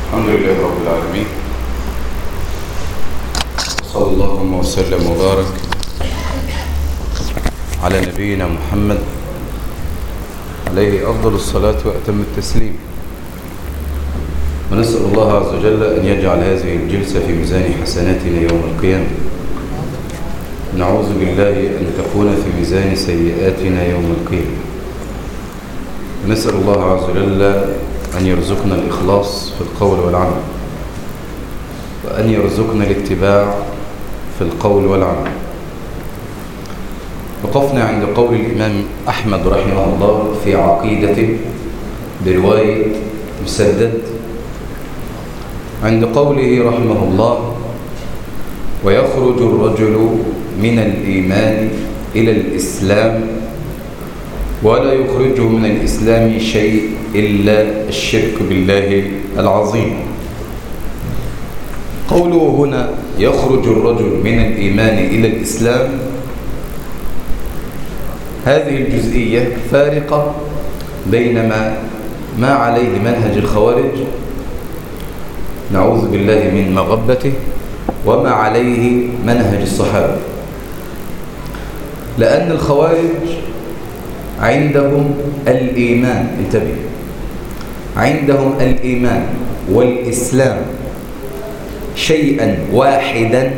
الحمد لله رب العالمين، صلى الله وسلم وبارك على نبينا محمد عليه أفضل الصلاة وأتم التسليم. ونسأل الله عز وجل أن يجعل هذه الجلسة في ميزان حسناتنا يوم القيامة. نعوذ بالله أن تكون في ميزان سيئاتنا يوم القيامة. ونسأل الله عز وجل أن يرزقنا الإخلاص في القول والعمل، وأن يرزقنا الاتباع في القول والعمل. وقفنا عند قول الإمام أحمد رحمه الله في عقيدته برواية مسدد، عند قوله رحمه الله: ويخرج الرجل من الإيمان إلى الإسلام ولا يخرجه من الإسلام شيء إلا الشرك بالله العظيم. قوله هنا يخرج الرجل من الإيمان إلى الإسلام، هذه الجزئية فارقة بين ما عليه منهج الخوارج، نعوذ بالله من مغبته، وما عليه منهج الصحابة. لأن الخوارج عندهم الإيمان، انتبه، عندهم الإيمان والإسلام شيئا واحدا،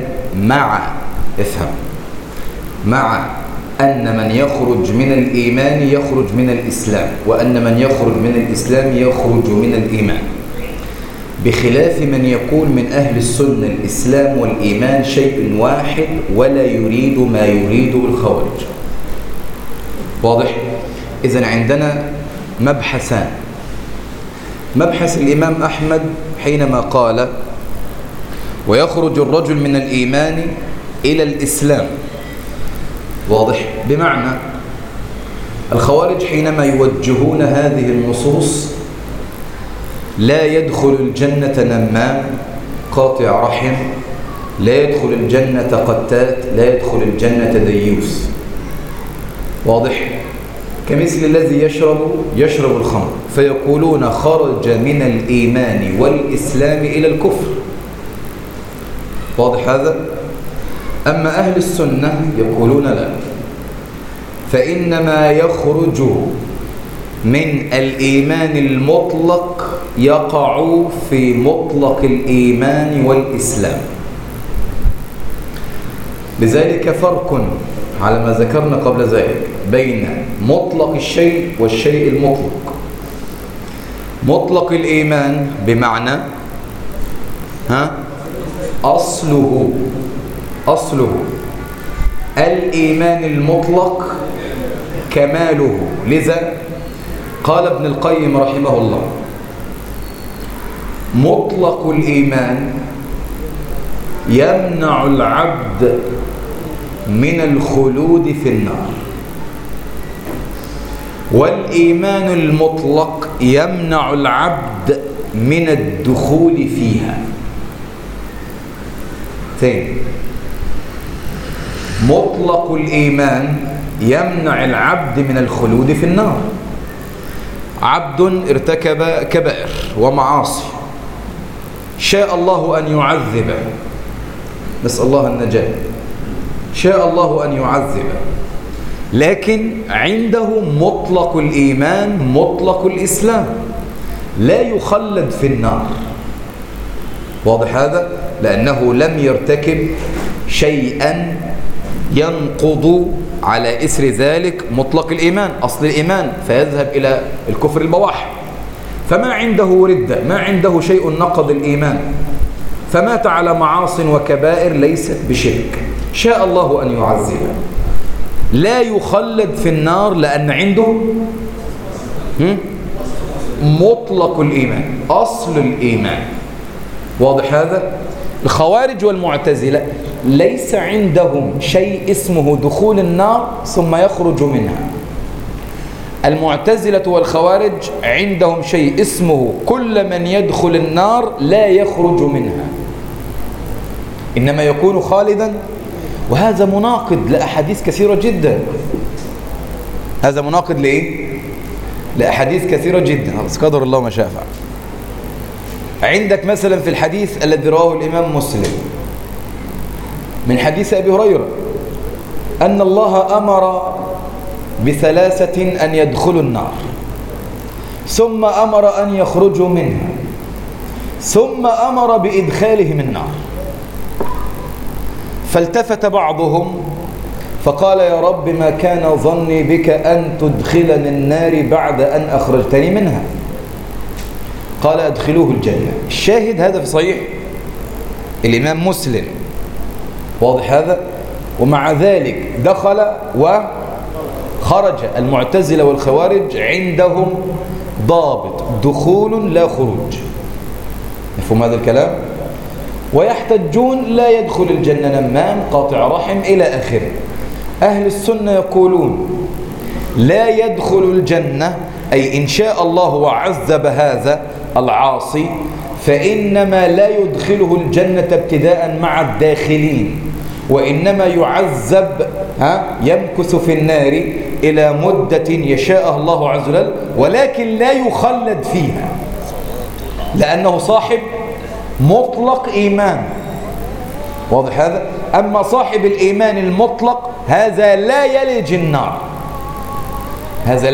مع أن من يخرج من الإيمان يخرج من الإسلام، وأن من يخرج من الإسلام يخرج من الإيمان، بخلاف من يكون من أهل السنة الإسلام والإيمان شيء واحد ولا يريد ما يريده الخوارج. واضح؟ إذن عندنا مبحثان. مبحث الإمام أحمد حينما قال ويخرج الرجل من الإيمان إلى الإسلام، واضح؟ بمعنى الخوارج حينما يوجهون هذه النصوص: لا يدخل الجنة نمام قاطع رحم، لا يدخل الجنة قتات، لا يدخل الجنة ديوث، واضح؟ كمثل الذي يشرب الخمر، فيقولون خرج من الإيمان والإسلام إلى الكفر، واضح هذا؟ أما أهل السنة يقولون لا، فإنما يخرج من الإيمان المطلق يقع في مطلق الإيمان والإسلام. لذلك فرق على ما ذكرنا قبل ذلك بين مطلق الشيء والشيء المطلق. مطلق الإيمان بمعنى أصله الإيمان المطلق كماله. لذا قال ابن القيم رحمه الله: مطلق الإيمان يمنع العبد من الخلود في النار، والإيمان المطلق يمنع العبد من الدخول فيها. ثاني، مطلق الإيمان يمنع العبد من الخلود في النار. عبد ارتكب كبائر ومعاصي، شاء الله أن يعذبه، نسأل الله النجاة، شاء الله أن يعذبه، لكن عنده مطلق الإيمان مطلق الإسلام، لا يخلد في النار. واضح هذا؟ لأنه لم يرتكب شيئا ينقض على إثر ذلك مطلق الإيمان، أصل الإيمان، فيذهب إلى الكفر البواح. فما عنده ردة، ما عنده شيء نقض الإيمان، فمات على معاص وكبائر ليست بشرك، شاء الله أن يعذبه، لا يخلد في النار لأن عنده مطلق الإيمان، أصل الإيمان. واضح هذا؟ الخوارج والمعتزلة ليس عندهم شيء اسمه دخول النار ثم يخرج منها. المعتزلة والخوارج عندهم شيء اسمه كل من يدخل النار لا يخرج منها، إنما يكون خالدا. وهذا مناقض لأحاديث كثيرة جدا. هذا مناقض لإيه؟ لأحاديث كثيرة جدا. خلاص، قدر الله ما شاء فعل. عندك مثلا في الحديث الذي رواه الإمام مسلم من حديث أبي هريرة أن الله أمر بثلاثة أن يدخلوا النار ثم أمر أن يخرجوا منها ثم أمر بإدخالهم النار. فالتفت بعضهم فقال يا رب ما كان ظني بك أن تدخلني النار بعد أن أخرجتني منها. قال أدخلوه الجنة. الشاهد هذا في صحيح الإمام مسلم، واضح هذا؟ ومع ذلك دخل وخرج. المعتزلة والخوارج عندهم ضابط دخول لا خروج، مفهوم هذا الكلام؟ ويحتجون لا يدخل الجنة نمام قاطع رحم إلى آخره. أهل السنة يقولون لا يدخل الجنة، أي إن شاء الله وعذب هذا العاصي فإنما لا يدخله الجنة ابتداء مع الداخلين، وإنما يعذب يمكث في النار إلى مدة يشاء الله عز وجل، ولكن لا يخلد فيها لأنه صاحب مطلق إيمان، واضح هذا؟ أما صاحب الإيمان المطلق هذا لا يلج النار، هذا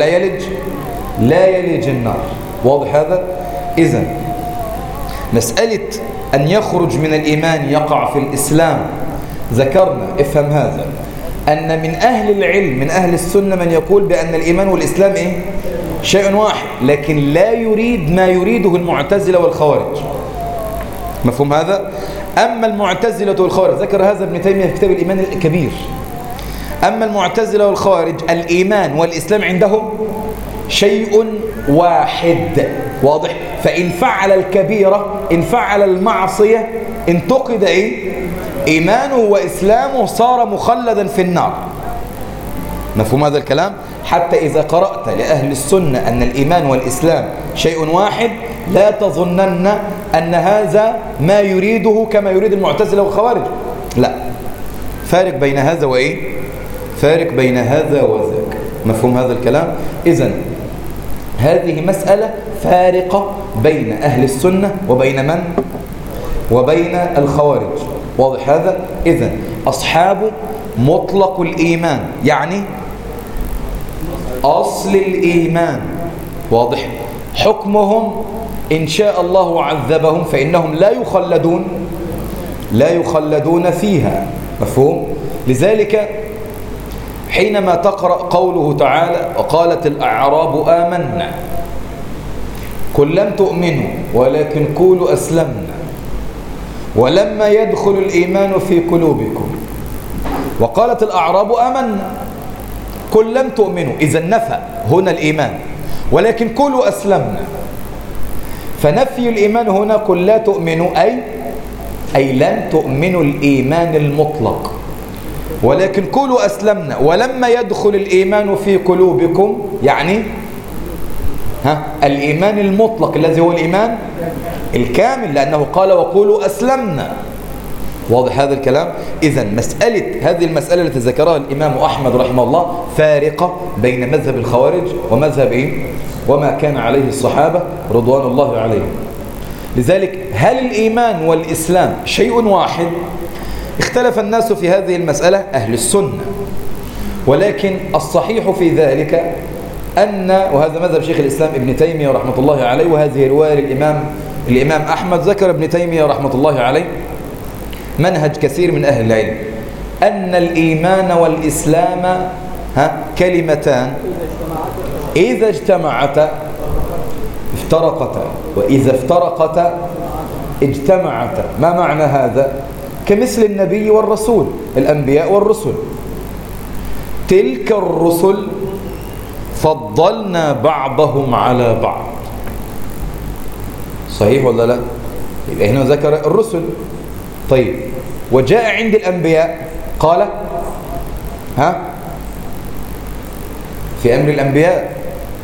لا يلج النار، واضح هذا؟ إذن مسألة أن يخرج من الإيمان يقع في الإسلام ذكرنا، افهم هذا، أن من أهل العلم من أهل السنة من يقول بأن الإيمان والإسلام شيء واحد، لكن لا يريد ما يريده المعتزلة والخوارج، مفهوم هذا؟ أما المعتزلة والخوارج ذكر هذا ابن تيمية في كتاب الإيمان الكبير. أما المعتزلة والخوارج الإيمان والإسلام عندهم شيء واحد، واضح؟ فإن فعل الكبيرة إن فعل المعصية انتقد إيمانه وإسلامه صار مخلدا في النار، مفهوم هذا الكلام؟ حتى إذا قرأت لأهل السنة أن الإيمان والإسلام شيء واحد لا تظنن أن هذا ما يريده كما يريد المعتزلة والخوارج، لا، فارق بين هذا فارق بين هذا وذاك، مفهوم هذا الكلام؟ إذن هذه مسألة فارقة بين أهل السنة وبين من؟ وبين الخوارج، واضح هذا؟ إذن أصحاب مطلق الإيمان يعني أصل الإيمان، واضح؟ حكمهم إن شاء الله عذبهم فإنهم لا يخلدون فيها، مفهوم؟ لذلك حينما تقرأ قوله تعالى وقالت الأعراب آمنا قل لم تؤمنوا ولكن قولوا أسلمنا ولما يدخل الإيمان في قلوبكم، وقالت الأعراب آمنا قل لم تؤمنوا، إذا نفى هنا الإيمان، ولكن قولوا أسلمنا، فنفي الإيمان هنا قل لا تؤمنوا أي لن تؤمنوا الإيمان المطلق، ولكن قولوا أسلمنا ولما يدخل الإيمان في قلوبكم يعني الإيمان المطلق الذي هو الإيمان الكامل، لأنه قال وقولوا أسلمنا، واضح هذا الكلام؟ إذن هذه المسألة التي ذكرها الإمام أحمد رحمه الله فارقة بين مذهب الخوارج ومذهب وما كان عليه الصحابة رضوان الله عليهم. لذلك هل الإيمان والإسلام شيء واحد؟ اختلف الناس في هذه المسألة أهل السنة، ولكن الصحيح في ذلك وهذا مذهب شيخ الإسلام ابن تيمية رحمة الله عليه، وهذه رواية الإمام أحمد، ذكر ابن تيمية رحمة الله عليه منهج كثير من أهل العلم أن الإيمان والإسلام كلمتان إذا اجتمعتا افترقتا وإذا افترقتا اجتمعتا. ما معنى هذا؟ كمثل النبي والرسول، الأنبياء والرسل، تلك الرسل فضلنا بعضهم على بعض، صحيح ولا لا؟ يبقى هنا ذكر الرسل. طيب وجاء عند الأنبياء قال في أمر الأنبياء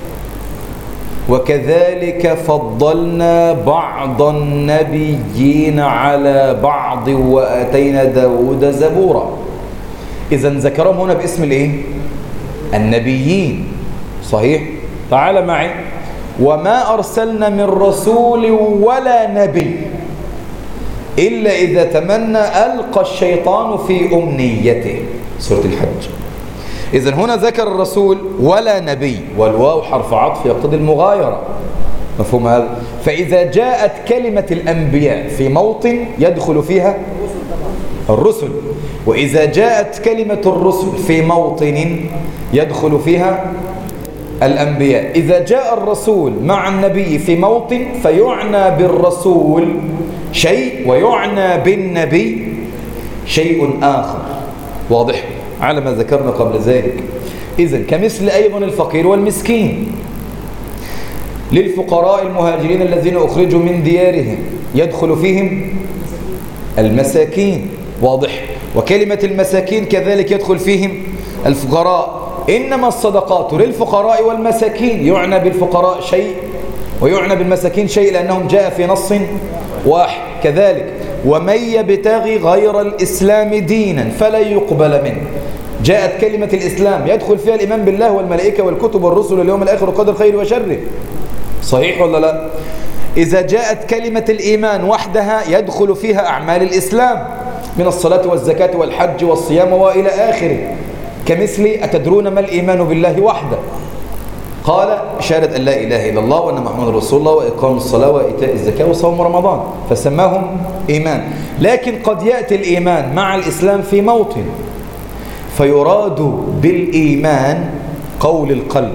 وكذلك فضلنا بعض النبيين على بعض وآتينا داود زبورا. إذن ذكرهم هنا باسم النبيين، صحيح؟ تعال معي وما أرسلنا من رسول ولا نبي إلا إذا تمنى ألقى الشيطان في أمنيته. سورة الحج. إذن هنا ذكر الرسول ولا نبي، والواو حرف عطف يقتضي المغايرة، مفهوم هذا؟ فإذا جاءت كلمة الأنبياء في موطن يدخل فيها الرسل، وإذا جاءت كلمة الرسل في موطن يدخل فيها الأنبياء. إذا جاء الرسول مع النبي في موطن فيعنى بالرسول شيء ويعنى بالنبي شيء آخر. واضح؟ على ما ذكرنا قبل ذلك. إذن كمثل أيضا الفقير والمسكين. للفقراء المهاجرين الذين أخرجوا من ديارهم يدخل فيهم المساكين. واضح؟ وكلمة المساكين كذلك يدخل فيهم الفقراء. إنما الصدقات للفقراء والمساكين، يعنى بالفقراء شيء ويعنى بالمساكين شيء لأنهم جاء في نص واحد. كذلك ومن يبتغي غير الإسلام دينا فلن يقبل منه، جاءت كلمة الإسلام يدخل فيها الإيمان بالله والملائكة والكتب والرسل واليوم الآخر وقدر خير وشره. صحيح ولا لا؟ إذا جاءت كلمة الإيمان وحدها يدخل فيها أعمال الإسلام من الصلاة والزكاة والحج والصيام وإلى آخره. كمثل أتدرون ما الإيمان بالله وحده؟ قال شهادة أن لا إله إلا الله وأن محمد رسول الله وإقام الصلاة وإيتاء الزكاة وصوم رمضان، فسماهم إيمان. لكن قد يأتي الإيمان مع الإسلام في موطن فيراد بالإيمان قول القلب،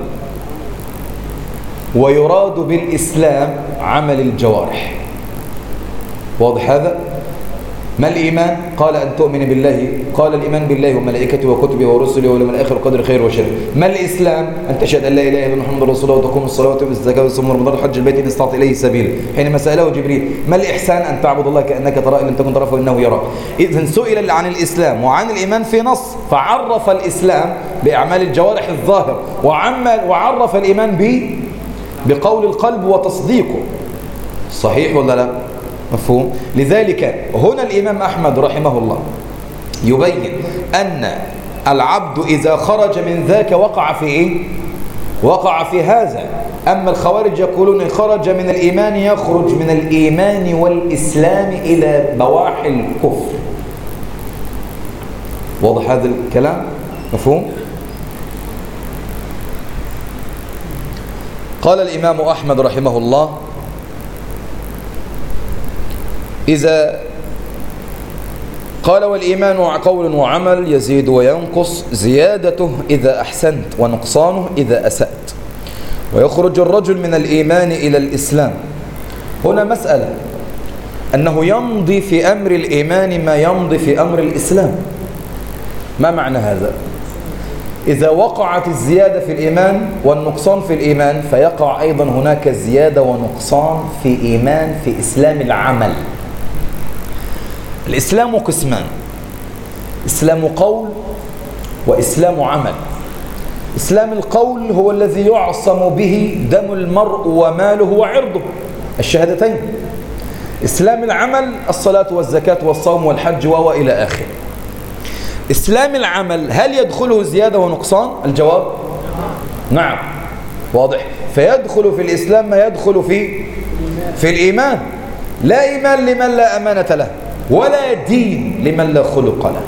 ويراد بالإسلام عمل الجوارح. واضح هذا؟ ما الإيمان؟ قال أن تؤمن بالله، قال الإيمان بالله وملائكته وكتبه ورسله واليوم الآخر وقدر خير وشر. ما الإسلام؟ أن تشهد أن لا إله إلا محمد رسول الله وتقوم الصلاة وتؤتي الزكاة وتصوم رمضان وحج البيت إن استطعت إليه سبيلا. حينما سأله جبريل ما الإحسان؟ أن تعبد الله كأنك تراه إن لم تكن تراه فإنه يراك. إذن سئل عن الإسلام وعن الإيمان في نص فعرف الإسلام بأعمال الجوارح الظاهر، وعرف الإيمان بقول القلب وتصديقه. صحيح ولا لا؟ مفهوم؟ لذلك هنا الإمام أحمد رحمه الله يبين أن العبد إذا خرج من ذاك وقع في إيه؟ وقع في هذا. أما الخوارج يقولون خرج من الإيمان يخرج من الإيمان والإسلام إلى بواحي الكفر. واضح هذا الكلام؟ مفهوم؟ قال الإمام أحمد رحمه الله إذا قال والإيمان قول وعمل يزيد وينقص، زيادته إذا أحسنت ونقصانه إذا أسأت، ويخرج الرجل من الإيمان إلى الإسلام. هنا مسألة أنه يمضي في أمر الإيمان ما يمضي في أمر الإسلام. ما معنى هذا؟ إذا وقعت الزيادة في الإيمان والنقصان في الإيمان فيقع أيضا هناك زيادة ونقصان في إيمان في إسلام العمل. الإسلام قسمان: إسلام قول وإسلام عمل. إسلام القول هو الذي يعصم به دم المرء وماله وعرضه، الشهادتين. إسلام العمل الصلاة والزكاة والصوم والحج وإلى آخره. إسلام العمل هل يدخله زيادة ونقصان؟ الجواب نعم. واضح؟ فيدخل في الإسلام ما يدخل في الإيمان. لا إيمان لمن لا أمانة له، ولا دين لمن لا خلق له.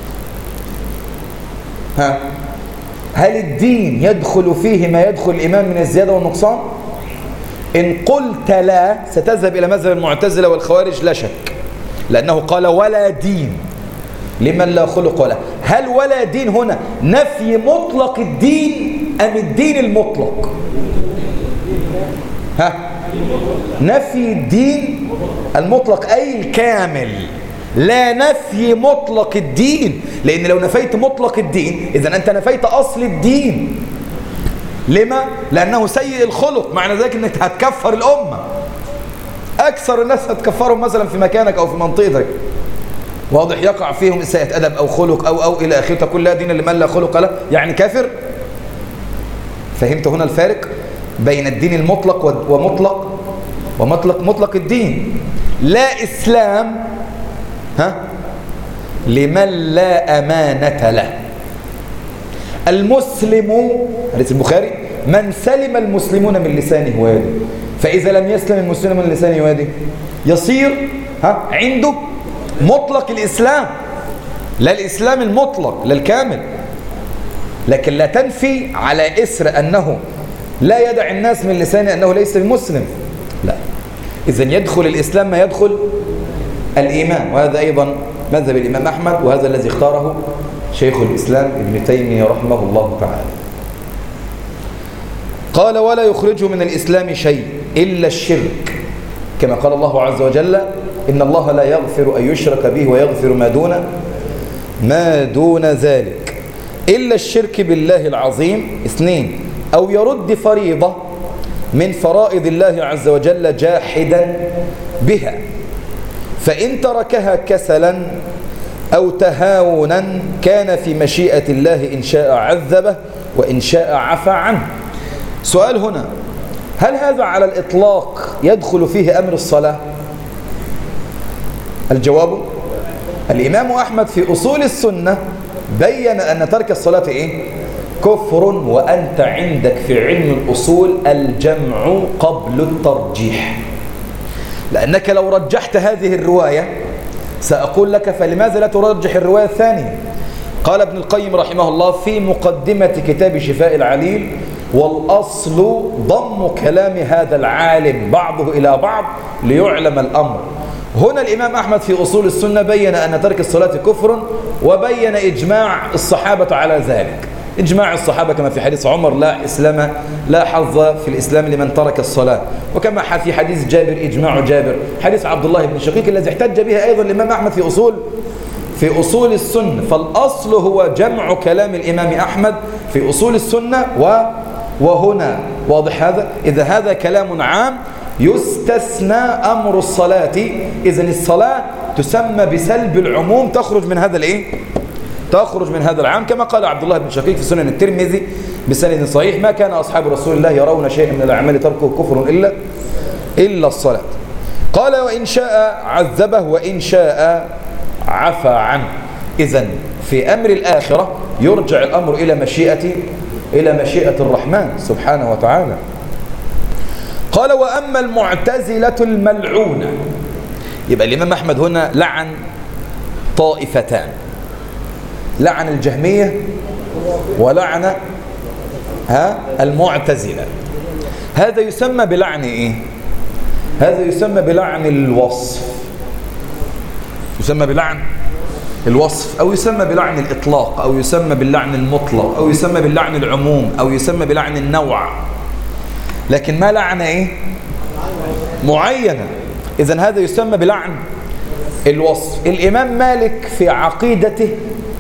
هل الدين يدخل فيه ما يدخل الإيمان من الزيادة والنقصان؟ إن قلت لا ستذهب إلى مذهب المعتزلة والخوارج لا شك، لأنه قال ولا دين لمن لا خلق له. هل ولا دين هنا نفي مطلق الدين أم الدين المطلق؟ نفي الدين المطلق أي الكامل، لا نفي مطلق الدين. لأن لو نفيت مطلق الدين إذن أنت نفيت أصل الدين. لما؟ لأنه سيء الخلق، معنى ذلك أنك هتكفر الأمة. أكثر الناس هتكفرهم مثلا في مكانك أو في منطقتك. واضح؟ يقع فيهم إساءة أدب أو خلق أو إلى آخره، تقول لا دين لمن لا خلق له، يعني كافر. فهمت هنا الفارق بين الدين المطلق ومطلق الدين. لا إسلام لمن لا أمانة له. المسلم، حديث البخاري، من سلم المسلمون من لسانه ويده. فإذا لم يسلم المسلمون من لسانه ويده يصير عنده مطلق الإسلام، لا الإسلام المطلق لا الكامل، لكن لا تنفي على إسر أنه لا يدع الناس من لسانه أنه ليس بمسلم، لا. إذن يدخل الإسلام ما يدخل الإيمان، وهذا أيضا مذهب الإمام أحمد، وهذا الذي اختاره شيخ الإسلام ابن تيمية رحمه الله تعالى. قال ولا يخرجه من الإسلام شيء إلا الشرك، كما قال الله عز وجل إن الله لا يغفر أن يشرك به ويغفر ما دون ذلك إلا الشرك بالله العظيم. 2 أو يرد فريضة من فرائض الله عز وجل جاحدا بها، فإن تركها كسلا أو تهاونا كان في مشيئة الله إن شاء عذبه وإن شاء عفى عنه. سؤال هنا، هل هذا على الإطلاق يدخل فيه أمر الصلاة؟ الجواب الإمام أحمد في أصول السنة بيّن أن ترك الصلاة كفر، وأنت عندك في علم الأصول الجمع قبل الترجيح، لأنك لو رجحت هذه الرواية سأقول لك فلماذا لا ترجح الرواية الثانية؟ قال ابن القيم رحمه الله في مقدمة كتاب شفاء العليل والأصل ضم كلام هذا العالم بعضه إلى بعض ليعلم الأمر. هنا الإمام أحمد في أصول السنة بيّن أن ترك الصلاة كفر، وبيّن إجماع الصحابة على ذلك، إجماع الصحابة كما في حديث عمر لا حظ في الإسلام لمن ترك الصلاة، وكما في حديث جابر إجماع جابر، حديث عبد الله بن شقيق الذي احتج به أيضا الإمام أحمد في أصول السنة. فالأصل هو جمع كلام الإمام أحمد في أصول السنة وهنا واضح هذا. إذا هذا كلام عام يستثنى أمر الصلاة، إذن الصلاة تسمى بسلب العموم، تخرج من هذا تخرج من هذا العام، كما قال عبد الله بن شقيق في سنن الترمذي بسند صحيح ما كان أصحاب رسول الله يرون شيئا من الأعمال تركه كفر إلا الصلاة. قال وإن شاء عذبه وإن شاء عفى عنه. إذن في أمر الآخرة يرجع الأمر إلى مشيئة الرحمن سبحانه وتعالى. قال وأما المعتزلة الملعونة، يبقى الإمام أحمد هنا لعن طائفتان، لعن الجهمية ولعن المعتزلة. هذا يسمى بلعن هذا يسمى بلعن الوصف، يسمى بلعن الوصف، أو يسمى بلعن الإطلاق، أو يسمى باللعن المطلق، أو يسمى باللعن العموم، أو يسمى بلعن النوع، لكن ما لعن معينة. إذن هذا يسمى بلعن الوصف. الإمام مالك في عقيدته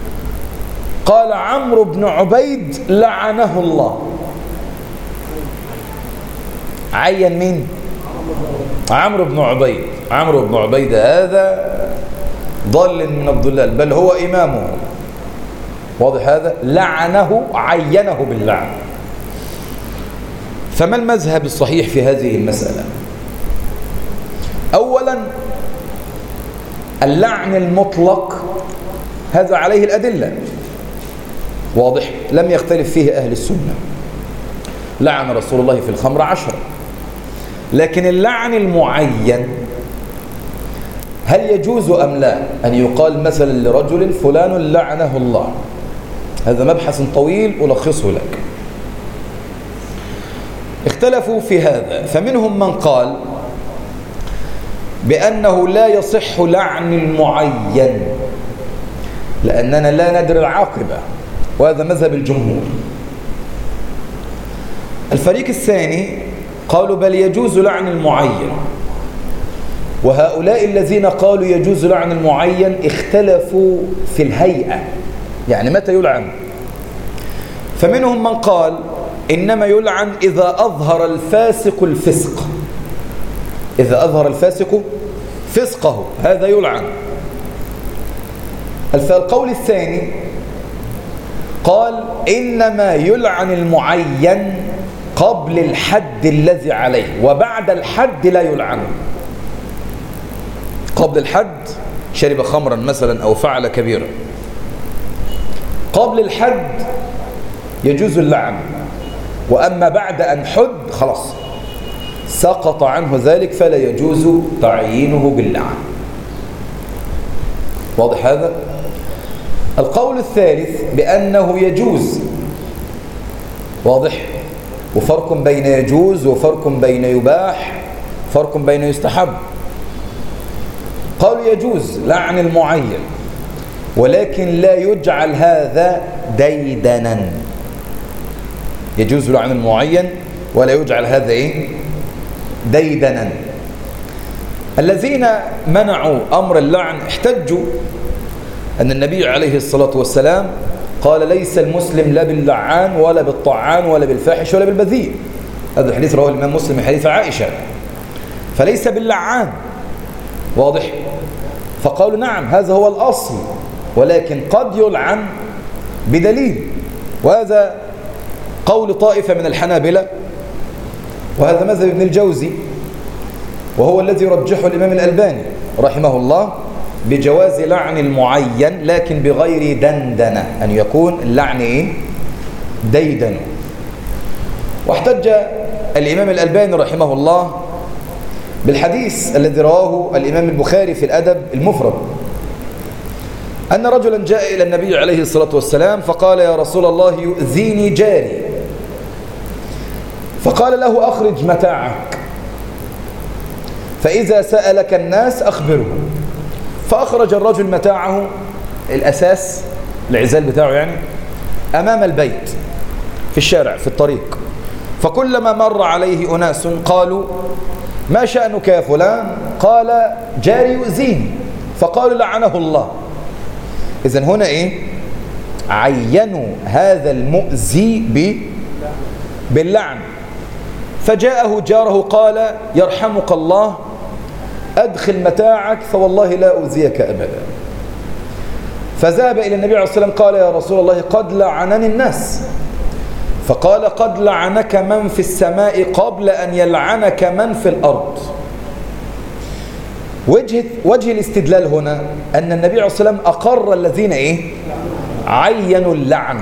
قال عمرو بن عبيد لعنه الله. عين مين؟ عمرو بن عبيد. عمرو بن عبيد هذا ضل من الضلال، بل هو إمامه، واضح هذا، لعنه عينه باللعن. فما المذهب الصحيح في هذه المسألة؟ أولا اللعن المطلق هذا عليه الأدلة، واضح، لم يختلف فيه أهل السنة. لعن رسول الله في الخمر 10. لكن اللعن المعين هل يجوز أم لا؟ أن يقال مثلا لرجل فلان لعنه الله، هذا مبحث طويل ألخصه لك. اختلفوا في هذا، فمنهم من قال بأنه لا يصح لعن المعين لأننا لا ندري العاقبة، وهذا مذهب الجمهور. الفريق الثاني قالوا بل يجوز لعن المعين، وهؤلاء الذين قالوا يجوز لعن المعين اختلفوا في الهيئة، يعني متى يلعن. فمنهم من قال إنما يلعن إذا أظهر الفاسق الفسق، إذا أظهر الفاسق فسقه هذا يلعن. القول الثاني قال إنما يلعن المعين قبل الحد الذي عليه، وبعد الحد لا يلعن. قبل الحد شرب خمرا مثلا أو فعل كبيرا، قبل الحد يجوز اللعن، وأما بعد أن حد خلاص سقط عنه ذلك، فلا يجوز تعيينه باللعن. واضح هذا؟ القول الثالث بأنه يجوز. واضح؟ وفرق بين يجوز وفرق بين يباح، فرق بين يستحب. قالوا يجوز لعن المعين، ولكن لا يجعل هذا ديدنا. يجوز لعن المعين ولا يجعل هذا ديدنا. الذين منعوا أمر اللعن احتجوا أن النبي عليه الصلاة والسلام قال ليس المسلم لا باللعان ولا بالطعان ولا بالفاحش ولا بالبذيء. هذا الحديث رواه الإمام مسلم من حديث عائشة، فليس باللعان. واضح؟ فقالوا نعم هذا هو الأصل، ولكن قد يلعن بدليل، وهذا قول طائفة من الحنابلة، وهذا مذهب ابن الجوزي، وهو الذي رجحه الإمام الألباني رحمه الله بجواز لعن المعين لكن بغير دندنة، أن يكون اللعن ديدن. واحتج الإمام الألباني رحمه الله بالحديث الذي رواه الإمام البخاري في الأدب المفرد، أن رجلا جاء إلى النبي عليه الصلاة والسلام فقال يا رسول الله يؤذيني جاري، فقال له أخرج متاعك فإذا سألك الناس أخبره. فأخرج الرجل متاعه، الأساس العزال بتاعه يعني، أمام البيت في الشارع في الطريق، فكلما مر عليه أناس قالوا ما شأنك يا فلان؟ قال جاري يؤذيني، فقالوا لعنه الله. إذن هنا عينوا هذا المؤذي باللعن. فجاءه جاره قال يرحمك الله أدخل متاعك فوالله لا أؤذيك أبدا. فذهب إلى النبي عليه الصلاة والسلام قال يا رسول الله قد لعنني الناس، فقال قد لعنك من في السماء قبل أن يلعنك من في الأرض. وجه الاستدلال هنا أن النبي عليه الصلاة والسلام أقر الذين عينوا اللعن.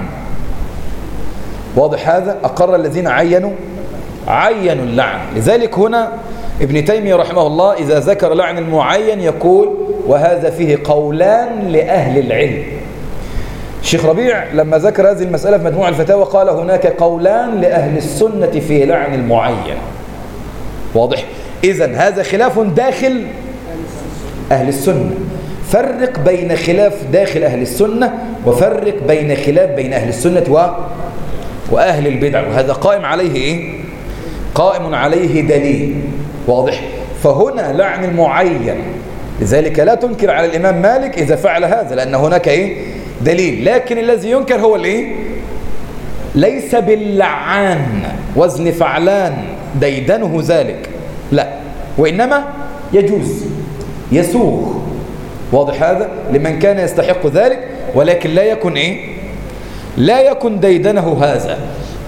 واضح هذا؟ أقر الذين عينوا اللعن. لذلك هنا ابن تيمية رحمه الله إذا ذكر لعن المعين يقول وهذا فيه قولان لأهل العلم. الشيخ ربيع لما ذكر هذه المسألة في مجموع الفتاوى قال هناك قولان لأهل السنة في لعن المعين. واضح؟ إذن هذا خلاف داخل أهل السنة. فرق بين خلاف داخل أهل السنة وفرق بين خلاف بين أهل السنة وأهل البدع، وهذا قائم عليه قائم عليه دليل. واضح؟ فهنا لعن المعين، لذلك لا تنكر على الإمام مالك إذا فعل هذا لأن هناك دليل. لكن الذي ينكر هو ليس باللعان وزن فعلان ديدنه ذلك، لا، وإنما يجوز يسوغ. واضح هذا؟ لمن كان يستحق ذلك، ولكن لا يكن لا يكن ديدنه هذا.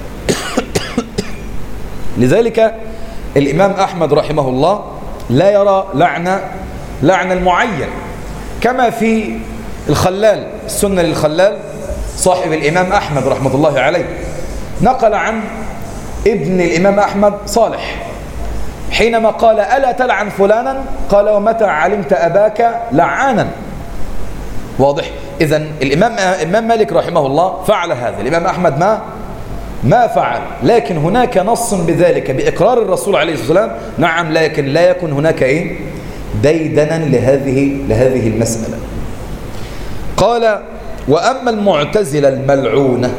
لذلك الإمام أحمد رحمه الله لا يرى لعن المعين، كما في الخلال السنة للخلال صاحب الإمام أحمد رحمه الله عليه نقل عن ابن الإمام أحمد صالح حينما قال ألا تلعن فلانا؟ قال ومتى علمت أباك لعانا. واضح؟ إذن الإمام مالك رحمه الله فعل هذا، الإمام أحمد ما فعل، لكن هناك نص بذلك بإقرار الرسول عليه الصلاة والسلام. نعم، لكن لا يكون هناك ديدنا لهذه المسألة. قال وأما المعتزلة الملعونة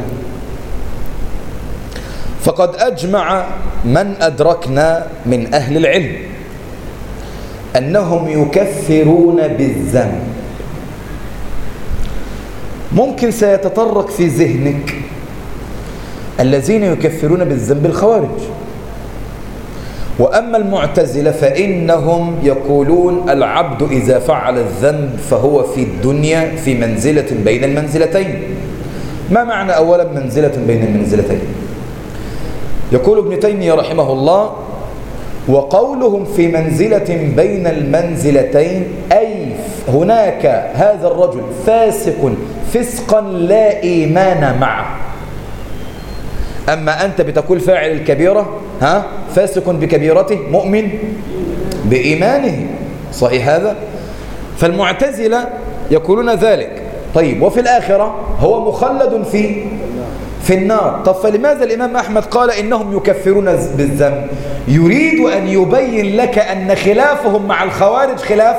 فقد أجمع من أدركنا من أهل العلم أنهم يكفرون بالذنب. ممكن سيتطرق في ذهنك الذين يكفرون بالذنب الخوارج، وأما المعتزلة فإنهم يقولون العبد إذا فعل الذنب فهو في الدنيا في منزلة بين المنزلتين. ما معنى أولا منزلة بين المنزلتين؟ يقول ابن تيمية رحمه الله وقولهم في منزلة بين المنزلتين أي هناك هذا الرجل فاسق فسقا لا إيمان معه، أما أنت بتقول فاعل الكبيرة فاسق بكبيرته مؤمن بإيمانه. صحيح هذا؟ فالمعتزلة يقولون ذلك. طيب وفي الآخرة هو مخلد في النار. طب فلماذا الإمام أحمد قال إنهم يكفرون بالذنب؟ يريد أن يبين لك أن خلافهم مع الخوارج خلاف،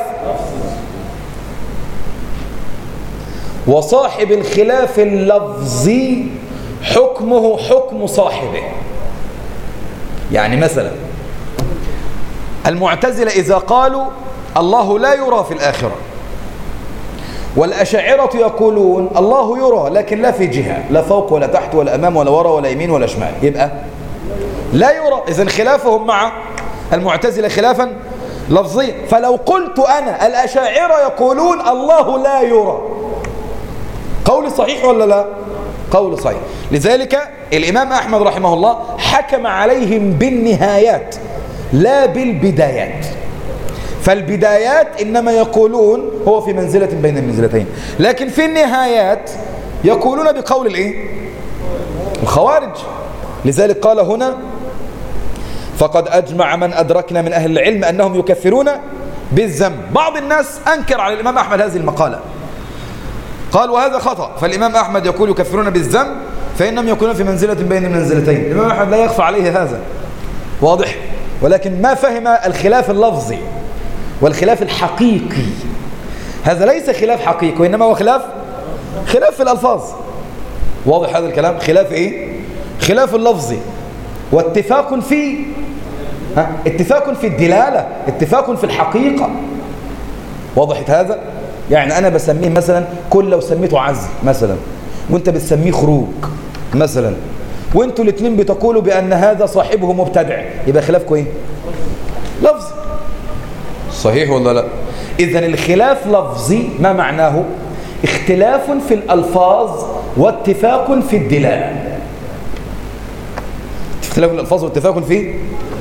وصاحب الخلاف اللفظي حكمه حكم صاحبه. يعني مثلا المعتزلة إذا قالوا الله لا يرى في الآخرة، والأشاعرة يقولون الله يرى لكن لا في جهة، لا فوق ولا تحت ولا أمام ولا وراء ولا يمين ولا شمال، يبقى لا يرى. إذن خلافهم مع المعتزلة خلافا لفظيا. فلو قلت أنا الأشاعرة يقولون الله لا يرى، قول صحيح ولا لا؟ قول صحيح. لذلك الإمام أحمد رحمه الله حكم عليهم بالنهايات لا بالبدايات. فالبدايات إنما يقولون هو في منزلة بين المنزلتين، لكن في النهايات يقولون بقول الإيه؟ الخوارج. لذلك قال هنا فقد أجمع من أدركنا من أهل العلم أنهم يكفرون بالذنب. بعض الناس أنكر على الإمام أحمد هذه المقالة، قال وهذا خطأ. فالإمام أحمد يقول يكفرون بالذنب فإنهم يكونون في منزلة بين المنزلتين. الإمام أحمد لا يخفى عليه هذا، واضح؟ ولكن ما فهم الخلاف اللفظي والخلاف الحقيقي. هذا ليس خلاف حقيقي وإنما هو خلاف في الألفاظ. واضح هذا الكلام؟ خلاف إيه؟ خلاف اللفظي، واتفاق في اتفاق في الدلالة، اتفاق في الحقيقة. وضحت هذا؟ يعني أنا بسميه مثلا كل لو سميته عزل مثلا، وانت بتسميه خروج مثلا، وانتوا الاثنين بتقولوا بأن هذا صاحبه مبتدع، يبقى خلافكم ايه؟ لفظ. صحيح ولا لا؟ إذن الخلاف لفظي ما معناه؟ اختلاف في الألفاظ واتفاق في الدلالة. اختلاف في الألفاظ واتفاق في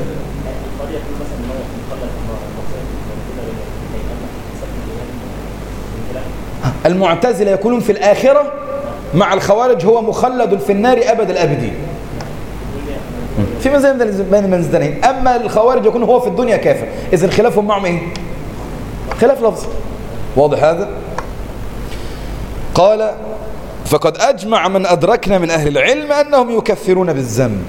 المعتزلة يقولون في الآخرة مع الخوارج هو مخلد في النار أبد الآبدين في منزل بين المنزلين. أما الخوارج يكون هو في الدنيا كافر. إذن خلافهم معهم إيه؟ خلاف لفظ. واضح هذا؟ قال فقد أجمع من أدركنا من أهل العلم أنهم يكفرون بالذنب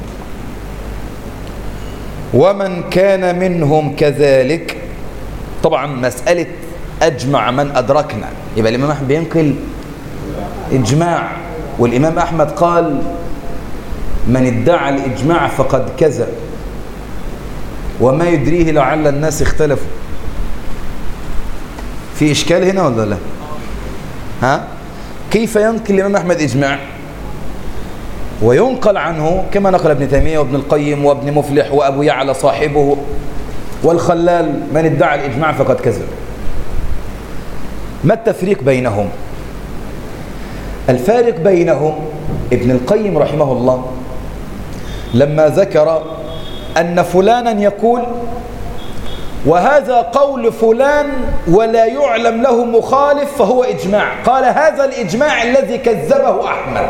ومن كان منهم كذلك. طبعا مسألة أجمع من أدركنا، يبقى الإمام أحمد بينقل إجماع، والإمام أحمد قال من ادعى الإجماع فقد كذب وما يدريه لعل الناس اختلفوا. في إشكال هنا ولا لا؟ كيف ينقل الإمام أحمد إجماع وينقل عنه كما نقل ابن تيمية وابن القيم وابن مفلح وأبو يعلى صاحبه والخلال من ادعى الإجماع فقد كذب؟ ما التفريق بينهم؟ الفارق بينهم ابن القيم رحمه الله لما ذكر أن فلانا يقول وهذا قول فلان ولا يعلم له مخالف فهو إجماع، قال هذا الإجماع الذي كذبه أحمد.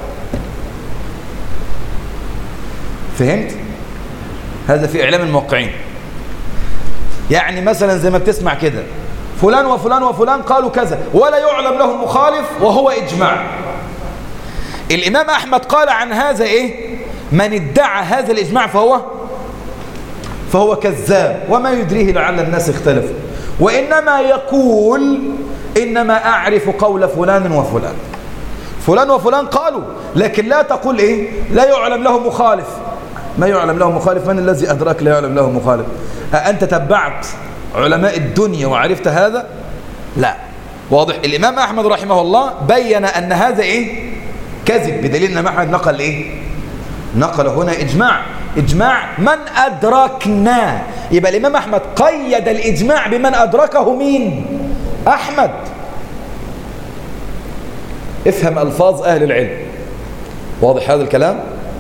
فهمت؟ هذا في إعلام الموقعين. يعني مثلا زي ما بتسمع كده فلان وفلان وفلان قالوا كذا ولا يعلم له مخالف وهو إجماع. الإمام أحمد قال عن هذا إيه؟ من ادعى هذا الإجماع فهو كذاب وما يدريه لعل الناس اختلفوا، وإنما يقول إنما أعرف قول فلان وفلان، فلان وفلان قالوا، لكن لا تقول إيه؟ لا يعلم له مخالف. ما يعلم له مخالف؟ من الذي أدرك لا يعلم له مخالف؟ أنت تبعت علماء الدنيا وعرفت هذا؟ لا. واضح؟ الإمام أحمد رحمه الله بين أن هذا إيه؟ كذب، بدليل أن أحمد نقل إيه؟ نقل هنا إجماع من أدركنا. يبقى الإمام أحمد قيد الإجماع بمن أدركه مين؟ أحمد. افهم ألفاظ أهل العلم. واضح هذا الكلام؟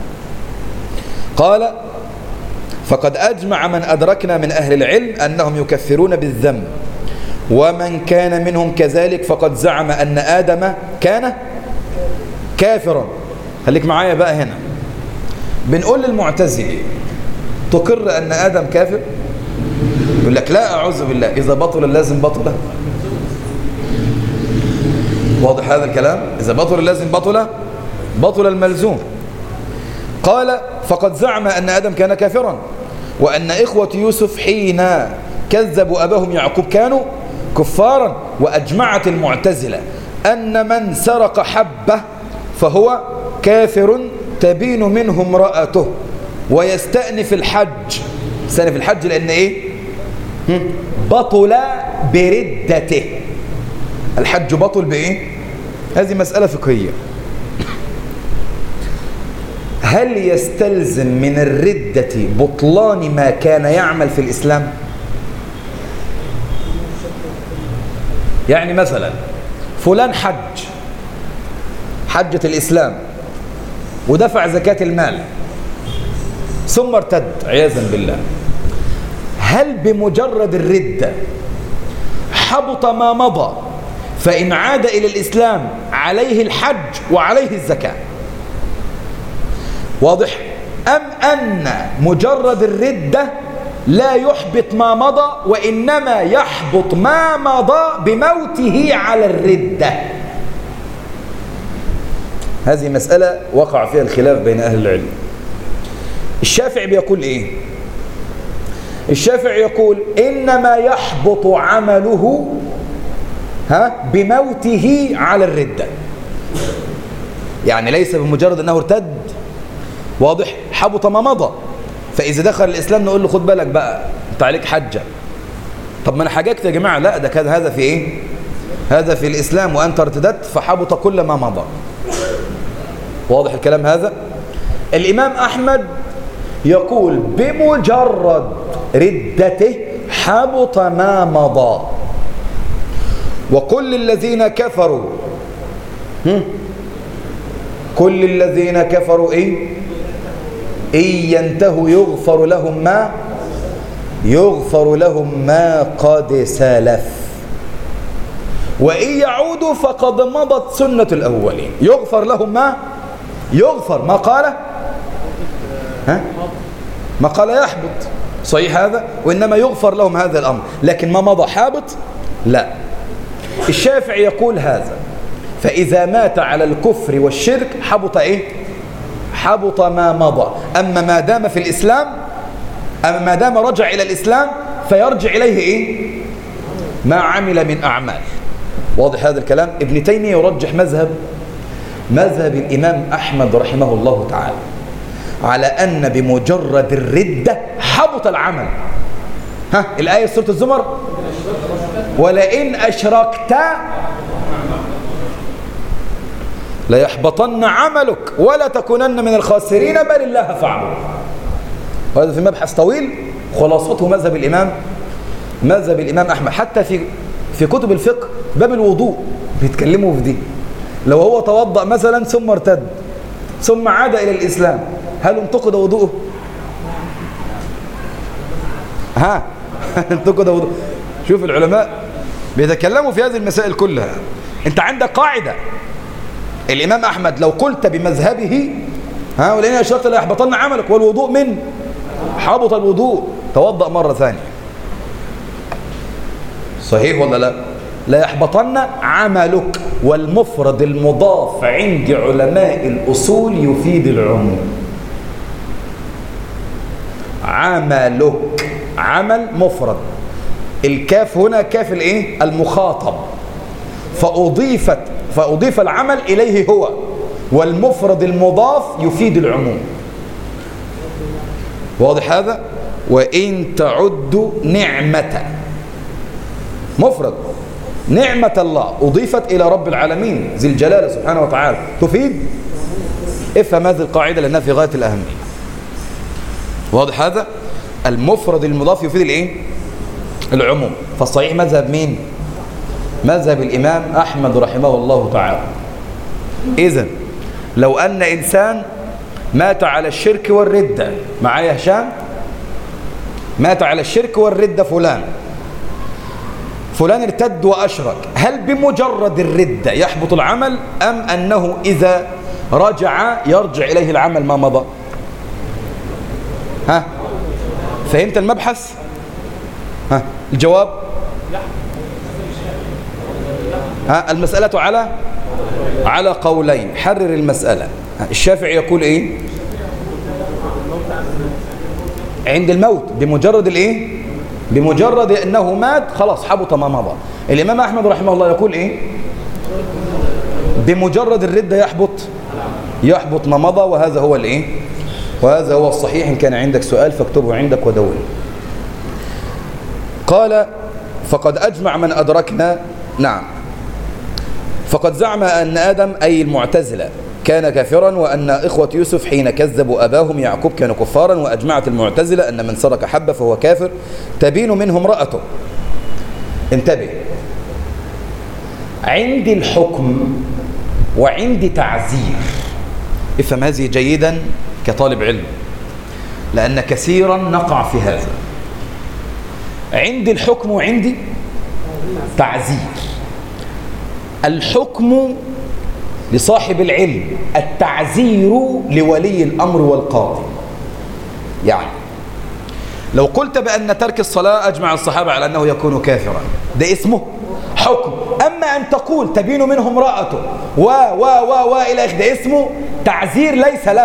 قال فقد أجمع من أدركنا من أهل العلم أنهم يكفرون بالذنب ومن كان منهم كذلك فقد زعم أن آدم كان كافرا. خليك معايا بقى هنا. بنقول للمعتزلي تقر أن آدم كافر؟ يقول لك لا أعوذ بالله، إذا بطل اللازم بطل. واضح هذا الكلام؟ إذا بطل اللازم بطل الملزوم. قال فقد زعم أن آدم كان كافرا، وأن إخوة يوسف حين كذبوا أباهم يعقوب كانوا كفارا، وأجمعت المعتزلة أن من سرق حبة فهو كافر تبين منه امرأته ويستأنف الحج. يستأنف الحج لأن إيه؟ بطل بردته. الحج بطل بإيه؟ هذه مسألة فقهية. هل يستلزم من الردة بطلان ما كان يعمل في الإسلام؟ يعني مثلا فلان حجة الإسلام ودفع زكاة المال ثم ارتد عياذا بالله، هل بمجرد الردة حبط ما مضى فإن عاد إلى الإسلام عليه الحج وعليه الزكاة؟ واضح؟ أم أن مجرد الردة لا يحبط ما مضى وإنما يحبط ما مضى بموته على الردة؟ هذه مسألة وقع فيها الخلاف بين أهل العلم. الشافعي بيقول إيه؟ الشافعي يقول إنما يحبط عمله بموته على الردة، يعني ليس بمجرد أنه ارتد، واضح، حبط ما مضى. فإذا دخل الإسلام نقول له خد بالك بقى أنت عليك حجة. طب ما أنا حججت يا جماعة، لا ده كان هذا في إيه؟ هذا في الإسلام وأنت ارتدت فحبط كل ما مضى. واضح الكلام هذا؟ الإمام أحمد يقول بمجرد ردته حبط ما مضى. وكل الذين كفروا كل الذين كفروا إيه؟ إن ينتهوا يغفر لهم ما قد سلف، وإن يعودوا فقد مضت سنة الأولين. يغفر لهم ما قال ما قال يحبط، صحيح هذا، وإنما يغفر لهم هذا الأمر، لكن ما مضى حابط لا. الشافعي يقول هذا، فإذا مات على الكفر والشرك حبط إيه؟ حبط ما مضى. أما ما دام في الإسلام، أما ما دام رجع إلى الإسلام فيرجع إليه إيه؟ ما عمل من أعمال. واضح هذا الكلام؟ ابن تيمية يرجح مذهب الإمام أحمد رحمه الله تعالى على أن بمجرد الردة حبط العمل. الآية سورة الزمر، ولئن أشركت ليحبطن عملك ولا تكونن من الخاسرين بل الله فاعبد. وهذا في مبحث طويل، خلاصته مذهب الإمام أحمد. حتى في كتب الفقه باب الوضوء بيتكلموا في دي. لو هو توضأ مثلا ثم ارتد ثم عاد إلى الإسلام، هل انتقد وضوءه؟ انتقد وضوءه. شوف العلماء بيتكلموا في هذه المسائل كلها. انت عندك قاعدة، الإمام أحمد لو قلت بمذهبه ولئن أشركت ليحبطن عملك، والوضوء من حبط الوضوء، توضأ مرة ثانية، صحيح ولا لا؟ لا يحبطن عملك، والمفرد المضاف عند علماء الأصول يفيد العموم. عملك، عمل مفرد، الكاف هنا كاف الايه؟ المخاطب، فأضيف العمل إليه هو، والمفرد المضاف يفيد العموم. واضح هذا؟ وإن تعدوا نعمة، مفرد، نعمة الله أضيفت إلى رب العالمين ذي الجلال سبحانه وتعالى، تفيد. افهم هذه القاعدة لأنها في غاية الأهمية. واضح هذا؟ المفرد المضاف يفيد الايه؟ العموم. فالصحيح مذهب مين؟ مذهب الإمام أحمد رحمه الله تعالى. إذن لو أن إنسان مات على الشرك والردة، معايا هشام؟ مات على الشرك والردة، فلان ارتد وأشرك، هل بمجرد الردة يحبط العمل أم أنه إذا رجع يرجع إليه العمل ما مضى؟ ها فهمت المبحث؟ ها الجواب؟ ها المسألة على قولين. حرر المسألة. الشافعي يقول ايه؟ عند الموت بمجرد الايه؟ بمجرد انه مات خلاص حبط ما مضى. الامام احمد رحمه الله يقول ايه؟ بمجرد الردة يحبط ما مضى. وهذا هو الايه؟ وهذا هو الصحيح. ان كان عندك سؤال فاكتبه عندك ودونه. قال فقد اجمع من ادركنا. نعم. فقد زعم ان ادم اي المعتزلة كان كافرا، وأن إخوة يوسف حين كذبوا أباهم يعقوب كانوا كفارا، وأجمعت المعتزلة أن من سرق حبة فهو كافر تبين منه امرأته. انتبه، عندي الحكم وعندي تعزير. افهم هذه جيدا كطالب علم، لأن كثيرا نقع في هذا. عندي الحكم وعندي تعزير. الحكم لصاحب العلم، التعزير لولي الأمر والقاضي. يعني لو قلت بأن ترك الصلاة أجمع الصحابة على أنه يكون كافرا، ده اسمه حكم. أما أن تقول تبين منه امرأته إلى آخره، ده اسمه تعزير.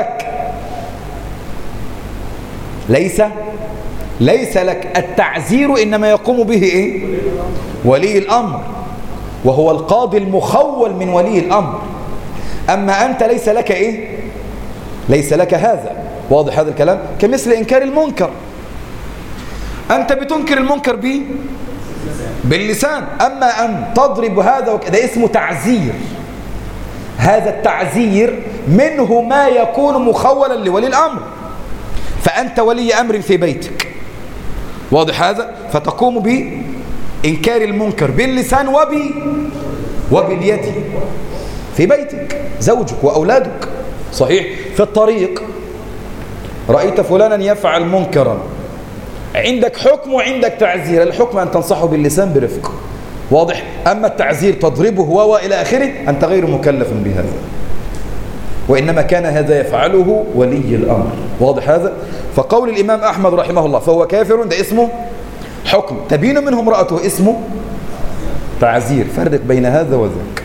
ليس لك التعزير، إنما يقوم به إيه؟ ولي الأمر، وهو القاضي المخول من ولي الأمر. أما أنت ليس لك إيه؟ ليس لك هذا. واضح هذا الكلام؟ كمثل إنكار المنكر، أنت بتنكر المنكر باللسان. أما أن تضرب هذا ده اسمه تعزير. هذا التعزير منه ما يكون مخولا لولي الأمر. فأنت ولي أمر في بيتك، واضح هذا؟ فتقوم بإنكار المنكر باللسان وباليد في بيتك، زوجك وأولادك. صحيح؟ في الطريق رأيت فلانا يفعل منكرا، عندك حكم وعندك تعزير. الحكم أن تنصحه باللسان برفق، واضح؟ أما التعزير تضربه إلى آخره، أنت غير مكلف بهذا، وإنما كان هذا يفعله ولي الأمر. واضح هذا؟ فقول الإمام أحمد رحمه الله فهو كافر، ده اسمه حكم. تبين منه امرأته اسمه تعزير. فرق بين هذا وذاك.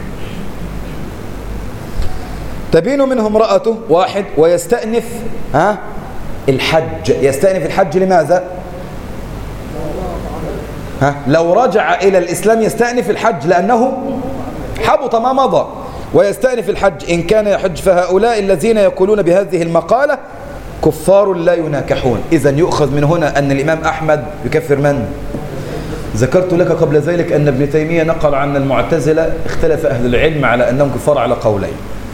تبين منه امرأته واحد، ويستأنف الحج. يستأنف الحج لماذا؟ لو رجع إلى الإسلام يستأنف الحج لأنه حبط ما مضى. ويستأنف الحج إن كان يحج، فهؤلاء الذين يقولون بهذه المقالة كفار لا يناكحون. إذن يؤخذ من هنا أن الإمام أحمد يكفر من؟ ذكرت لك قبل ذلك أن ابن تيمية نقل عن المعتزلة اختلف أهل العلم على أنهم كفار على قولين.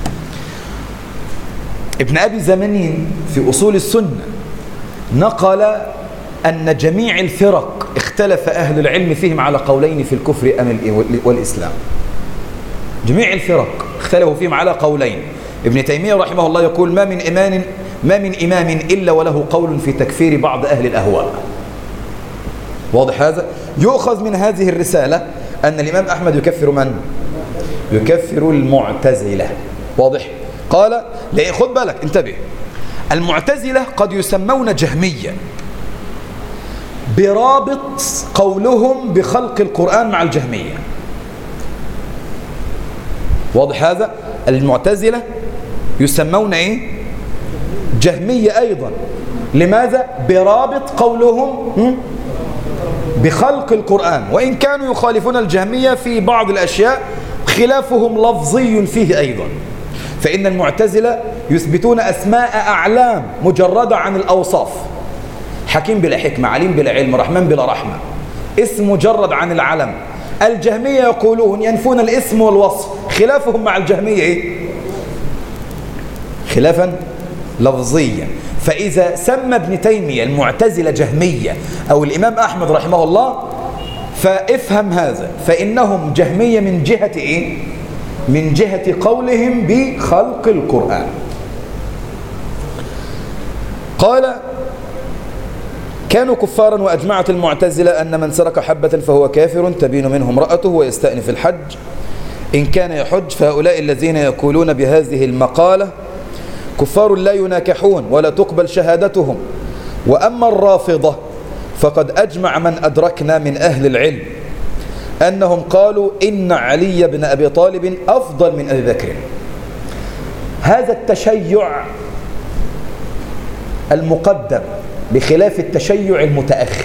ابن أبي زمانين في أصول السنة نقل أن جميع الفرق اختلف أهل العلم فيهم على قولين في الكفر والإسلام. جميع الفرق اختلفوا فيهم على قولين. ابن تيمية رحمه الله يقول ما من إمام إلا وله قول في تكفير بعض أهل الأهواء. واضح هذا؟ يؤخذ من هذه الرسالة أن الإمام أحمد يكفر من؟ يكفر المعتزلة. واضح؟ قال خد بالك، انتبه، المعتزلة قد يسمون جهمية برابط قولهم بخلق القرآن مع الجهمية. واضح هذا؟ المعتزلة يسمون ايه؟ جهمية أيضا. لماذا؟ برابط قولهم بخلق القرآن، وإن كانوا يخالفون الجهمية في بعض الأشياء خلافهم لفظي فيه أيضا. فإن المعتزلة يثبتون أسماء أعلام مجردة عن الأوصاف. حكيم بلا حكمة، عليم بلا علم، رحمن بلا رحمة، اسم مجرد عن العلم. الجهمية يقولون ينفون الاسم والوصف. خلافهم مع الجهمية إيه؟ خلافا لفظيا. فإذا سمى ابن تيمية المعتزلة جهمية أو الإمام أحمد رحمه الله، فافهم هذا، فإنهم جهمية من جهة إيه؟ من جهة قولهم بخلق القرآن. قال كانوا كفارا، وأجمعت المعتزلة أن من سرق حبة فهو كافر تبين منه امرأته ويستأنف الحج إن كان يحج، فهؤلاء الذين يقولون بهذه المقالة كفار لا يناكحون ولا تقبل شهادتهم، وأما الرافضة فقد أجمع من أدركنا من أهل العلم أنهم قالوا إن علي بن أبي طالب أفضل من أبي بكر. هذا التشيع المقدم بخلاف التشيع المتأخر.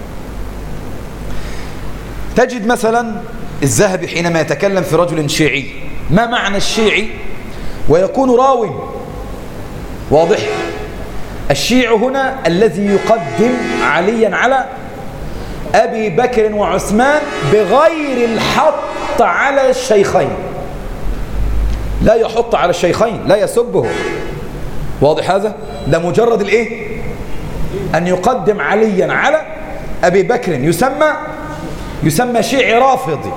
تجد مثلا الذهبي حينما يتكلم في رجل شيعي، ما معنى الشيعي؟ ويكون راوي واضح. الشيع هنا الذي يقدم عليا على أبي بكر وعثمان بغير الحط على الشيخين، لا يحط على الشيخين، لا يسبه، واضح هذا؟ ده مجرد الايه؟ أن يقدم عليا على أبي بكر يسمى شيعي رافضي،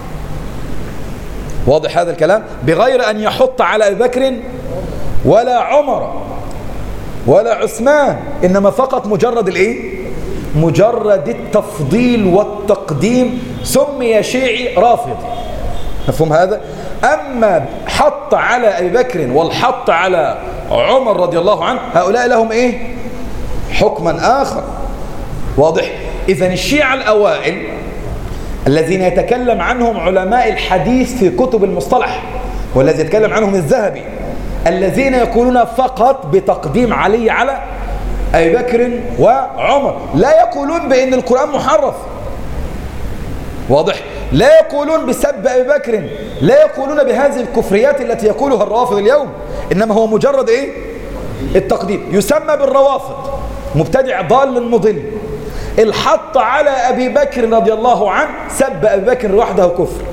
واضح هذا الكلام؟ بغير أن يحط على أبي بكر ولا عمر ولا عثمان، إنما فقط مجرد الايه؟ مجرد التفضيل والتقديم سمي شيعي رافضي. مفهوم هذا؟ أما حط على أبي بكر والحط على عمر رضي الله عنه، هؤلاء لهم ايه؟ حكما آخر، واضح؟ إذن الشيعة الأوائل الذين يتكلم عنهم علماء الحديث في كتب المصطلح، والذي يتكلم عنهم الذهبي، الذين يقولون فقط بتقديم علي على أبي بكر وعمر، لا يقولون بأن القرآن محرف، واضح؟ لا يقولون بسب أبي بكر، لا يقولون بهذه الكفريات التي يقولها الروافض اليوم، إنما هو مجرد إيه؟ التقديم. يسمى بالروافض مبتدع ضال مضل. الحط على أبي بكر رضي الله عنه سب أبي بكر وحده كفر.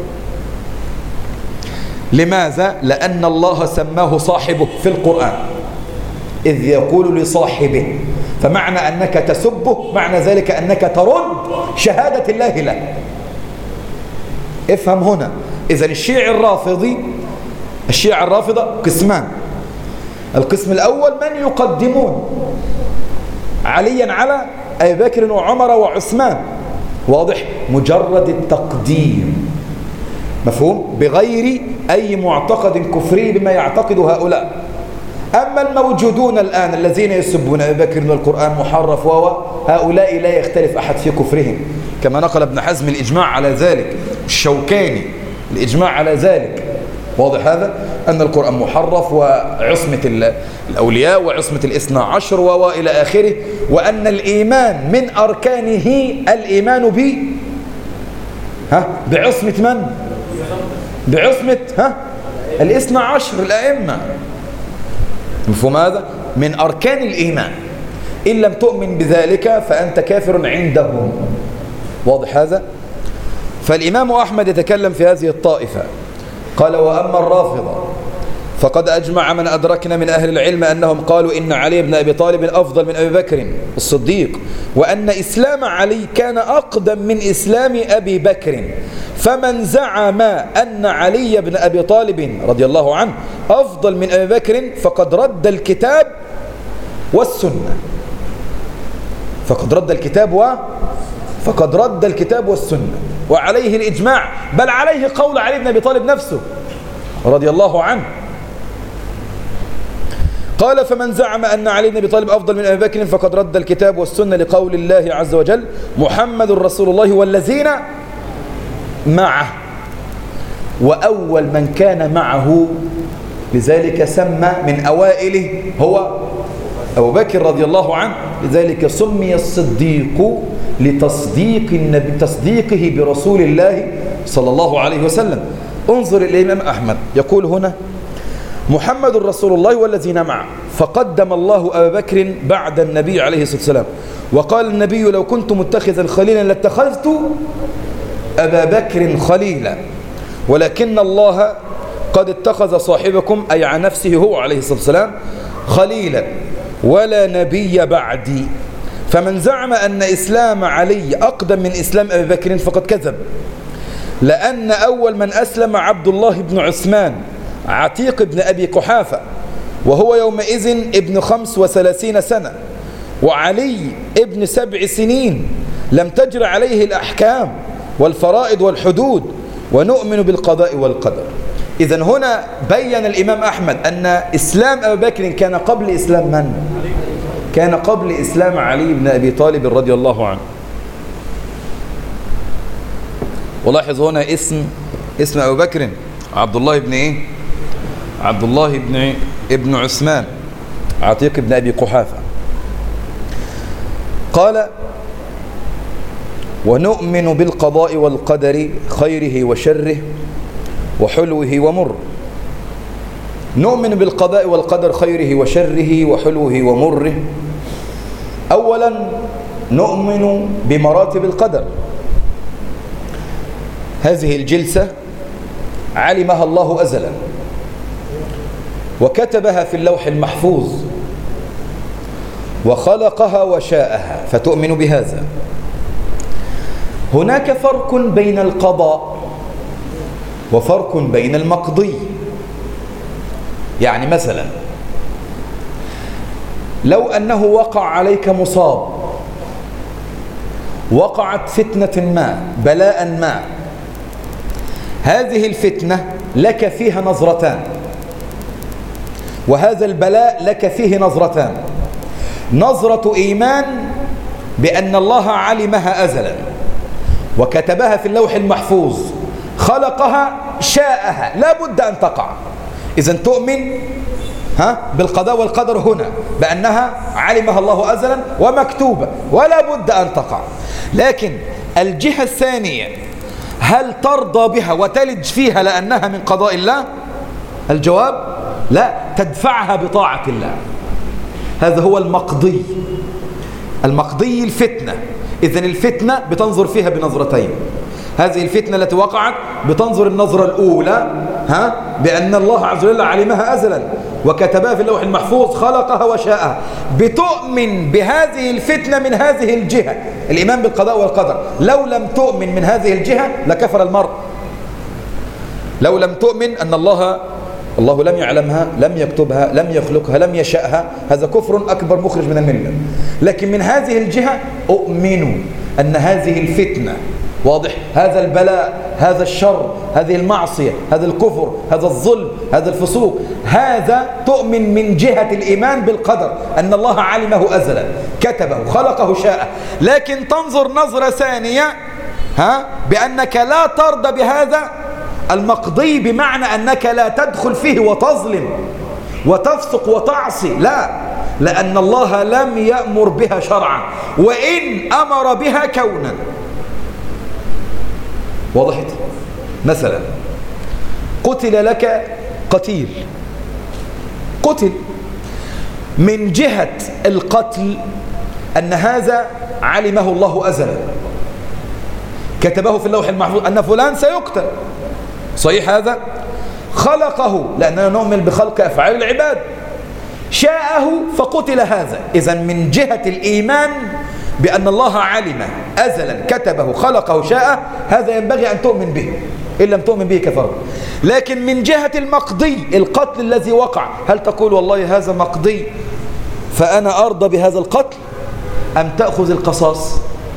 لماذا؟ لأن الله سماه صاحبه في القرآن إذ يقول لصاحبه، فمعنى أنك تسبه معنى ذلك أنك ترد شهادة الله له. افهم هنا. إذن الشيعة الرافضة قسمان. القسم الأول من يقدمون عليا على أبي بكر وعمر وعثمان، واضح؟ مجرد التقديم، مفهوم؟ بغير أي معتقد كفري بما يعتقد هؤلاء. أما الموجودون الآن الذين يسبون أبي بكر والقرآن محرف هؤلاء لا يختلف أحد في كفرهم، كما نقل ابن حزم الإجماع على ذلك، الشوكاني الإجماع على ذلك، واضح هذا؟ أن القرآن محرف وعصمة الأولياء وعصمة الاثنى عشر وإلى آخره، وأن الإيمان من أركانه الإيمان بعصمة من؟ بعصمة الاثنى عشر الأئمة. مفهوم هذا؟ من أركان الإيمان، إن لم تؤمن بذلك فأنت كافر عندهم، واضح هذا؟ فالإمام أحمد يتكلم في هذه الطائفة، قال: وأما الرافضة فقد أجمع من أدركنا من أهل العلم أنهم قالوا إن علي بن أبي طالب أفضل من أبي بكر الصديق، وأن إسلام علي كان أقدم من إسلام أبي بكر، فمن زعم أن علي بن أبي طالب رضي الله عنه أفضل من أبي بكر فقد رد الكتاب والسنة. فقد رد الكتاب والسنة، وعليه الإجماع، بل عليه قول علي بن أبي طالب نفسه رضي الله عنه. قال: فمن زعم أن علي بن أبي طالب أفضل من أبي بكر فقد رد الكتاب والسنة، لقول الله عز وجل: محمد رسول الله والذين معه. وأول من كان معه لذلك سمى من أوائله هو أبو بكر رضي الله عنه، لذلك سمي الصديق تصديقه برسول الله صلى الله عليه وسلم. انظر الإمام أحمد يقول هنا: محمد رسول الله والذين معه، فقدم الله أبا بكر بعد النبي عليه الصلاة والسلام، وقال النبي: لو كنت متخذا خليلا لاتخذت أبا بكر خليلا، ولكن الله قد اتخذ صاحبكم، أي عن نفسه هو عليه الصلاة والسلام، خليلا ولا نبي بعدي. فمن زعم أن إسلام علي أقدم من إسلام أبي بكر فقد كذب، لأن أول من أسلم عبد الله بن عثمان عتيق بن أبي قحافة، وهو يومئذ ابن 35 سنة، وعلي ابن 7 سنين لم تجر عليه الأحكام والفرائض والحدود، ونؤمن بالقضاء والقدر. إذن هنا بيّن الإمام أحمد أن إسلام أبي بكر كان قبل إسلام من؟ كان قبل إسلام علي بن أبي طالب رضي الله عنه. ولاحظ هنا اسم أبو بكر عبد الله بن إيه؟ عبد الله ابن عثمان عتيق بن أبي قحافة. قال: ونؤمن بالقضاء والقدر خيره وشره وحلوه ومره. نؤمن بالقضاء والقدر خيره وشره وحلوه ومره. أولا نؤمن بمراتب القدر. هذه الجلسة علمها الله أزلا وكتبها في اللوح المحفوظ وخلقها وشاءها، فتؤمن بهذا. هناك فرق بين القضاء وفرق بين المقضي. يعني مثلا لو أنه وقع عليك مصاب، وقعت فتنة ما، بلاء ما، هذه الفتنة لك فيها نظرتان، وهذا البلاء لك فيه نظرتان: نظرة إيمان بأن الله علمها أزلا وكتبها في اللوح المحفوظ، خلقها، شاءها، لا بد أن تقع. إذن تؤمن بالقضاء والقدر هنا بأنها علمها الله أزلا ومكتوبة ولا بد أن تقع. لكن الجهة الثانية، هل ترضى بها وتلج فيها لأنها من قضاء الله؟ الجواب لا، تدفعها بطاعة الله. هذا هو المقضي. المقضي الفتنة. إذن الفتنة بتنظر فيها بنظرتين. هذه الفتنة التي وقعت بتنظر النظرة الأولى بأن الله عز وجل علمها أزلا وكتبها في اللوح المحفوظ، خلقها وشاءها. بتؤمن بهذه الفتنة من هذه الجهة، الإيمان بالقضاء والقدر. لو لم تؤمن من هذه الجهة لكفر المرء. لو لم تؤمن أن الله لم يعلمها، لم يكتبها، لم يخلقها، لم يشأها، هذا كفر أكبر مخرج من الملة. لكن من هذه الجهة أؤمن أن هذه الفتنة، واضح، هذا البلاء، هذا الشر، هذه المعصية، هذا الكفر، هذا الظلم، هذا الفسوق، هذا تؤمن من جهة الإيمان بالقدر أن الله علمه أزلا، كتبه، خلقه، شاءه. لكن تنظر نظرة ثانية بأنك لا ترضى بهذا المقضي، بمعنى أنك لا تدخل فيه وتظلم وتفسق وتعصي، لا، لأن الله لم يأمر بها شرعا وإن أمر بها كونا. وضحت؟ مثلا قتل لك قتيل، قتل، من جهة القتل أن هذا علمه الله أزلا، كتبه في اللوح المحفوظ أن فلان سيقتل، صحيح هذا؟ خلقه، لأننا نؤمن بخلق أفعال العباد، شاءه فقتل هذا. إذن من جهة الإيمان بأن الله علم أزلا، كتبه، خلقه، شاءه، هذا ينبغي أن تؤمن به، إن لم تؤمن به كفرت. لكن من جهة المقضي، القتل الذي وقع، هل تقول والله هذا مقضي فأنا أرضى بهذا القتل، أم تأخذ القصاص؟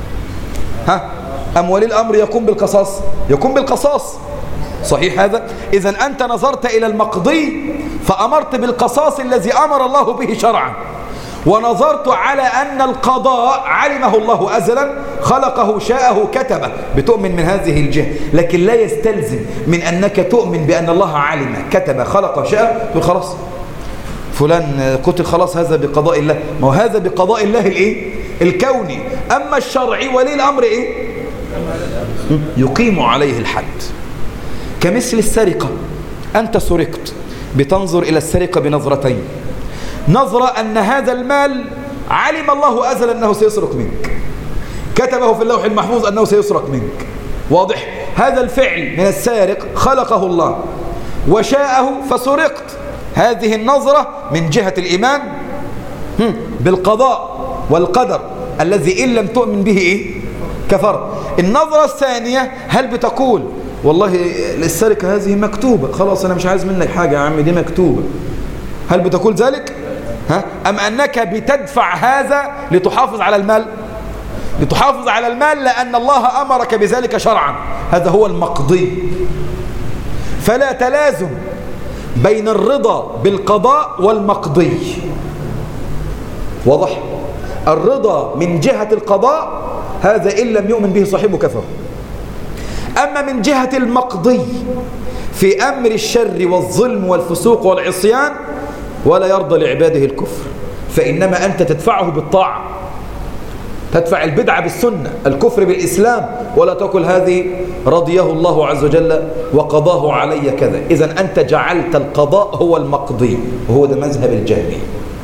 أم ولي الأمر يقوم بالقصاص؟ يقوم بالقصاص، صحيح هذا؟ إذن أنت نظرت إلى المقضي فأمرت بالقصاص الذي أمر الله به شرعا، ونظرت على أن القضاء علمه الله أزلا، خلقه، شاءه، كتبه، بتؤمن من هذه الجهة. لكن لا يستلزم من أنك تؤمن بأن الله علم، كتب، خلق، شاء، تقول خلاص فلان قتل، خلاص هذا بقضاء الله. ما هو هذا بقضاء الله الإيه؟ الكوني. أما الشرعي ولي الأمر إيه؟ يقيم عليه الحد. كمثل السرقة، أنت سرقت، بتنظر إلى السرقة بنظرتين: نظرة أن هذا المال علم الله أزل أنه سيسرق منك، كتبه في اللوح المحفوظ أنه سيسرق منك، واضح؟ هذا الفعل من السارق خلقه الله وشاءه فسرقت. هذه النظرة من جهة الإيمان بالقضاء والقدر الذي إن لم تؤمن به إيه؟ كفر. النظرة الثانية، هل بتقول والله السرقة هذه مكتوبة، خلاص أنا مش عايز منك حاجة يا عم، دي مكتوبة، هل بتقول ذلك؟ أم أنك بتدفع هذا لتحافظ على المال؟ لتحافظ على المال لأن الله أمرك بذلك شرعا. هذا هو المقضي. فلا تلازم بين الرضا بالقضاء والمقضي. واضح؟ الرضا من جهة القضاء هذا إن لم يؤمن به صاحبه كفر. أما من جهة المقضي في أمر الشر والظلم والفسوق والعصيان ولا يرضى لعباده الكفر، فإنما أنت تدفعه بالطاعة، تدفع البدعة بالسنة، الكفر بالإسلام، ولا تقول هذه رضيه الله عز وجل وقضاه علي كذا. إذن أنت جعلت القضاء هو المقضي، وهو ده مذهب الجهمي.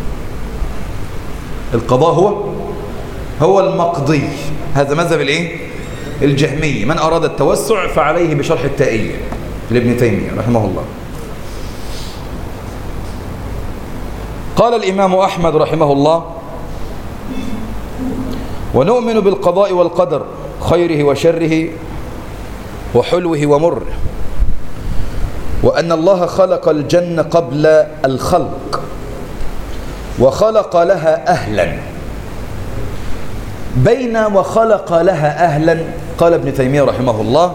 القضاء هو المقضي، هذا مذهب الجهمي. من أراد التوسع فعليه بشرح التائية لابن تيمية رحمه الله. قال الإمام أحمد رحمه الله: ونؤمن بالقضاء والقدر خيره وشره وحلوه ومره، وأن الله خلق الجنة قبل الخلق وخلق لها أهلا. بين وخلق لها أهلا قال ابن تيمية رحمه الله: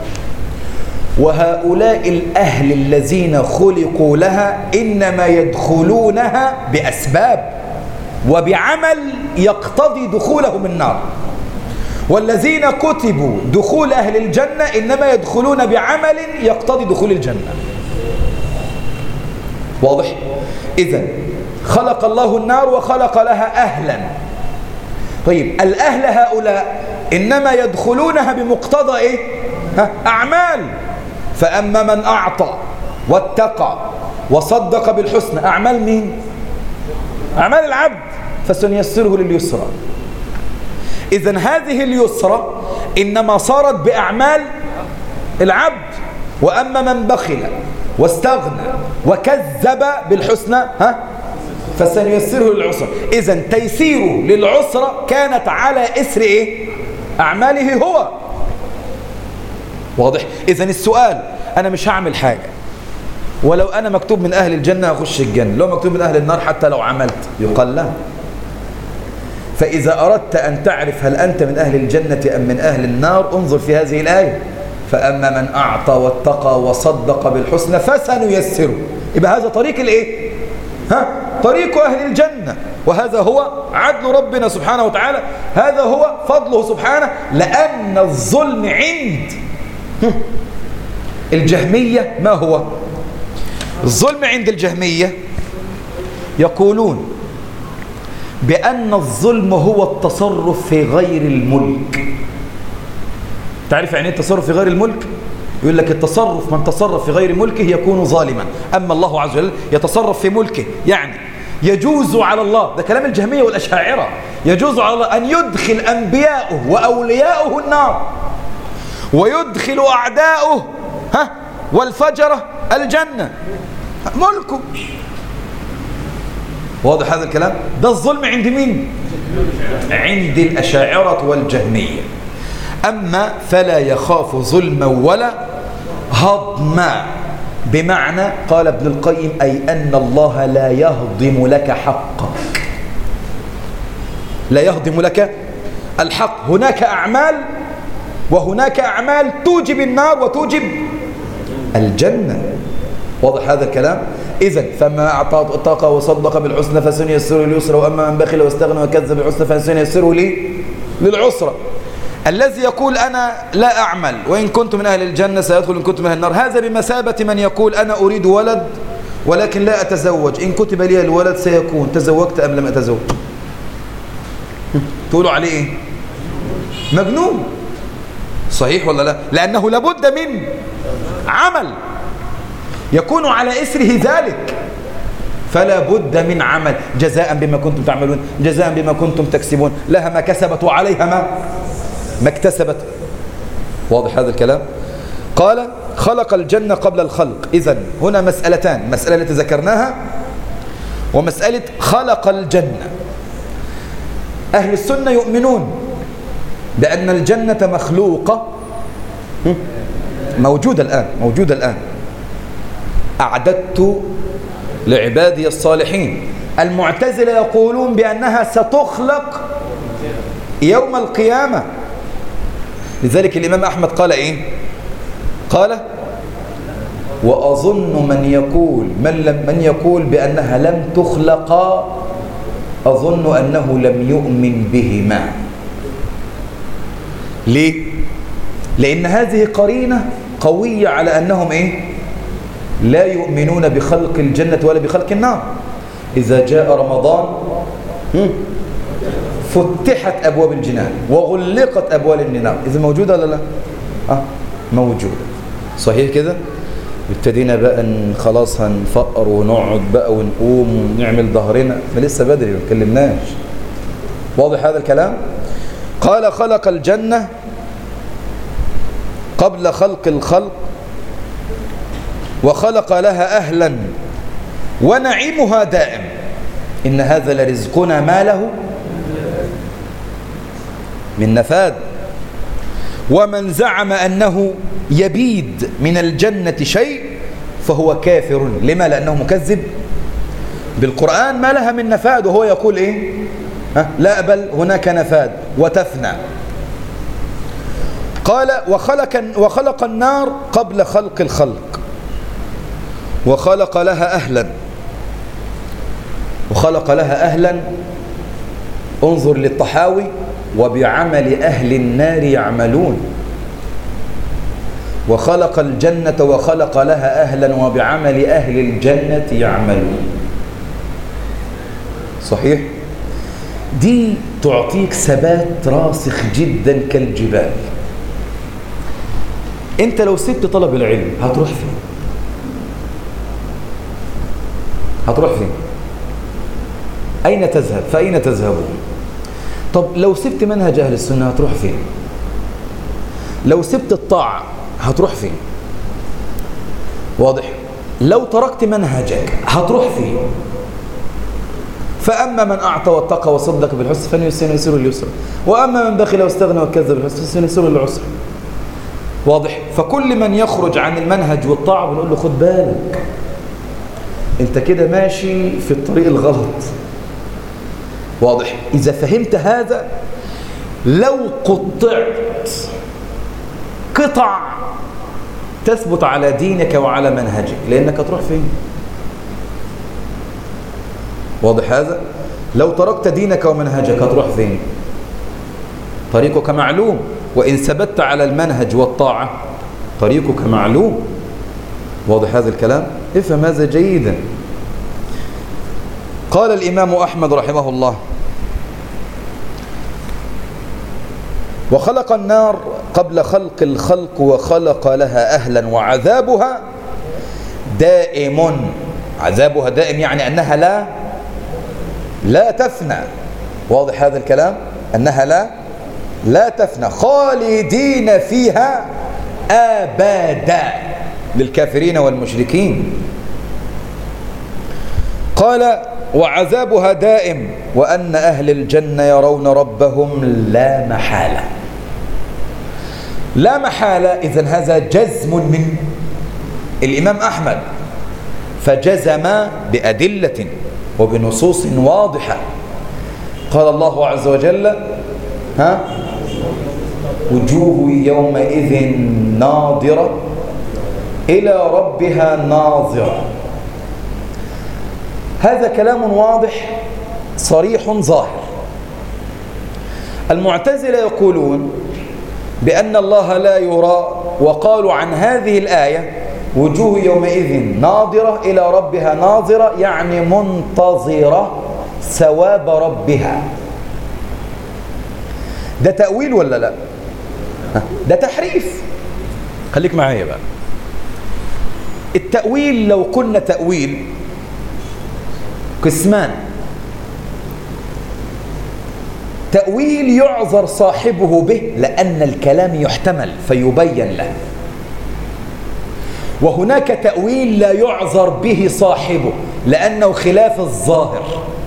وهؤلاء الأهل الذين خلقوا لها إنما يدخلونها بأسباب وبعمل يقتضي دخولهم النار، والذين كتبوا دخول أهل الجنة إنما يدخلون بعمل يقتضي دخول الجنة. واضح؟ إذن خلق الله النار وخلق لها أهلا. طيب الأهل هؤلاء إنما يدخلونها بمقتضى أعمال. فأما من أعطى واتقى وصدق بالحسنى، أعمال مين؟ أعمال العبد، فسنيسره لليسرى. إذن هذه اليسرى إنما صارت بأعمال العبد. وأما من بخل واستغنى وكذب بالحسنى فسنيسره للعسرى. إذن تيسيره للعسرى كانت على إثر أعماله هو. واضح؟ إذن السؤال: أنا مش هعمل حاجة، ولو أنا مكتوب من أهل الجنة أخش الجنة، لو مكتوب من أهل النار حتى لو عملت يقال لا. فإذا أردت أن تعرف هل أنت من أهل الجنة أم من أهل النار انظر في هذه الآية: فأما من أعطى واتقى وصدق بالحسنى فسنيسره. يبقى هذا طريق طريق أهل الجنة، وهذا هو عدل ربنا سبحانه وتعالى، هذا هو فضله سبحانه. لأن الظلم عند الجهمية ما هو؟ الظلم عند الجهمية يقولون بأن الظلم هو التصرف في غير الملك. تعرف يعني التصرف في غير الملك؟ يقول لك التصرف، من تصرف في غير ملكه يكون ظالما. أما الله عز وجل يتصرف في ملكه، يعني يجوز على الله، ده كلام الجهمية والأشاعرة، يجوز على الله أن يدخل أنبياؤه وأولياؤه النار، ويدخل أعداؤه والفجرة الجنة، ملكه. واضح هذا الكلام؟ ده الظلم عند مين؟ عند الأشاعرة والجهمية. أما فلا يخاف ظلما ولا هضما، بمعنى قال ابن القيم: أي أن الله لا يهضم لك حقك، لا يهضم لك الحق. هناك أعمال وهناك أعمال توجب النار وتوجب الجنة. واضح هذا الكلام؟ إذن فما أعطى واتقى وصدق بالحسنى فسنيسره لليسرى، وأما من بخل واستغنى وكذب بالحسنى فسنيسره للعسرى. الذي يقول أنا لا أعمل وإن كنت من أهل الجنة سيدخل إن كنت من أهل النار، هذا بمثابة من يقول أنا أريد ولد ولكن لا أتزوج، إن كتب لي الولد سيكون، تزوجت أم لم أتزوج؟ تقولوا عليه إيه؟ مجنون. صحيح ولا لا؟ لأنه لابد من عمل يكون على إثره ذلك، فلا بد من عمل. جزاء بما كنتم تعملون، جزاء بما كنتم تكسبون، لها ما كسبت وعليها ما اكتسبت. واضح هذا الكلام؟ قال: خلق الجنة قبل الخلق. إذن هنا مسألتان: مسألة التي ذكرناها ومسألة خلق الجنة. أهل السنة يؤمنون بأن الجنة مخلوقة، موجودة الآن، أعددت لعبادي الصالحين. المعتزلة يقولون بأنها ستخلق يوم القيامة. لذلك الإمام أحمد قال إيه؟ قال: وأظن من يقول بأنها لم تخلق أظن أنه لم يؤمن بهما. ليه؟ لأن هذه قرينة قوية على أنهم لا يؤمنون بخلق الجنة ولا بخلق النار. إذا جاء رمضان فتحت أبواب الجنان وغلقت أبواب النار. إذا موجودة ولا لا؟ موجودة. صحيح كده؟ ابتدينا بقى خلاص هنفقر ونقعد بقى ونقوم ونعمل ظهرنا، فلسه بدري ما اتكلمناش. واضح هذا الكلام؟ قال خلق الجنة قبل خلق الخلق وخلق لها أهلا ونعيمها دائم إن هذا لرزقنا ما له من نفاد. ومن زعم أنه يبيد من الجنة شيء فهو كافر. لما؟ لأنه مكذب بالقرآن. ما لها من نفاد، وهو يقول لا بل هناك نفاد وتفنى. قال وخلق النار قبل خلق الخلق وخلق لها أهلا. وخلق لها أهلا، انظر للطحاوي: وبعمل أهل النار يعملون. وخلق الجنة وخلق لها أهلا وبعمل أهل الجنة يعملون. صحيح؟ دي تعطيك ثبات راسخ جدا كالجبال. انت لو سبت طلب العلم هتروح فين؟ هتروح فين؟ أين تذهب؟ فأين تذهبون؟ طب لو سبت منهج أهل السنة هتروح فين؟ لو سبت الطاعة هتروح فين؟ واضح؟ لو تركت منهجك هتروح فين؟ فأما من أعطى واتقى وصدق بالحسنى فسنيسره لليسرى، وأما من بخل واستغنى وكذب بالحسنى فسنيسره للعسرى. واضح؟ فكل من يخرج عن المنهج والطاعة بنقول له خد بالك، انت كده ماشي في الطريق الغلط. واضح؟ إذا فهمت هذا، لو قطعت قطع تثبت على دينك وعلى منهجك، لأنك هتروح فين؟ واضح هذا؟ لو تركت دينك ومنهجك هتروح فين؟ طريقك معلوم، وإن ثبت على المنهج والطاعة طريقك معلوم. واضح هذا الكلام؟ افهم هذا جيدا. قال الإمام أحمد رحمه الله: وخلق النار قبل خلق الخلق وخلق لها أهلا وعذابها دائم. عذابها دائم يعني أنها لا تفنى. واضح هذا الكلام؟ أنها لا تفنى، خالدين فيها أبدا للكافرين والمشركين. قال: وعذابها دائم وأن أهل الجنة يرون ربهم لا محالة. لا محالة، إذن هذا جزم من الإمام أحمد، فجزم بأدلة وبنصوص واضحة. قال الله عز وجل: وجوه يومئذ ناظرة إلى ربها ناظرة. هذا كلام واضح صريح ظاهر. المعتزلة يقولون بأن الله لا يرى، وقالوا عن هذه الآية: وجوه يومئذ ناظرة إلى ربها ناظرة، يعني منتظرة ثواب ربها. ده تأويل ولا لا؟ ده تحريف. خليك معايا بقى. التأويل لو قلنا تأويل قسمان: تأويل يعذر صاحبه به لأن الكلام يحتمل فيبين له، وهناك تأويل لا يعذر به صاحبه لأنه خلاف الظاهر،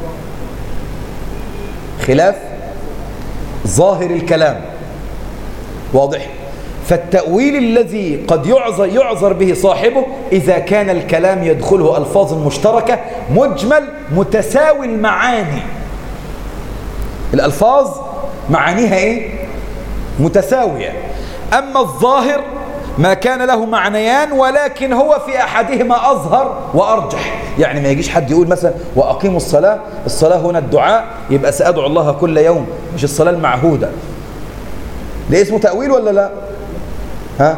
خلاف ظاهر الكلام. واضح؟ فالتأويل الذي قد يعذر به صاحبه إذا كان الكلام يدخله ألفاظ مشتركة مجمل متساوي المعاني. الألفاظ معانيها متساوية. أما الظاهر ما كان له معنيان ولكن هو في أحدهما أظهر وأرجح. يعني ما يجيش حد يقول مثلا وأقيموا الصلاة، الصلاة هنا الدعاء، يبقى سأدعو الله كل يوم، مش الصلاة المعهودة. ده اسمه تأويل ولا لا؟ ها؟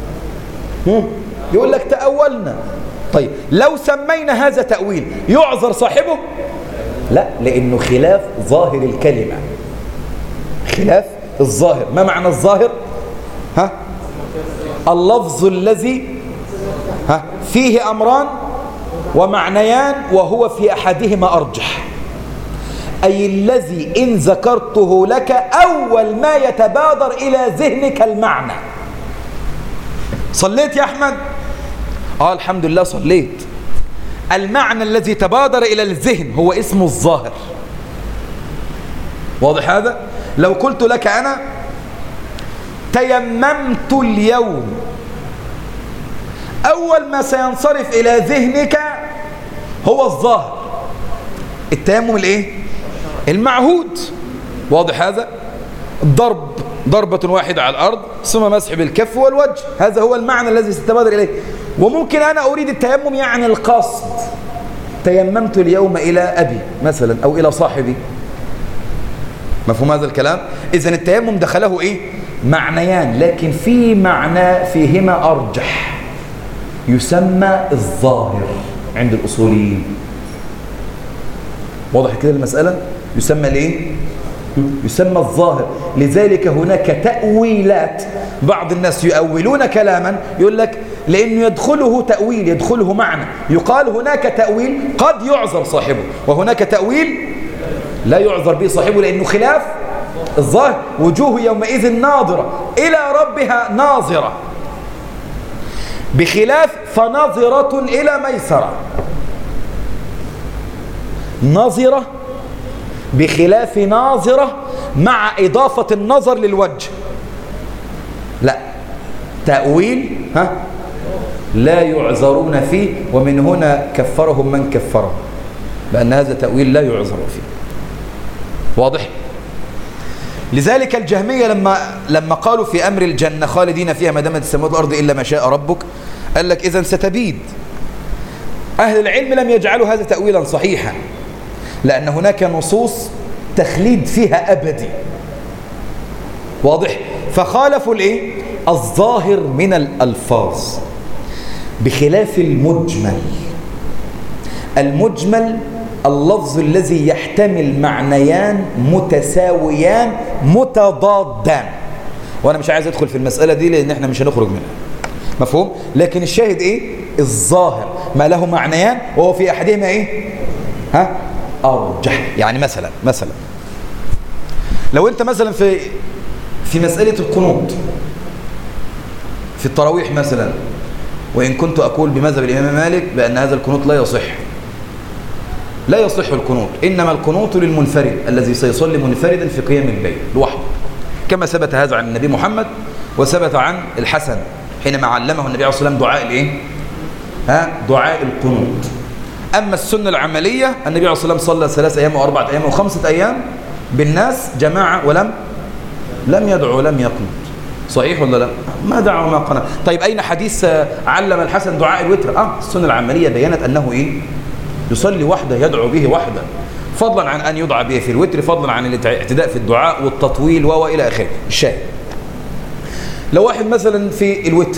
يقول لك تأولنا. طيب لو سمينا هذا تأويل يعذر صاحبه؟ لا، لأنه خلاف ظاهر الكلمة، خلاف الظاهر. ما معنى الظاهر؟ ها؟ اللفظ الذي فيه أمران ومعنيان وهو في أحدهما أرجح، أي الذي إن ذكرته لك أول ما يتبادر إلى ذهنك المعنى. صليت يا أحمد؟ الحمد لله صليت. المعنى الذي تبادر إلى الذهن هو اسمه الظاهر. واضح هذا؟ لو قلت لك أنا تيممت اليوم، أول ما سينصرف إلى ذهنك هو الظاهر، التيمم الإيه؟ المعهود. واضح هذا؟ ضربة واحدة على الأرض ثم مسح بالكف والوجه، هذا هو المعنى الذي ستبادر إليه. وممكن أنا أريد التيمم يعني القصد، تيممت اليوم إلى أبي مثلا أو إلى صاحبي. مفهوم هذا الكلام؟ إذن التيمم دخله إيه؟ معنيان، لكن في معنى فيهما أرجح يسمى الظاهر عند الأصوليين. واضح كده المسألة؟ يسمى الإيه؟ يسمى الظاهر. لذلك هناك تأويلات، بعض الناس يؤولون كلاما يقول لك لأنه يدخله تأويل، يدخله معنى، يقال هناك تأويل قد يعذر صاحبه، وهناك تأويل لا يعذر به صاحبه لأنه خلاف الظاهر. وجوه يومئذ ناظرة إلى ربها ناظرة، بخلاف فنظرة إلى ميسرة. نظرة بخلاف ناظرة مع إضافة النظر للوجه. لا، تأويل لا يعذرون فيه، ومن هنا كفرهم من كفرهم بأن هذا تأويل لا يعذر فيه. واضح؟ لذلك الجهمية لما قالوا في أمر الجنة خالدين فيها ما دامت السماوات والأرض إلا ما شاء ربك، قال لك إذن ستبيد. أهل العلم لم يجعلوا هذا تأويلا صحيحا، لأن هناك نصوص تخليد فيها أبدي. واضح؟ فخالفوا الإيه؟ الظاهر من الألفاظ بخلاف المجمل. المجمل اللفظ الذي يحتمل معنيان متساويان متضادان، وأنا مش عايز أدخل في المسألة دي لأن احنا مش هنخرج منها. مفهوم؟ لكن الشاهد إيه؟ الظاهر ما له معنيان وهو في أحدهما إيه؟ أرجح. يعني مثلا لو أنت مثلا في مسألة القنوت في التراويح مثلا، وإن كنت أقول بمذهب الإمام مالك بأن هذا القنوت لا يصح القنوت، إنما القنوت للمنفرد الذي سيصلي منفردا في قيام الليل لوحده، كما ثبت هذا عن النبي محمد وثبت عن الحسن حينما علمه النبي عليه الصلاة والسلام دعاء الإيه؟ دعاء القنوت. أما السنة العملية النبي عليه الصلاة والسلام صلى 3 أيام و4 أيام و5 أيام بالناس جماعة لم يدعو ولم يقنط. صحيح ولا لا؟ ما دعا وما قنط. طيب أين حديث علم الحسن دعاء الوتر؟ السنة العملية بيّنت أنه إيه؟ يصلي وحده، يدعو به وحده، فضلا عن أن يدعى به في الوتر، فضلا عن الاعتداء في الدعاء والتطويل وإلى آخره. الشاهد لو واحد مثلا في الوتر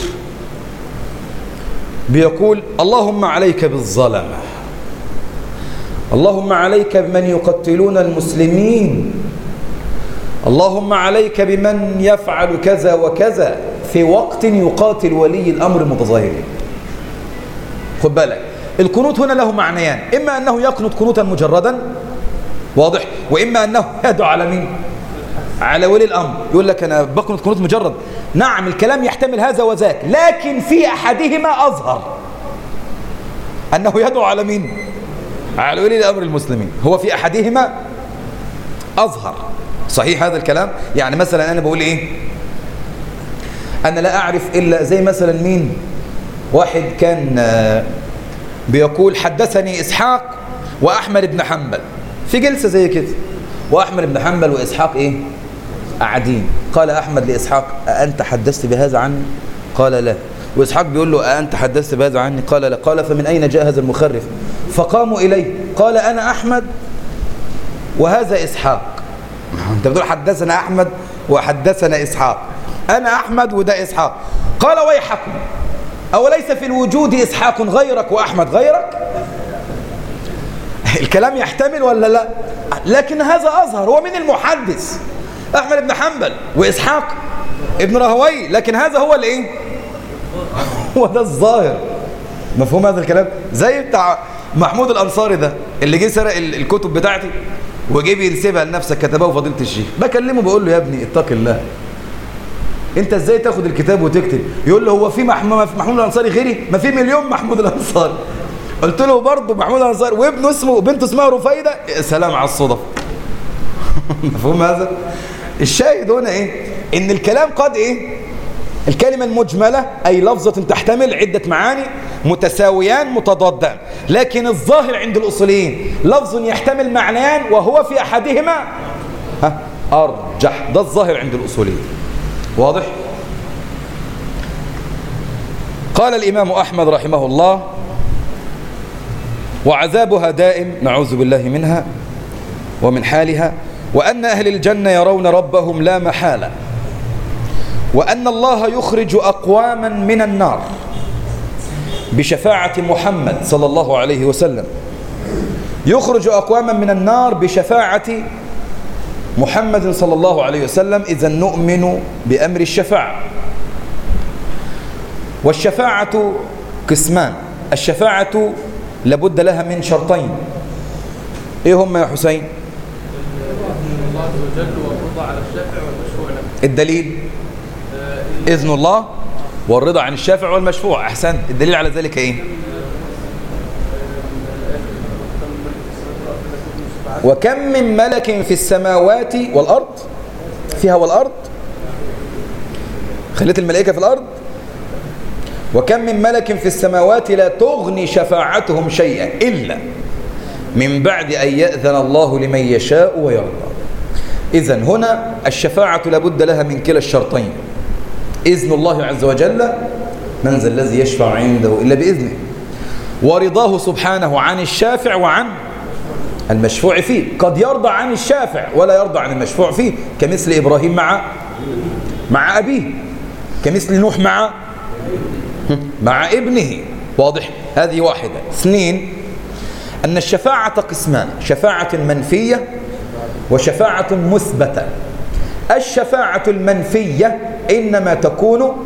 بيقول اللهم عليك بالظلمة، اللهم عليك بمن يقتلون المسلمين، اللهم عليك بمن يفعل كذا وكذا، في وقت يقاتل ولي الأمر المتظاهرين. خد بالك، القنوت هنا له معنيان، إما أنه يقنط قنوتا مجردا، واضح، وإما أنه يدعو على مين؟ على ولي الأمر. يقول لك أنا بقنط قنوت مجرد، نعم الكلام يحتمل هذا وذاك، لكن في أحدهما أظهر أنه يدعو على مين؟ على ولي الأمر المسلمين، هو في أحدهما أظهر. صحيح هذا الكلام؟ يعني مثلا أنا بقول إيه؟ أنا لا أعرف إلا زي مثلا مين؟ واحد كان بيقول حدثني إسحاق وأحمد بن حنبل في جلسة زي كده، وأحمد بن حنبل وإسحاق إيه؟ قاعدين. قال أحمد لإسحاق أنت حدثت بهذا عني؟ قال لا. وإسحاق بيقول له أنت حدثت بهذا عني؟ قال لا. قال فمن أين جاء هذا المخرف؟ فقاموا إليه قال أنا أحمد وهذا إسحاق. أنت بتقول حدثنا أحمد وحدثنا إسحاق، أنا أحمد وده إسحاق. قال ويحكم، أوليس في الوجود إسحاق غيرك وأحمد غيرك؟ الكلام يحتمل ولا لا؟ لكن هذا أظهر. هو من المحدث؟ أحمد بن حنبل وإسحاق ابن راهويه، لكن هذا هو الإيه؟ هو ده الظاهر. مفهوم هذا الكلام؟ زي بتاع محمود الأنصاري ده اللي جه سرق الكتب بتاعتي وجيب ينسبها لنفسك، كتبها فضيلة الشيخ. بكلمه بقول له يا ابني اتق الله، انت ازاي تاخد الكتاب وتكتب؟ يقول له هو في محمود الأنصاري غيري؟ ما في مليون محمود الأنصاري. قلت له برضه محمود الأنصاري وابنه اسمه وبنته اسمها رفيدة. سلام على الصدف. مفهوم هذا؟ الشاهد هنا ايه؟ ان الكلام قد ايه؟ الكلمة المجملة أي لفظة تحتمل عدة معاني متساويان متضادان، لكن الظاهر عند الأصوليين لفظ يحتمل معنيان وهو في أحدهما أرجح. ده الظاهر عند الأصوليين. واضح؟ قال الإمام أحمد رحمه الله وعذابها دائم، نعوذ بالله منها ومن حالها، وأن أهل الجنة يرون ربهم لا محالة، وأن الله يخرج أقواما من النار بشفاعة محمد صلى الله عليه وسلم، يخرج أقواما من النار بشفاعة محمد صلى الله عليه وسلم. إذا نؤمن بأمر الشفاعة. والشفاعة قسمان. الشفاعة لابد لها من شرطين. إيه هم يا حسين؟ الله عز وجل والرضا على الشافع والمشفوع له. الدليل إذن الله والرضا عن الشافع والمشفوع. أحسنت. الدليل على ذلك إيه؟ وكم من ملك في السماوات والأرض، فيها والأرض، خليت الملائكة في الأرض. وكم من ملك في السماوات لا تغني شفاعتهم شيئا إلا من بعد أن يأذن الله لمن يشاء ويرضى. إذن هنا الشفاعة لابد لها من كلا الشرطين. إذن الله عز وجل، من ذا الذي يشفع عنده إلا بإذنه، ورضاه سبحانه عن الشافع وعن المشفوع فيه. قد يرضى عن الشافع ولا يرضى عن المشفوع فيه، كمثل إبراهيم مع أبيه، كمثل نوح مع ابنه. واضح؟ هذه واحدة. اثنين، أن الشفاعة قسمان: شفاعة منفية وشفاعة مثبتة. الشفاعة المنفية إنما تكون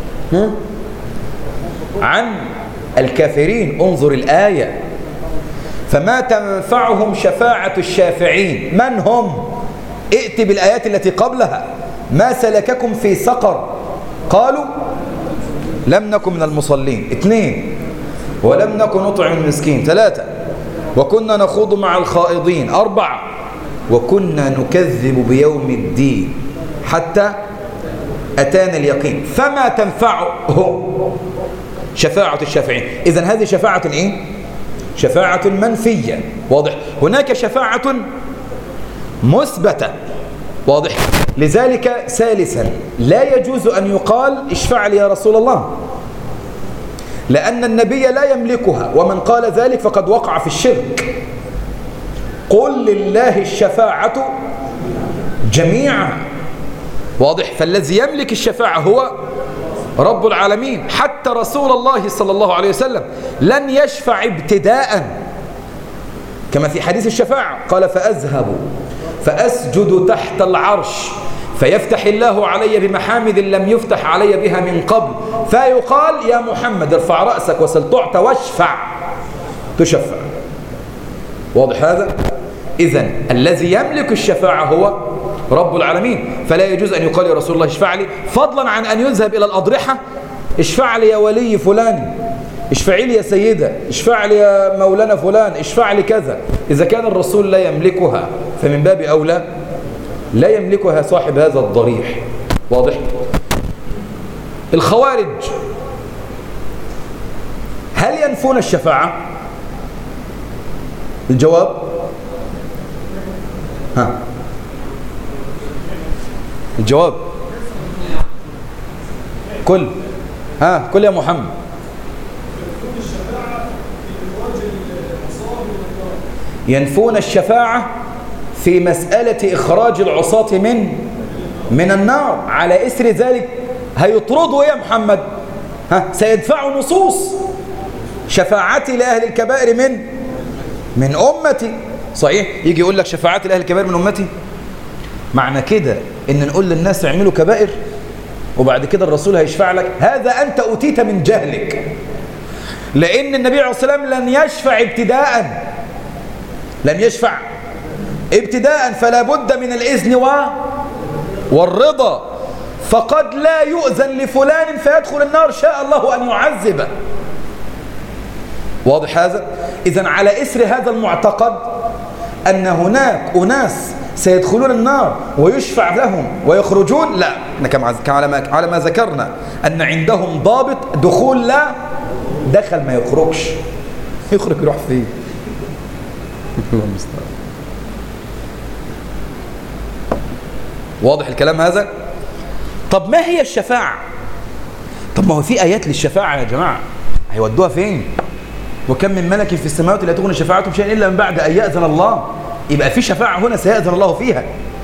عن الكافرين. انظر الآية: فما تنفعهم شفاعة الشافعين. من هم؟ ائت بالآيات التي قبلها: ما سلككم في سقر؟ قالوا لم نكن من المصلين. 2 ولم نكن نطعم المسكين. 3 وكنا نخوض مع الخائضين. 4 وكنا نكذب بيوم الدين حتى أتانا اليقين. فما تنفعهم شفاعة الشافعين. إذن هذه شفاعة إيه؟ شفاعة منفية. واضح؟ هناك شفاعة مثبتة. واضح؟ لذلك ثالثا لا يجوز أن يقال اشفع لي يا رسول الله، لأن النبي لا يملكها، ومن قال ذلك فقد وقع في الشرك. قل لله الشفاعة جميعا. واضح؟ فالذي يملك الشفاعة هو رب العالمين. حتى رسول الله صلى الله عليه وسلم لن يشفع ابتداء، كما في حديث الشفاعة قال: فأذهب فأسجد تحت العرش فيفتح الله علي بمحامد لم يفتح علي بها من قبل، فيقال: يا محمد ارفع رأسك وسل تعطى واشفع تشفع. واضح هذا؟ إذن الذي يملك الشفاعة هو رب العالمين، فلا يجوز أن يقال يا رسول الله اشفع لي، فضلا عن أن يذهب إلى الأضرحة: اشفع لي يا ولي فلان، اشفعي لي يا سيدة، اشفع لي يا مولانا فلان، اشفع لي كذا. إذا كان الرسول لا يملكها فمن باب أولى لا يملكها صاحب هذا الضريح. واضح؟ الخوارج هل ينفون الشفاعة؟ الجواب الجواب ها كل يا محمد. ينفون الشفاعة في مسألة إخراج العصاة من النار. على إثر ذلك هيطردوا يا محمد، سيدفعوا نصوص شفاعتي لأهل الكبائر من أمتي. صحيح، يجي يقول لك شفاعتي لأهل الكبائر من أمتي، معنى كده إن نقول للناس اعملوا كبائر وبعد كده الرسول هيشفع لك؟ هذا أنت أوتيت من جهلك، لأن النبي عليه الصلاة والسلام لن يشفع ابتداء، لم يشفع ابتداء، فلا بد من الإذن والرضا. فقد لا يؤذن لفلان فيدخل النار شاء الله أن يعذبه. واضح هذا؟ إذن على إثر هذا المعتقد أن هناك أناس سيدخلون النار ويشفع لهم ويخرجون، لا، على ما ذكرنا أن عندهم ضابط دخول، لا دخل ما يخرجش. يخرج يروح فين؟ واضح الكلام هذا؟ طب ما هي الشفاعة؟ طب ما هو في آيات للشفاعة يا جماعة، هيودوها فين؟ وكم من ملك في السماوات لا تغني شفاعتهم شيئا إلا من بعد أن يأذن الله. يبقى في شفاعة هنا سيأذن الله فيها.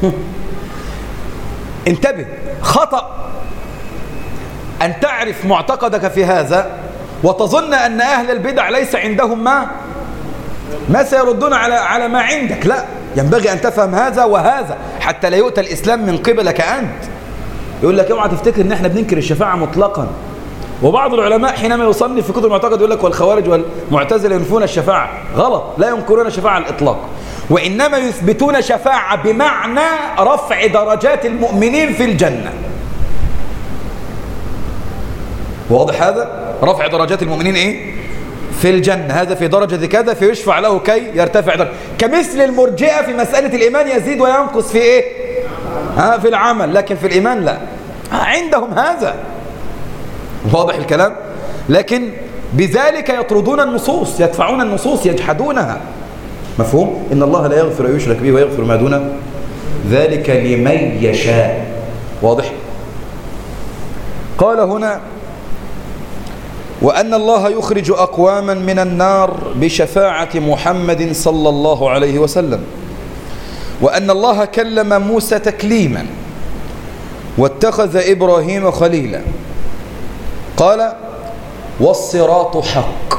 انتبه، خطأ أن تعرف معتقدك في هذا وتظن أن أهل البدع ليس عندهم ما سيردون على ما عندك. لا، ينبغي أن تفهم هذا وهذا حتى لا يؤتى الإسلام من قبلك أنت. يقول لك اوعى تفتكر ان احنا بننكر الشفاعة مطلقا. وبعض العلماء حينما يصنف في كتب المعتقد يقول لك والخوارج والمعتزلة ينفون الشفاعة. غلط، لا ينكرون الشفاعة على الإطلاق، وإنما يثبتون شفاعة بمعنى رفع درجات المؤمنين في الجنة. واضح هذا؟ رفع درجات المؤمنين ايه؟ في الجنة، هذا في درجة كذا فيشفع له كي يرتفع درجة. كمثل المرجئة في مسألة الإيمان يزيد وينقص في ايه؟ في العمل، لكن في الإيمان لا، عندهم هذا. واضح الكلام؟ لكن بذلك يطردون النصوص، يدفعون النصوص، يجحدونها. مفهوم؟ إن الله لا يغفر يشرك به ويغفر ما دون ذلك لمن يشاء. واضح؟ قال هنا وأن الله يخرج أقواما من النار بشفاعة محمد صلى الله عليه وسلم، وأن الله كلم موسى تكليما واتخذ إبراهيم خليلا. قال والصراط حق.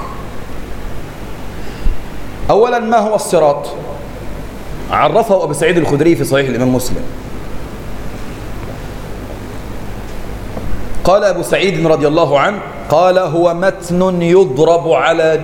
أولا ما هو الصراط؟ عرفه أبو سعيد الخدري في صحيح الإمام مسلم. قال أبو سعيد رضي الله عنه قال هو متن يضرب على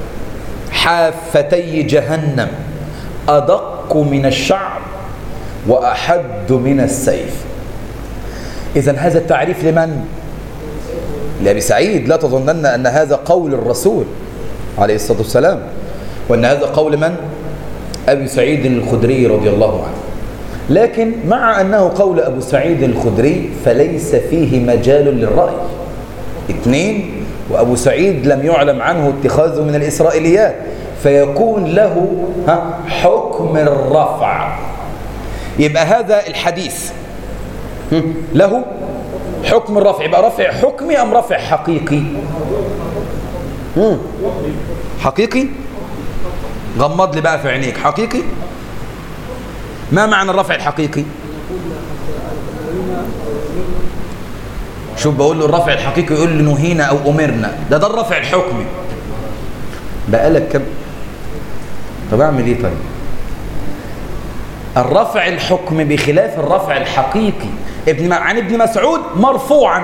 حافتي جهنم أدق من الشعر وأحد من السيف. إذن هذا التعريف لمن؟ لأبي سعيد. لا تظنن أن هذا قول الرسول عليه الصلاة والسلام، وأن هذا قول من؟ أبي سعيد الخدري رضي الله عنه. لكن مع أنه قول أبو سعيد الخدري فليس فيه مجال للرأي. اثنين، وأبو سعيد لم يعلم عنه اتخاذه من الإسرائيليات، فيكون له حكم الرفع. يبقى هذا الحديث له حكم الرفع. يبقى رفع حكمي أم رفع حقيقي؟ حقيقي. غمض لي بقى في عينيك. حقيقي. ما معنى الرفع الحقيقي؟ شوف بقول له الرفع الحقيقي يقول لي نهينا أو أمرنا، ده الرفع الحكمي. بقالك كم؟ طب أعمل إيه طيب؟ الرفع الحكمي بخلاف الرفع الحقيقي. عن ابن مسعود مرفوعا،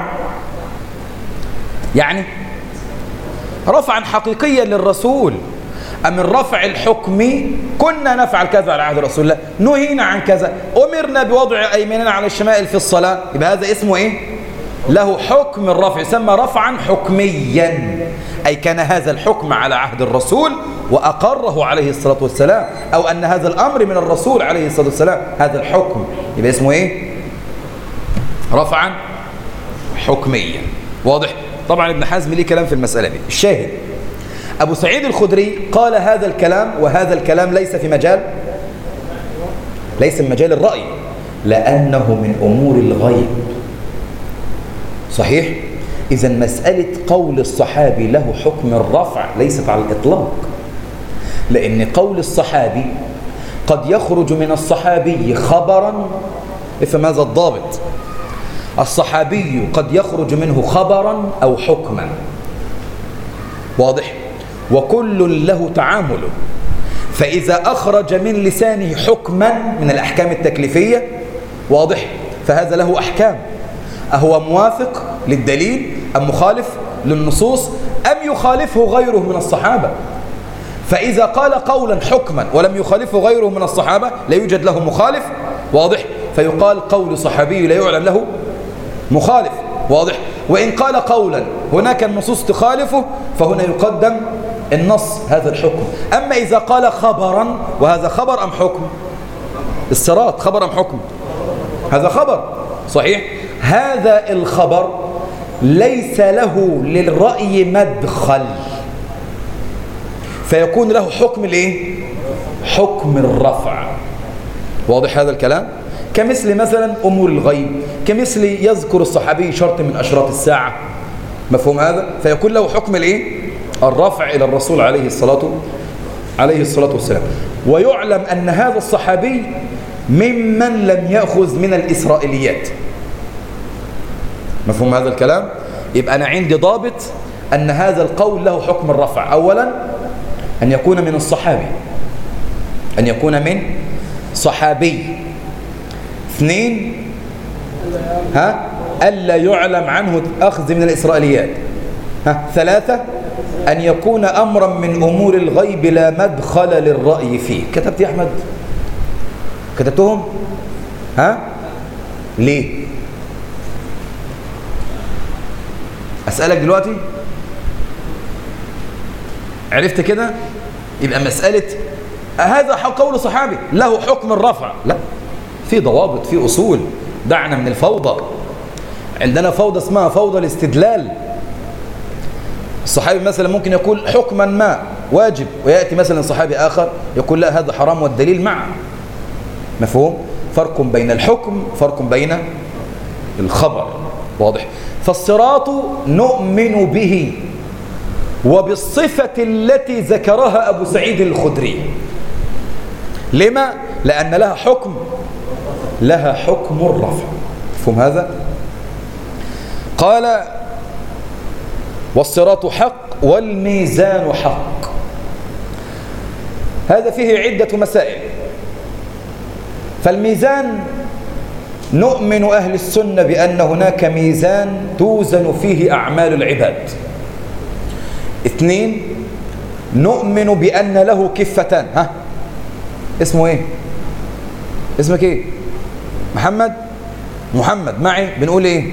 يعني رفعا حقيقيا للرسول. أم الرفع الحكمي كنا نفعل كذا على عهد رسول الله، نهينا عن كذا، أمرنا بوضع أيماننا على الشمائل في الصلاة. يبقى هذا اسمه إيه؟ له حكم الرفع، يسمى رفعا حكميا، أي كان هذا الحكم على عهد الرسول وأقره عليه الصلاة والسلام، أو أن هذا الأمر من الرسول عليه الصلاة والسلام، هذا الحكم يبقى اسمه إيه؟ رفعا حكميا. واضح؟ طبعا ابن حزم ليه كلام في المسألة دي. الشاهد أبو سعيد الخدري قال هذا الكلام، وهذا الكلام ليس في مجال، ليس من مجال الرأي، لأنه من أمور الغيب. صحيح؟ إذا مسألة قول الصحابي له حكم الرفع ليست على الإطلاق، لأن قول الصحابي قد يخرج من الصحابي خبرا. افهم هذا الضابط، الصحابي قد يخرج منه خبرا أو حكما، واضح؟ وكل له تعامله. فإذا أخرج من لسانه حكما من الأحكام التكليفية، واضح، فهذا له أحكام، أهو موافق للدليل أم مخالف للنصوص أم يخالفه غيره من الصحابة. فإذا قال قولا حكما ولم يخالفه غيره من الصحابة لا يوجد له مخالف، واضح، فيقال قول صحابي لا يعلم له مخالف، واضح. وإن قال قولا هناك النصوص تخالفه فهنا يقدم النص هذا الحكم. أما إذا قال خبرا، وهذا خبر أم حكم؟ الصراط خبر أم حكم؟ هذا خبر صحيح. هذا الخبر ليس له للرأي مدخل، فيكون له حكم الايه؟ حكم الرفع، واضح هذا الكلام؟ كمثل مثلا أمور الغيب، كمثل يذكر الصحابي شرط من أشراط الساعة، مفهوم هذا؟ فيكون له حكم الايه؟ الرفع إلى الرسول عليه الصلاة والسلام. ويعلم أن هذا الصحابي ممن لم يأخذ من الإسرائيليات، مفهوم هذا الكلام؟ يبقى أنا عندي ضابط أن هذا القول له حكم الرفع. أولا أن يكون من الصحابي، أن يكون من صحابي. اثنين، ألا يعلم عنه أخذ من الإسرائيليات. ثلاثة، أن يكون أمرا من أمور الغيب لا مدخل للرأي فيه. كتبت يا أحمد؟ كتبتهم؟ ليه؟ أسألك دلوقتي، عرفت كده؟ يبقى مسألة هذا قول صحابي له حكم الرفع، لا، في ضوابط، في أصول. دعنا من الفوضى. عندنا فوضى اسمها فوضى الاستدلال. الصحابي مثلا ممكن يقول حكما ما واجب، ويأتي مثلا صحابي آخر يقول لا هذا حرام والدليل معه، مفهوم؟ فرق بين الحكم، فرق بين الخبر، واضح؟ فالصراط نؤمن به وبالصفة التي ذكرها أبو سعيد الخدري. لما؟ لأن لها حكم الرفع، مفهوم هذا؟ قال والصراط حق والميزان حق. هذا فيه عدة مسائل. فالميزان نؤمن أهل السنة بأن هناك ميزان توزن فيه أعمال العباد. اثنين، نؤمن بأن له كفتان. اسمه ايه؟ اسمك ايه؟ محمد معي بنقول ايه؟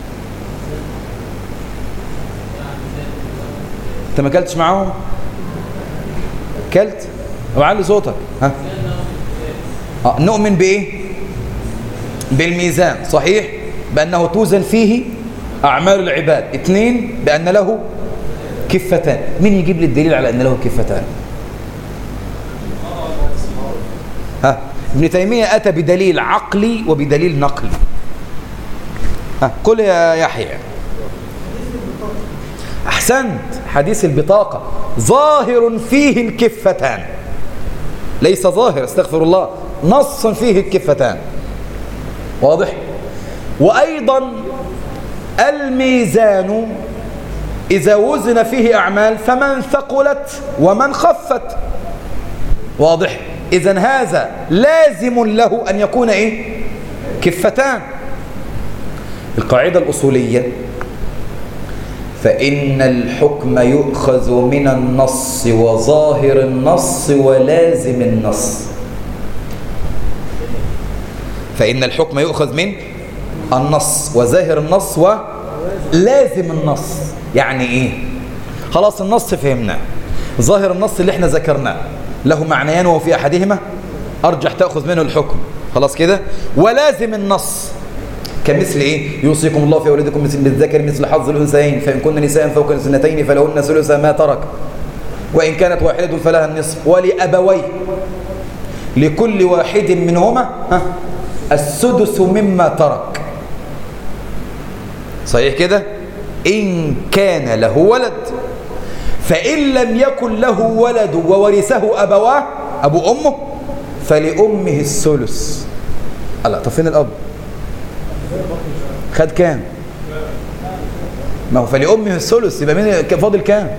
انت ما كلتش معاهم؟ كلت؟ وعلي صوتك. نؤمن بايه؟ بالميزان، صحيح، بأنه توزن فيه أعمال العباد. اثنين، بأن له كفتان. مين يجيب لي الدليل على أن له كفتان؟ ابن تيمية أتى بدليل عقلي وبدليل نقلي. قل يا يحيى. أحسنت، حديث البطاقة ظاهر فيه الكفتان، ليس ظاهر، استغفر الله، نص فيه الكفتان، واضح؟ وأيضا الميزان إذا وزن فيه أعمال فمن ثقلت ومن خفت، واضح؟ إذن هذا لازم له أن يكون إيه؟ كفتان. القاعدة الأصولية: فإن الحكم يؤخذ من النص وظاهر النص ولازم النص. فإن الحكم يؤخذ من النص وظاهر النص ولازم النص. يعني إيه؟ خلاص النص فهمناه، ظاهر النص اللي احنا ذكرناه له معنيان وفي أحدهما أرجح تأخذ منه الحكم، خلاص كده. ولازم النص كمثل إيه؟ يوصيكم الله في أولادكم بالذكر مثل حظ الأنثيين، فإن كن نساء فوق اثنتين فلهن ثلث ما ترك، وإن كانت واحدة فلها النصف، ولأبويه لكل واحد منهما السدس مما ترك. صحيح كده؟ إن كان له ولد، فإن لم يكن له ولد وورثه أبواه أبو أمه فلأمه الثلث. الله، طب فين الأب؟ خد كام؟ ما هو فلأمه الثلث، يبقى مين فاضل كام؟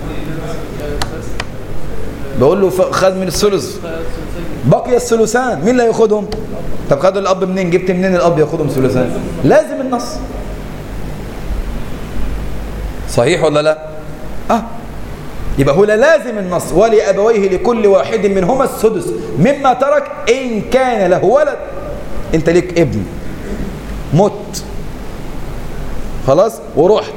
بقول له خد من الثلث، بقي الثلثان، مين اللي هياخدهم؟ طب خدوا الأب منين؟ جبت منين الأب ياخدهم ثلثان؟ لازم النص. صحيح ولا لا؟ يبقى هو لازم النص. ولأبويه لكل واحد منهما السدس مما ترك إن كان له ولد. أنت ليك ابن مت خلاص ورحت،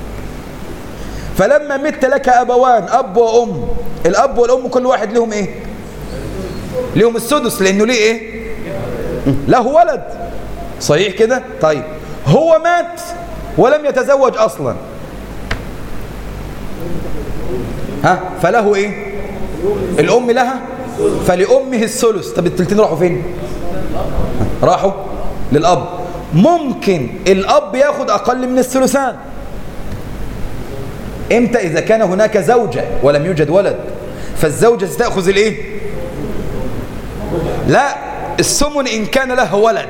فلما مت لك أبوان أب وأم، الأب والأم كل واحد لهم إيه؟ لهم السدس، لأنه ليه إيه؟ له ولد. صحيح كده؟ طيب هو مات ولم يتزوج أصلا، فله إيه؟ الأم لها فلأمه الثلث. طب التلتين راحوا فين؟ راحوا للأب. ممكن الأب ياخد أقل من الثلثان. إمتى؟ إذا كان هناك زوجة ولم يوجد ولد، فالزوجة ستأخذ الإيه؟ لا، الثمن إن كان له ولد.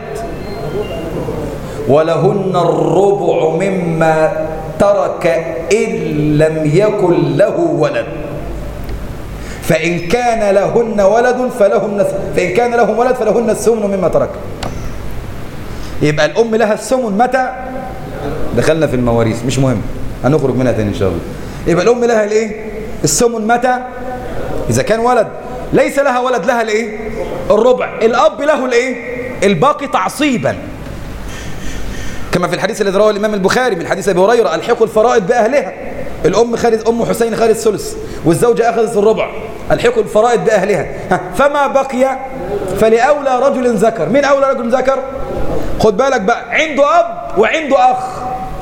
ولهن الربع مما ترك إن لم يكن له ولد، فإن كان لهن ولد فلهن الثمن مما ترك. يبقى الأم لها الثمن متى؟ دخلنا في المواريث، مش مهم، هنخرج منها تاني إن شاء الله. يبقى الأم لها الإيه؟ الثمن متى؟ إذا كان ولد. ليس لها ولد لها الإيه؟ الربع. الأب له الإيه؟ الباقي تعصيبا، كما في الحديث الذي رواه الإمام البخاري من حديث أبي هريرة: ألحقوا الفرائض بأهلها. الأم خدت، أم حسين خدت الثلث والزوجة أخذت الربع. ألحقوا الفرائض بأهلها. فما بقي فلأولى رجل ذكر. مين أولى رجل ذكر؟ خد بالك بقى، عنده أب وعنده أخ،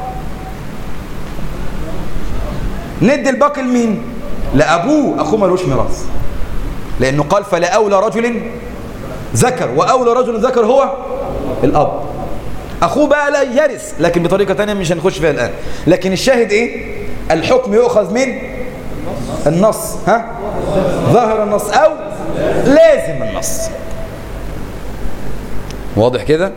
ندي الباقي لمين؟ لأبوه. أخوه ملوش ميراث، لأنه قال فلأولى رجل ذكر، وأولى رجل ذكر هو الأب. أخوه بقى لا يرث، لكن بطريقة تانية مش هنخش فيها الآن. لكن الشاهد إيه؟ الحكم يؤخذ من النص، ظاهر النص أو لازم النص. واضح كده؟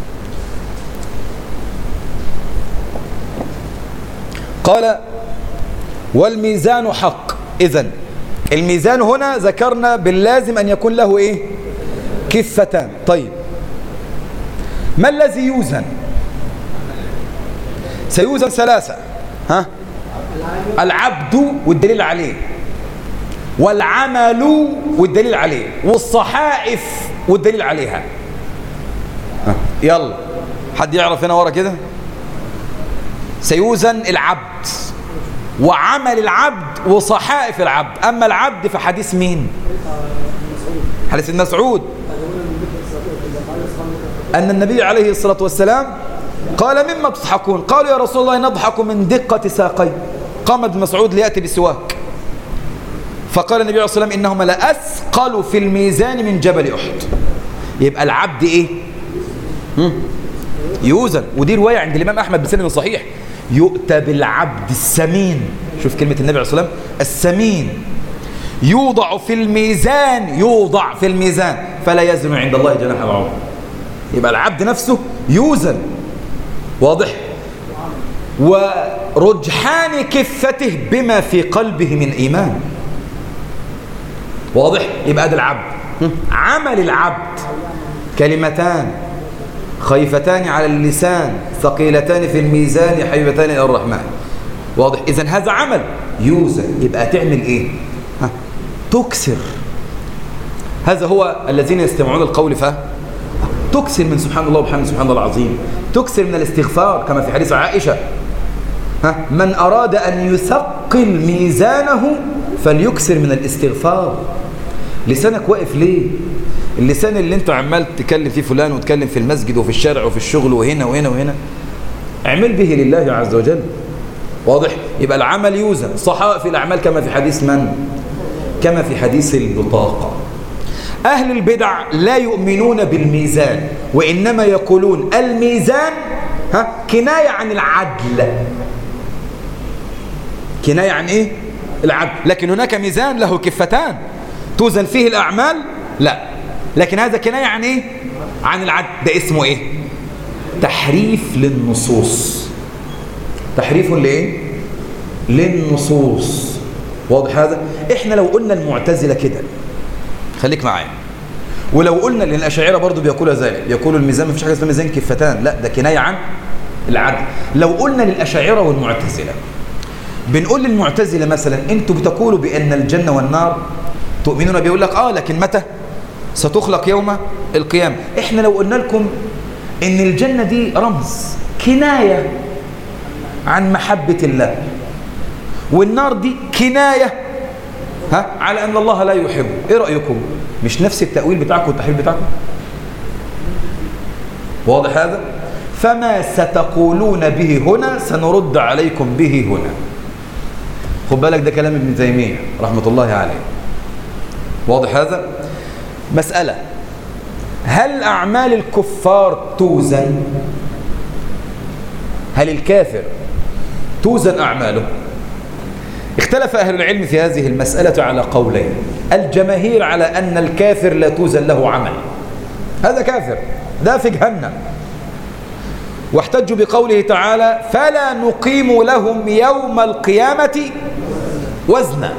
قال والميزان حق. إذن الميزان هنا ذكرنا باللازم أن يكون له إيه؟ كفتان. طيب ما الذي يوزن؟ سيوزن ثلاثة، العبد والدليل عليه، والعمل والدليل عليه، والصحائف والدليل عليها. يلا حد يعرف هنا ورا كده؟ سيوزن العبد وعمل العبد وصحائف العبد. أما العبد فحديث مين؟ حديث ابن مسعود أن النبي عليه الصلاة والسلام قال مما تضحكون؟ قالوا يا رسول الله نضحك من دقة ساقي. قام ابن مسعود ليأتي بالسواك، فقال النبي عليه الصلاة والسلام إنهما لأثقل في الميزان من جبل أحد. يبقى العبد إيه؟ يوزن. ودي رواية عند الإمام أحمد بسند صحيح: يؤتى بالعبد السمين. شوف كلمة النبي عليه الصلاة والسلام، السمين يوضع في الميزان فلا يزن عند الله جناح بعوضة. يبقى العبد نفسه يوزن. واضح؟ ورجحان كفته بما في قلبه من إيمان. واضح؟ يبقى ده العبد. عمل العبد كلمتان خيفتان على اللسان ثقيلتان في الميزان حبيبتان إلى الرحمن. واضح؟ إذن هذا عمل يوزن. يبقى تعمل إيه؟ تكسر. هذا هو الذين يستمعون القول تكسر من سبحان الله وبحمده سبحان الله العظيم، تكسر من الاستغفار كما في حديث عائشة: من أراد أن يثقل ميزانه فليكسر من الاستغفار. لسانك واقف ليه؟ اللسان اللي انت عمال تكلم فيه فلان وتكلم في المسجد وفي الشارع وفي الشغل وهنا وهنا وهنا، اعمل به لله عز وجل. واضح؟ يبقى العمل يوزن. صحائف الأعمال كما في حديث من؟ كما في حديث البطاقة. أهل البدع لا يؤمنون بالميزان، وإنما يقولون الميزان كناية عن العدل. كناية عن إيه؟ العدل. لكن هناك ميزان له كفتان توزن فيه الأعمال؟ لا. لكن هذا كناية عن إيه؟ عن العدل. ده اسمه إيه؟ تحريف للنصوص. تحريف لإيه؟ للنصوص. واضح هذا؟ إحنا لو قلنا المعتزلة كده، خليك معايا، ولو قلنا لأن الأشاعرة برضو بيقولوا ذلك، بيقولوا الميزان ما فيش حاجة اسمها ميزان كفتان، لا ده كناية عن العدل. لو قلنا للأشاعرة والمعتزلة، بنقول للمعتزلة مثلا انتوا بتقولوا بأن الجنة والنار تؤمنون، بيقول لك لكن متى ستخلق؟ يوم القيامة. احنا لو قلنا لكم ان الجنة دي رمز كناية عن محبة الله، والنار دي كناية على أن الله لا يحب، ايه رأيكم؟ مش نفس التأويل بتاعكم والتحريف بتاعكم؟ واضح هذا؟ فما ستقولون به هنا سنرد عليكم به هنا. خد بالك ده كلام ابن تيمية رحمة الله عليه. واضح هذا؟ مسألة، هل أعمال الكفار توزن؟ هل الكافر توزن أعماله؟ اختلف أهل العلم في هذه المسألة على قولين. الجماهير على أن الكافر لا توزن له عمل، هذا كافر ده في جهنم، واحتجوا بقوله تعالى فلا نقيم لهم يوم القيامة وزنا.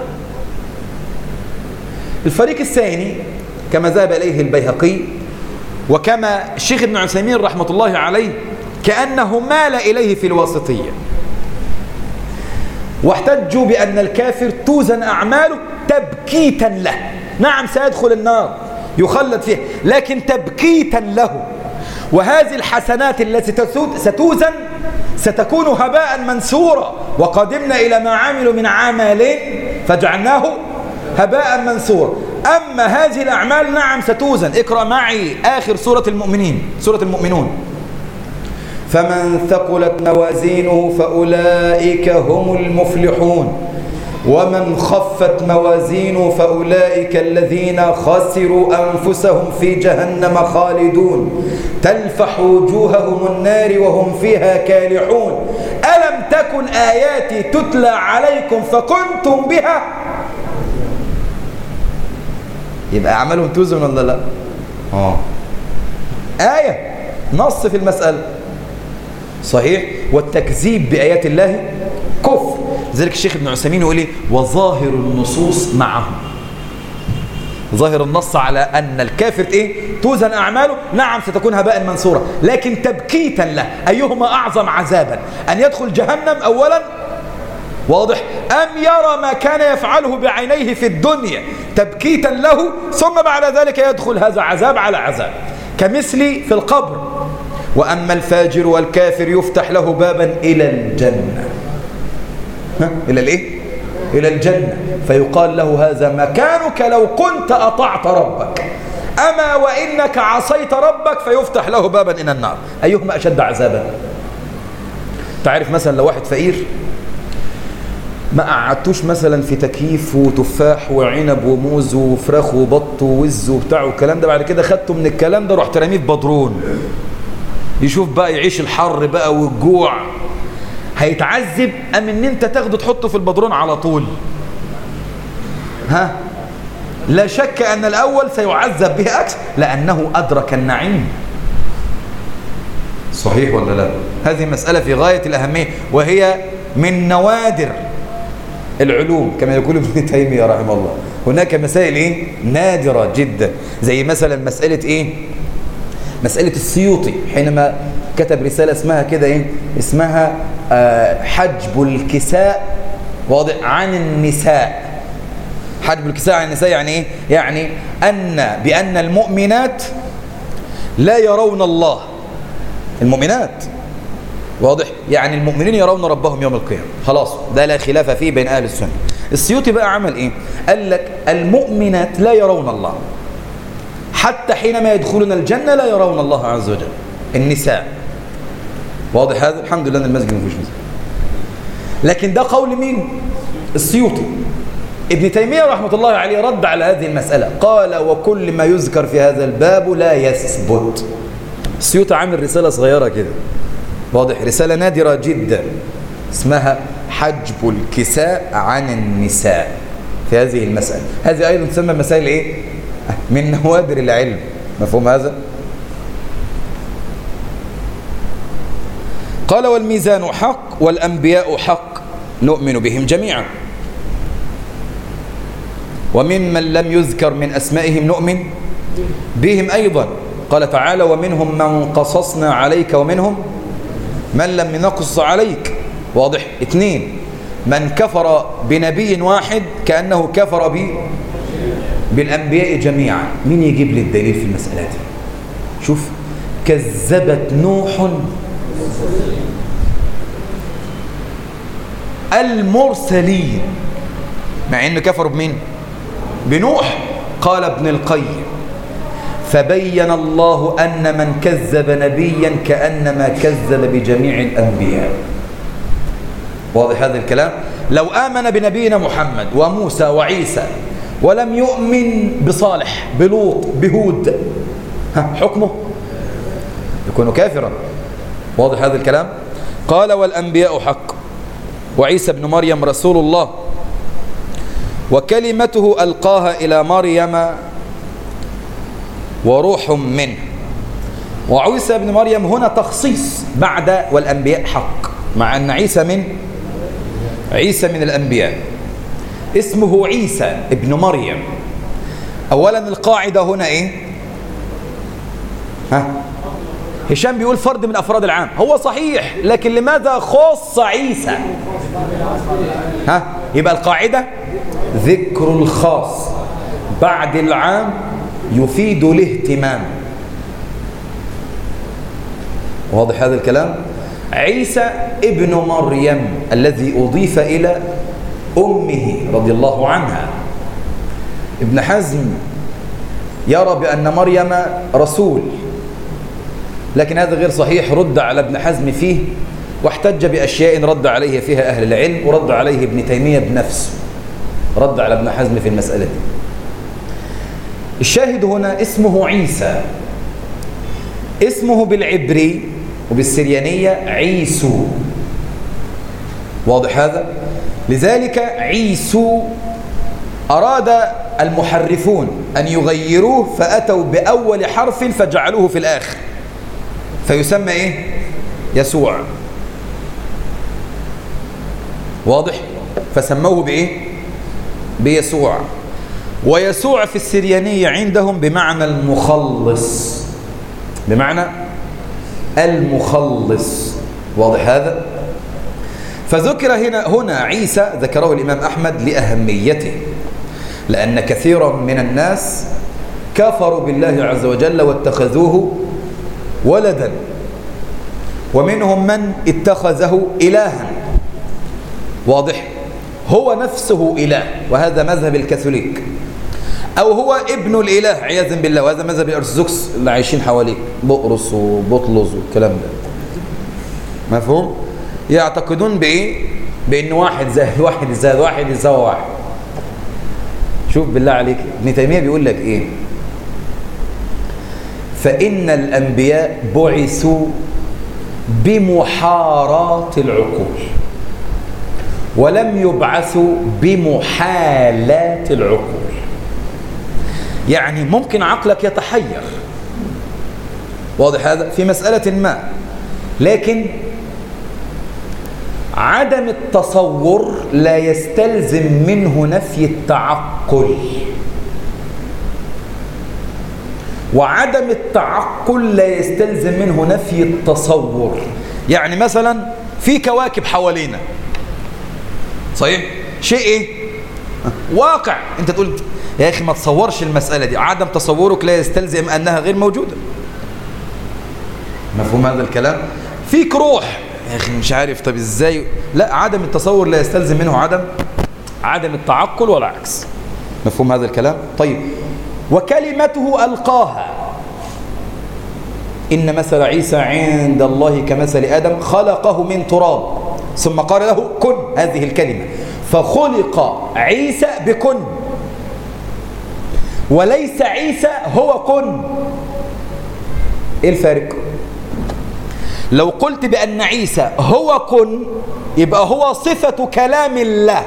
الفريق الثاني كما ذهب إليه البيهقي وكما الشيخ ابن عثيمين رحمة الله عليه كأنه مال إليه في الواسطية، واحتجوا بأن الكافر توزن أعماله تبكيتا له. نعم سيدخل النار يخلد فيها، لكن تبكيتا له، وهذه الحسنات التي ستوزن ستكون هباء منثورا، وقدمنا إلى ما عملوا من عمل فجعلناه هباء منثورا. أما هذه الأعمال نعم ستوزن. اقرأ معي آخر سورة المؤمنين، سورة المؤمنون: فمن ثقلت موازينه فأولئك هم المفلحون ومن خفت موازينه فأولئك الذين خسروا أنفسهم في جهنم خالدون تلفح وجوههم النار وهم فيها كالحون ألم تكن آياتي تتلى عليكم فكنتم بها. يبقى أعمالهم توزن ولا لا؟ آية نص في المسألة صحيح. والتكذيب بآيات الله كفر. لذلك الشيخ ابن عثيمين يقول لي وظاهر النصوص معهم، ظاهر النص على أن الكافر توزن أعماله، نعم ستكون هباء منثورا، لكن تبكيتا له. أيهما أعظم عذابا، أن يدخل جهنم أولا واضح، أم يرى ما كان يفعله بعينيه في الدنيا تبكيتا له ثم بعد ذلك يدخل هذا عذاب على عذاب، كمثل في القبر. وأما الفاجر والكافر يفتح له بابا إلى الجنة، إلى الإيه؟ إلى الجنة، فيقال له هذا مكانك لو كنت أطعت ربك، أما وإنك عصيت ربك فيفتح له بابا إلى النار. أيهما أشد عذابا؟ تعرف مثلا لو واحد فقير ما قعدتوش مثلا في تكييف وتفاح وعنب وموز وفراخ وبط ووز وبتاع والكلام ده، بعد كده خدته من الكلام ده رحت رميه في بدرون، يشوف بقى يعيش الحر بقى والجوع، هيتعذب أم ان انت تاخده تحطه في البدرون على طول؟ لا شك أن الأول سيعذب به أكثر لأنه أدرك النعيم. صحيح ولا لا؟ هذه مسألة في غاية الأهمية، وهي من نوادر العلوم كما يقول ابن تيمية رحمه الله. هناك مسائل نادرة جدا، زي مثلا مسألة مسألة السيوطي حينما كتب رسالة اسمها كده اسمها حجب الكساء واضح عن النساء. حجب الكساء عن النساء يعني ايه؟ يعني بأن المؤمنات لا يرون الله، المؤمنات واضح، يعني المؤمنين يرون ربهم يوم القيامة، خلاص ده لا خلاف فيه بين أهل السنة. السيوطي بقى عمل ايه؟ قال لك المؤمنات لا يرون الله، حتى حينما يدخلون الجنة لا يرون الله عز وجل. النساء واضح هذا؟ الحمد لله ان المسجد ما فيهوش نساء. لكن ده قول مين؟ السيوطي. ابن تيمية رحمة الله عليه رد على هذه المسألة، قال وكل ما يذكر في هذا الباب لا يثبت. السيوطي عامل رسالة صغيرة كده واضح، رسالة نادرة جدا اسمها حجب الكساء عن النساء في هذه المسألة. هذه أيضا تسمى مسائل إيه؟ من نوادر العلم. مفهوم هذا؟ قال والميزان حق والأنبياء حق نؤمن بهم جميعا، وممن لم يذكر من أسمائهم نؤمن بهم أيضا. قال تعالى ومنهم من قصصنا عليك ومنهم من لم نقص عليك. واضح؟ 2 من كفر بنبي واحد كأنه كفر بالأنبياء جميعا. مين يجيب لي الدليل في المسألة دي؟ شوف كذبت نوح المرسلين مع انه كفروا بمين؟ بنوح. قال ابن القيم فبين الله أن من كذب نبيا كأنما كذب بجميع الأنبياء. واضح هذا الكلام؟ لو آمن بنبينا محمد وموسى وعيسى ولم يؤمن بصالح بلوط بهود حكمه يكون كافرا. واضح هذا الكلام؟ قال والأنبياء حق وعيسى ابن مريم رسول الله وكلمته ألقاها إلى مريم وروح منه. وعيسى ابن مريم هنا تخصيص بعد والأنبياء حق، مع أن عيسى من الأنبياء. اسمه عيسى ابن مريم. أولا القاعدة هنا إيه؟ هشام بيقول فرد من أفراد العام. هو صحيح، لكن لماذا خص عيسى؟ يبقى القاعدة ذكر الخاص بعد العام يفيد الاهتمام. واضح هذا الكلام؟ عيسى ابن مريم الذي أضيف إلى أمه رضي الله عنها. ابن حزم يرى بأن مريم رسول، لكن هذا غير صحيح. رد على ابن حزم فيه واحتج بأشياء رد عليه فيها أهل العلم، ورد عليه ابن تيمية بنفسه، رد على ابن حزم في المسألة دي. الشاهد هنا اسمه عيسى، اسمه بالعبري وبالسريانية عيسو. واضح هذا؟ لذلك عيسو أراد المحرفون أن يغيروه فأتوا بأول حرف فجعلوه في الآخر فيسمى إيه؟ يسوع. واضح؟ فسموه بإيه؟ بيسوع. ويسوع في السريانية عندهم بمعنى المخلص، بمعنى المخلص. واضح هذا؟ فذكر هنا عيسى، ذكره الإمام أحمد لأهميته، لأن كثيرا من الناس كفروا بالله عز وجل واتخذوه ولدا، ومنهم من اتخذه إلها. واضح؟ هو نفسه إله، وهذا مذهب الكاثوليك، أو هو ابن الإله عياذا بالله، وهذا مذهب الأرثوذكس اللي عايشين حواليه، بقرص وبطلس والكلام ده. مفهوم؟ يعتقدون بإيه؟ بأن واحد زائد واحد زائد واحد يساوي واحد. شوف بالله عليك، ابن تيمية بيقول لك إيه؟ فإن الأنبياء بعثوا بمحاراة العقول، ولم يبعثوا بمحالات العقول. يعني ممكن عقلك يتحير، واضح هذا، في مسألة ما، لكن عدم التصور لا يستلزم منه نفي التعقل، وعدم التعقل لا يستلزم منه نفي التصور. يعني مثلا في كواكب حوالينا، صحيح؟ شيء ايه؟ واقع. انت تقول يا اخي ما تصورش المسألة دي، عدم تصورك لا يستلزم انها غير موجودة. مفهوم هذا الكلام؟ فيك روح يا اخي مش عارف، طب ازاي؟ لا، عدم التصور لا يستلزم منه عدم التعقل والعكس. مفهوم هذا الكلام؟ طيب، وكلمته ألقاها. إن مثل عيسى عند الله كمثل آدم خلقه من تراب ثم قال له كن، هذه الكلمة، فخلق عيسى بكن، وليس عيسى هو كن. إيه الفارق؟ لو قلت بأن عيسى هو كن يبقى هو صفة كلام الله،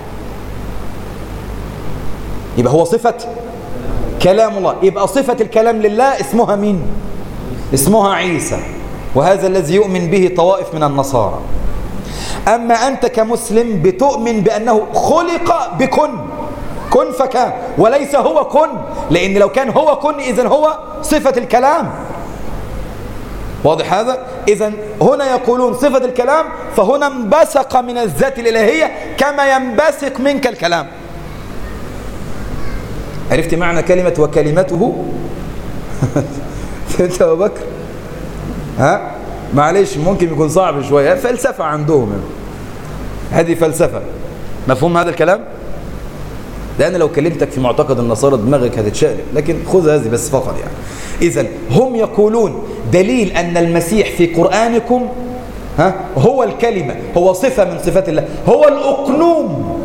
يبقى هو صفة كلام الله، يبقى صفة الكلام لله اسمها مين؟ اسمها عيسى، وهذا الذي يؤمن به طوائف من النصارى. أما أنت كمسلم بتؤمن بأنه خلق بكن، كن فكان، وليس هو كن، لأن لو كان هو كن إذن هو صفة الكلام. واضح هذا؟ إذن هنا يقولون صفة الكلام، فهنا انبثق من الذات الإلهية كما ينبثق منك الكلام. عرفت معنى كلمة وكلمته؟ انت يا أبو بكر؟ ها؟ معلش ممكن يكون صعب شوية، فلسفة عندهم، هذه فلسفة. مفهوم هذا الكلام؟ لأن لو كلمتك في معتقد النصارى دماغك هتتشقلب، لكن خذ هذه بس فقط يعني. إذن هم يقولون دليل أن المسيح في قرآنكم هو الكلمة، هو صفة من صفات الله، هو الأقنوم.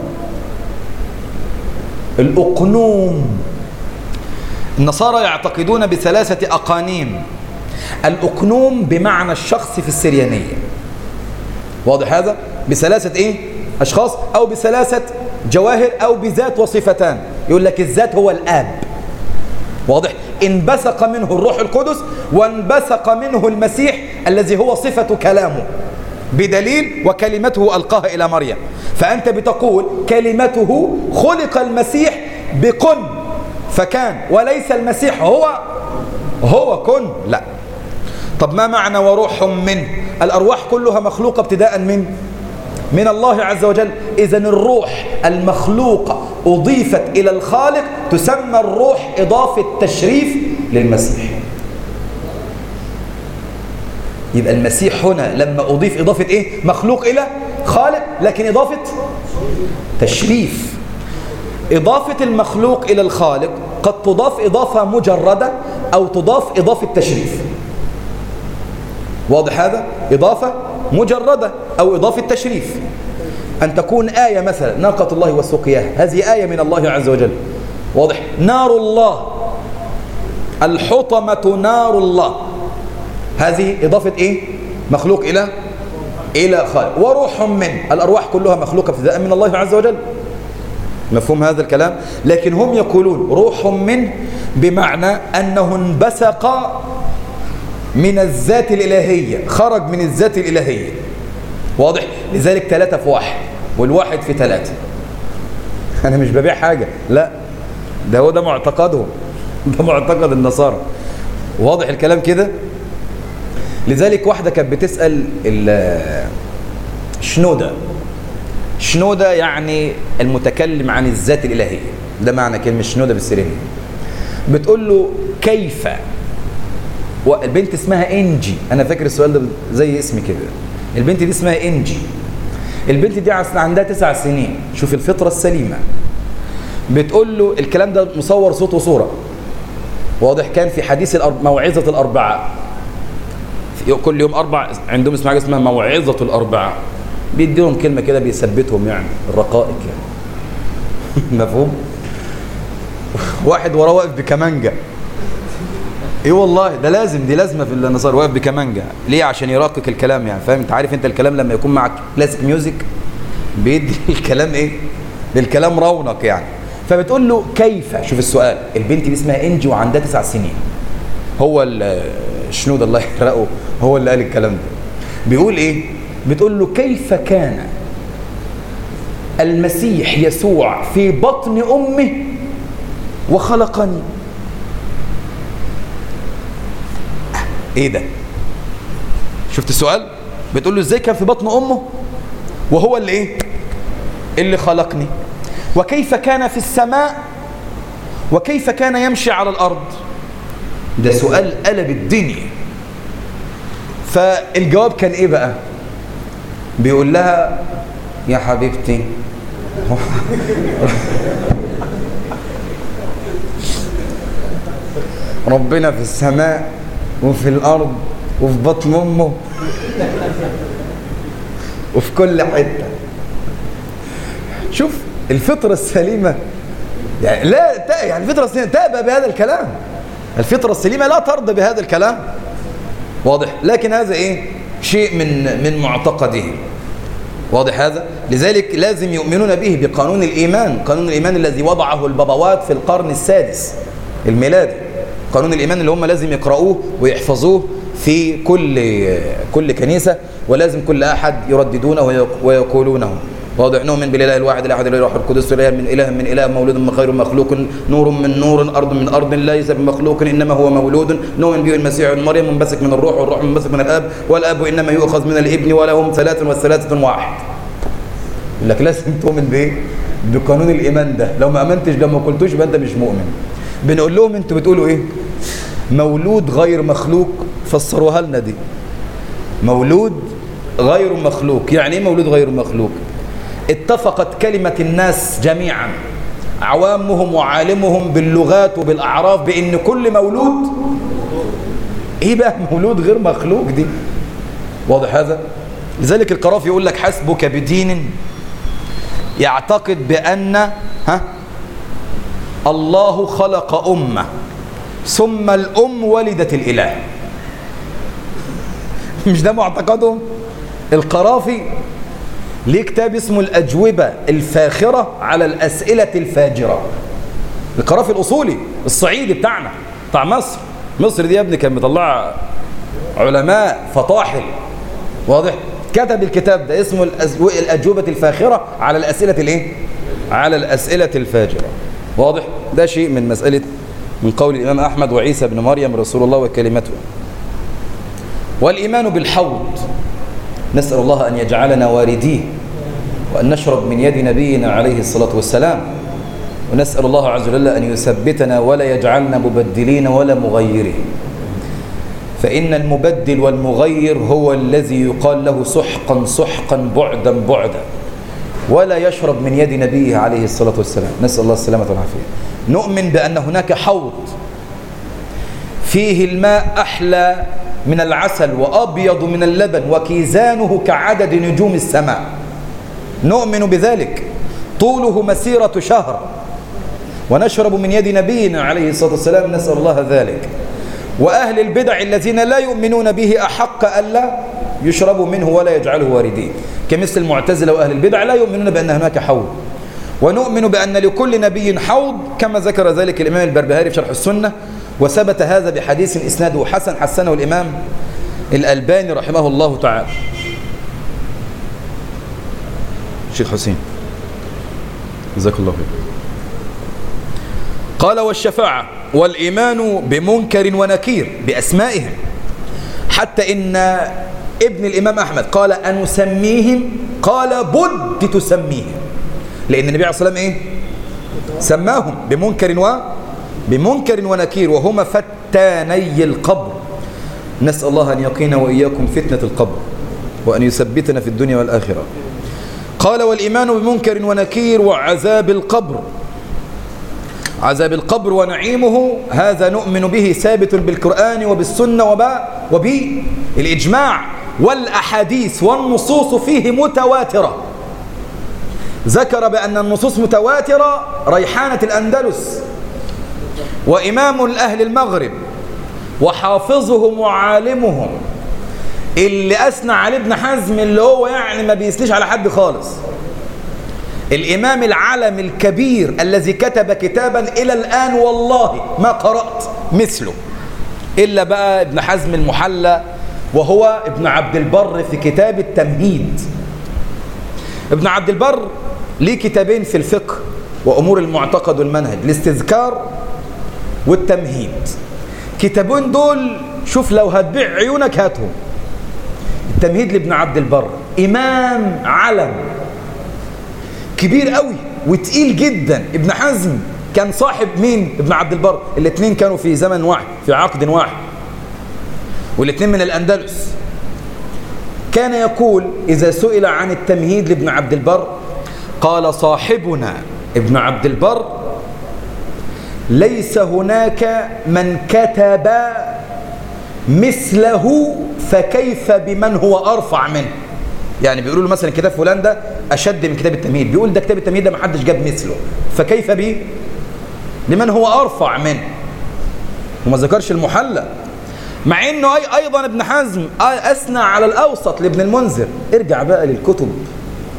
الأقنوم، النصارى يعتقدون بثلاثة أقانيم. الأقنوم بمعنى الشخص في السريانية، واضح هذا؟ بثلاثة إيه؟ أشخاص، أو بثلاثة جواهر، أو بذات وصفتان. يقول لك الذات هو الآب، واضح؟ انبثق منه الروح القدس، وانبثق منه المسيح الذي هو صفة كلامه، بدليل وكلمته ألقاها إلى مريم. فأنت بتقول كلمته خلق المسيح بكن فكان، وليس المسيح هو كن، لا. طب ما معنى وروح منه؟ الأرواح كلها مخلوقة ابتداء من الله عز وجل. إذن الروح المخلوقة أضيفت إلى الخالق تسمى الروح إضافة تشريف للمسيح. يبقى المسيح هنا لما أضيف إضافة إيه؟ مخلوق إلى خالق، لكن إضافة تشريف. إضافة المخلوق إلى الخالق قد تضاف إضافة مجردة، أو تضاف إضافة تشريف. واضح هذا؟ إضافة مجردة أو إضافة تشريف. أن تكون آية مثلا ناقة الله وسقياها، هذه آية من الله عز وجل، واضح؟ نار الله، الحطمة نار الله، هذه إضافة إيه؟ مخلوق إلى خالق. وروح منه، الأرواح كلها مخلوقة ابتداء من الله عز وجل. مفهوم هذا الكلام؟ لكن هم يقولون روح منه بمعنى أنه انبثق من الذات الإلهية، خرج من الذات الإلهية، واضح؟ لذلك 3 في 1 والواحد في 3. أنا مش ببيع حاجة، لا، ده معتقدهم، ده معتقد النصارى. واضح الكلام كده؟ لذلك واحدة كانت بتسأل شنودة يعني المتكلم عن الذات الإلهية، ده معنى كلمة شنودة بالسرينية. بتقول له كيف، والبنت اسمها إنجي، أنا فاكر السؤال ده زي اسمي كده، البنت دي اسمها إنجي. البنت دي عندها 9 سنين، شوف الفطرة السليمة. بتقول له الكلام ده مصور صوت وصورة، واضح؟ كان في حديث موعظة الأربعاء، كل يوم 4 عندهم اسمها حاجة اسمها موعظة الأربعاء، بيديهم كلمة كده بيثبتهم يعني الرقائق يعني. مفهوم؟ واحد وراه واقف بكمانجة، ايه والله ده لازم، دي لازمه في النصارى، واقف بكمانجة ليه؟ عشان يرقق الكلام يعني، فاهم؟ انت عارف انت الكلام لما يكون معك كلاسيك ميوزك بيدي الكلام ايه؟ للكلام رونق يعني. فبتقول له كيف، شوف السؤال، البنت دي اسمها انجي وعندها 9 سنين، هو شنود الله يحرقه هو اللي قال الكلام ده. بيقول ايه؟ بتقول له كيف كان المسيح يسوع في بطن امه وخلقني. ايه ده؟ شفت السؤال؟ بتقول له ازاي كان في بطن امه وهو اللي ايه؟ اللي خلقني. وكيف كان في السماء وكيف كان يمشي على الارض. ده سؤال قلب الدنيا. فالجواب كان ايه بقى؟ بيقول لها يا حبيبتي ربنا في السماء وفي الأرض وفي بطن أمه وفي كل حتة. شوف الفطرة السليمة يعني، لا يعني الفطرة السليمة تأبى بهذا الكلام، الفطرة السليمة لا ترضى بهذا الكلام، واضح؟ لكن هذا إيه؟ شيء من معتقدهم، واضح هذا؟ لذلك لازم يؤمنون به بقانون الإيمان، قانون الإيمان الذي وضعه البابوات في القرن السادس الميلادي، قانون الإيمان اللي هم لازم يقرؤوه ويحفظوه في كل كنيسة، ولازم كل أحد يرددونه ويقولونه. واضح؟ نؤمن بالإله الواحد الأحد الروح القدس، إله من إله مولود من غير مخلوق، نور من نور، أرض من أرض، ليس بمخلوق إنما هو مولود. نؤمن به المسيح ابن مريم منبثق من الروح، والروح منبثق من الآب، والآب إنما يؤخذ من الابن، ولهم ثلاث والثلاثة واحد. يقول لك لازم تؤمن بإيه؟ بقانون الإيمان ده. لو ما أمنتش، لو ما قلتوش يبقى أنت مش مؤمن. بنقول لهم أنتوا بتقولوا إيه؟ مولود غير مخلوق. فسروها لنا دي. مولود غير مخلوق، يعني إيه مولود غير مخلوق؟ اتفقت كلمة الناس جميعا، عوامهم وعالمهم باللغات وبالأعراف، بأن كل مولود إيه بقى مولود غير مخلوق دي؟ واضح هذا؟ لذلك القرافي يقول لك حسبك بدين يعتقد بأن الله خلق أمة ثم الأم ولدت الإله. مش ده معتقدهم؟ القرافي ليه كتاب اسمه الأجوبة الفاخرة على الأسئلة الفاجرة. القرافي الأصولي الصعيدي بتاعنا، بتاع مصر. مصر دي يا ابني كان مطلع علماء فطاحل. واضح؟ كتب الكتاب ده اسمه الأجوبة الفاخرة على الأسئلة الايه؟ على الأسئلة الفاجرة. واضح؟ ده شيء من مسألة، من قول الإمام أحمد وعيسى بن مريم رسول الله وكلمته. والإيمان بالحوض، نسأل الله أن يجعلنا وارديه، وأن نشرب من يد نبينا عليه الصلاة والسلام، ونسأل الله عز وجل أن يثبتنا ولا يجعلنا مبدلين ولا مغيرين، فإن المبدل والمغير هو الذي يقال له سحقا سحقا بعدا بعدا، ولا يشرب من يد نبيه عليه الصلاة والسلام. نسأل الله السلامة والعافية. نؤمن بأن هناك حوض فيه الماء أحلى من العسل وأبيض من اللبن وكيزانه كعدد نجوم السماء. نؤمن بذلك، طوله مسيرة شهر، ونشرب من يد نبينا عليه الصلاة والسلام، نسأل الله ذلك. وأهل البدع الذين لا يؤمنون به أحق ألا يشربوا منه ولا يجعله واردين، كمثل المعتزلة وأهل البدع لا يؤمنون بأن هناك حوض. ونؤمن بأن لكل نبي حوض، كما ذكر ذلك الإمام البربهاري في شرح السنة، وثبت هذا بحديث إسناده حسن، حسنه الإمام الألباني رحمه الله تعالى. شيخ حسين جزاك الله خير. قال: والشفاعة والإيمان بمنكر ونكير بأسمائهم، حتى إن ابن الإمام أحمد قال: أنسميهم؟ قال: بد تسميهم، لأن النبي عليه الصلاة والسلام إيه؟ سماهم بمنكر ونكير، وهما فتاني القبر. نسأل الله أن يقينا وإياكم فتنة القبر، وأن يثبتنا في الدنيا والآخرة. قال: والإيمان بمنكر ونكير وعذاب القبر، عذاب القبر ونعيمه، هذا نؤمن به ثابت بالقرآن وبالسنة وبالإجماع والأحاديث، والنصوص فيه متواترة. ذكر بأن النصوص متواترة ريحانة الأندلس، وإمام الأهل المغرب، وحافظهم وعالمهم، اللي أثنى عليه ابن حزم، اللي هو يعني ما بيسليش على حد خالص، الإمام العالم الكبير الذي كتب كتابا إلى الآن والله ما قرأت مثله إلا بقى ابن حزم المحلى، وهو ابن عبد البر في كتاب التمهيد. ابن عبد البر ليه كتابين في الفقه وأمور المعتقد والمنهج، الاستذكار والتمهيد. كتابين دول شوف لو هتبيع عيونك هاتهم. التمهيد لابن عبد البر، إمام علم كبير قوي وتقيل جدا. ابن حزم كان صاحب مين؟ ابن عبد البر. الاثنين كانوا في زمن واحد، في عقد واحد، والاثنين من الأندلس. كان يقول إذا سئل عن التمهيد لابن عبد البر قال: صاحبنا ابن عبد البر ليس هناك من كتب مثله، فكيف بمن هو أرفع منه. يعني بيقولوا له مثلا كتاب فلان ده أشد من كتاب التمهيد، بيقول ده كتاب التمهيد ده ما حدش جاب مثله، فكيف به لمن هو أرفع منه. وما ذكرش المحلى، مع انه ايضا ابن حزم اثنى على الاوسط لابن المنذر. ارجع بقى للكتب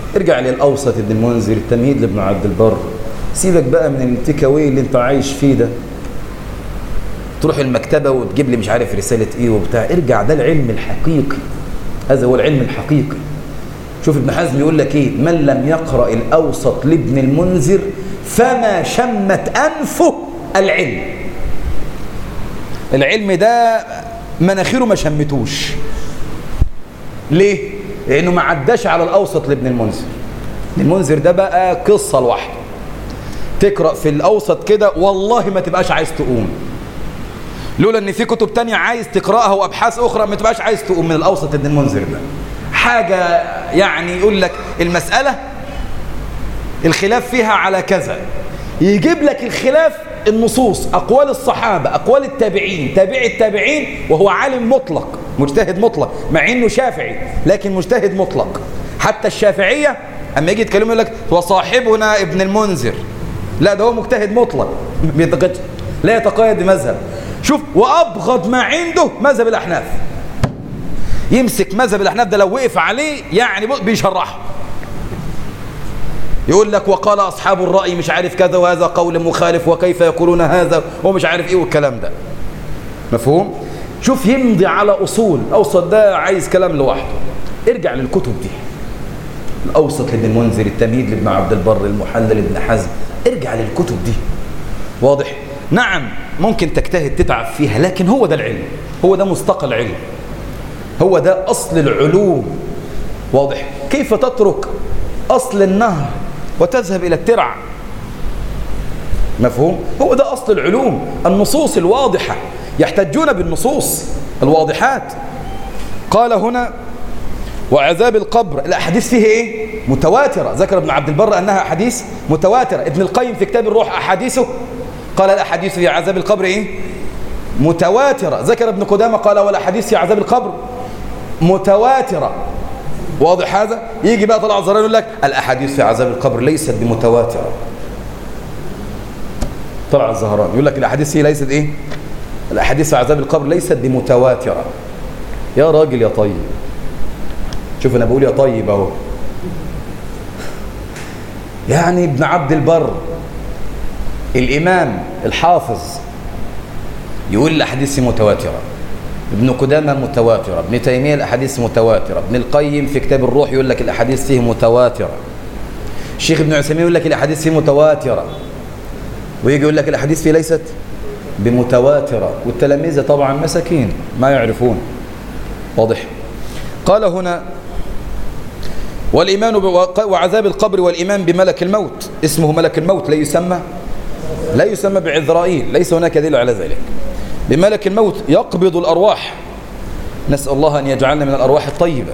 ارجع للأوسط ابن المنذر، التمهيد لابن عبد البر. سيبك بقى من التيكاوي اللي انت عايش فيه ده، تروح المكتبة وتجيب لي مش عارف رسالة ايه وبتاع. ارجع، ده العلم الحقيقي، هذا هو العلم الحقيقي. شوف ابن حزم يقول لك ايه: من لم يقرأ الأوسط لابن المنذر فما شمت أنفه العلم. العلم ده مناخيره ما شمتوش. ليه؟ لأنه ما عداش على الأوسط لابن المنذر. ابن المنذر ده بقى قصة لوحده، تقرأ في الأوسط كده والله ما تبقاش عايز تقوم، لولا ان في كتب تانية عايز تقرأها وأبحاث أخرى ما تبقاش عايز تقوم من الأوسط ابن المنذر ده. حاجة يعني يقول لك المسألة الخلاف فيها على كذا، يجيب لك الخلاف النصوص، أقوال الصحابة، أقوال التابعين، تابع التابعين، وهو عالم مطلق، مجتهد مطلق، مع إنه شافعي لكن مجتهد مطلق. حتى الشافعية أما يجي يتكلموا يقول لك وصاحبنا ابن المنذر، لا ده هو مجتهد مطلق، لا يتقيد بمذهب. شوف، وأبغض ما عنده مذهب الأحناف، يمسك مذهب الأحناف ده لو وقف عليه يعني بيشرحه، يقول لك وقال أصحاب الرأي مش عارف كذا وهذا قول مخالف وكيف يقولون هذا ومش عارف إيه والكلام ده. مفهوم؟ شوف، يمضي على أصول. أوسط ده عايز كلام لوحده. ارجع للكتب دي، الأوسط لابن المنذر، التمهيد لابن عبد البر، المحلل لابن حزم. ارجع للكتب دي. واضح؟ نعم ممكن تجتهد تتعب فيها، لكن هو ده العلم، هو ده مستقى العلم، هو ده أصل العلوم. واضح؟ كيف تترك أصل النهر وتذهب إلى الترع؟ مفهوم؟ هو ده أصل العلوم، النصوص الواضحة، يحتجون بالنصوص الواضحات. قال هنا وعذاب القبر، الأحاديث فيه إيه؟ متواترة. ذكر ابن عبد البر أنها أحاديث متواترة. ابن القيم في كتاب الروح أحاديثه قال الأحاديث في عذاب القبر إيه؟ متواترة. ذكر ابن قدامة قال والأحاديث في عذاب القبر متواترة. واضح هذا؟ يجي بقى طلع الزهراني يقول لك الأحاديث في عذاب القبر ليست بمتواترة. طلع الزهراني يقول لك الأحاديث هي ليست إيه؟ الأحاديث في عذاب القبر ليست بمتواترة. يا راجل يا طيب، شوف أنا بقول يا طيب أهو. يعني ابن عبد البر الإمام الحافظ يقول الأحاديث متواترة، ابن قدامة متواترة، ابن تيمية الأحاديث متواترة، ابن القيم في كتاب الروح يقول لك الأحاديث فيه متواترة، الشيخ ابن عثيمين يقول لك الأحاديث فيه متواترة، ويجي يقول لك الأحاديث فيه ليست بمتواترة، والتلاميذ طبعا مساكين ما يعرفون. واضح؟ قال هنا والإيمان وعذاب القبر والإيمان بملك الموت، اسمه ملك الموت، لا يسمى بعذرائيل، ليس هناك دليل على ذلك. بملك الموت يقبض الأرواح، نسأل الله أن يجعلنا من الأرواح الطيبة.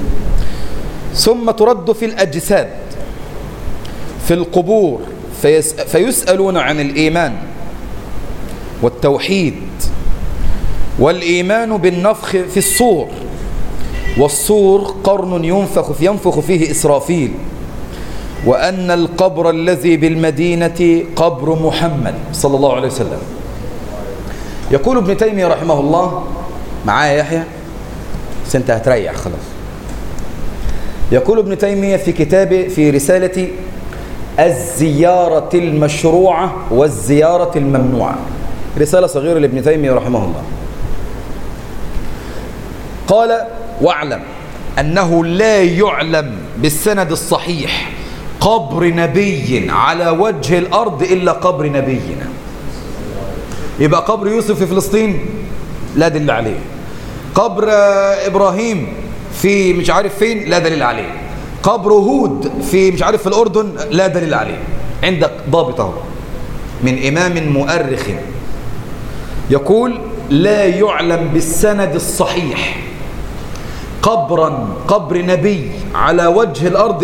ثم ترد في الأجساد في القبور فيسألون عن الإيمان والتوحيد والإيمان بالنفخ في الصور، والصور قرن ينفخ فيه إسرافيل، وأن القبر الذي بالمدينة قبر محمد صلى الله عليه وسلم. يقول ابن تيمية رحمه الله، معايا يحيى بس انت هتريح خلاص. يقول ابن تيمية في كتابه في رسالة الزيارة المشروعة والزيارة الممنوعة، رسالة صغيرة لابن تيمية رحمه الله، قال واعلم أنه لا يعلم بالسند الصحيح قبر نبي على وجه الأرض إلا قبر نبينا. يبقى قبر يوسف في فلسطين لا دليل عليه، قبر إبراهيم في مش عارف فين لا دليل عليه، قبر هود في مش عارف في الأردن لا دليل عليه. عندك ضابط اهو من إمام مؤرخ يقول لا يعلم بالسند الصحيح قبر نبي على وجه الأرض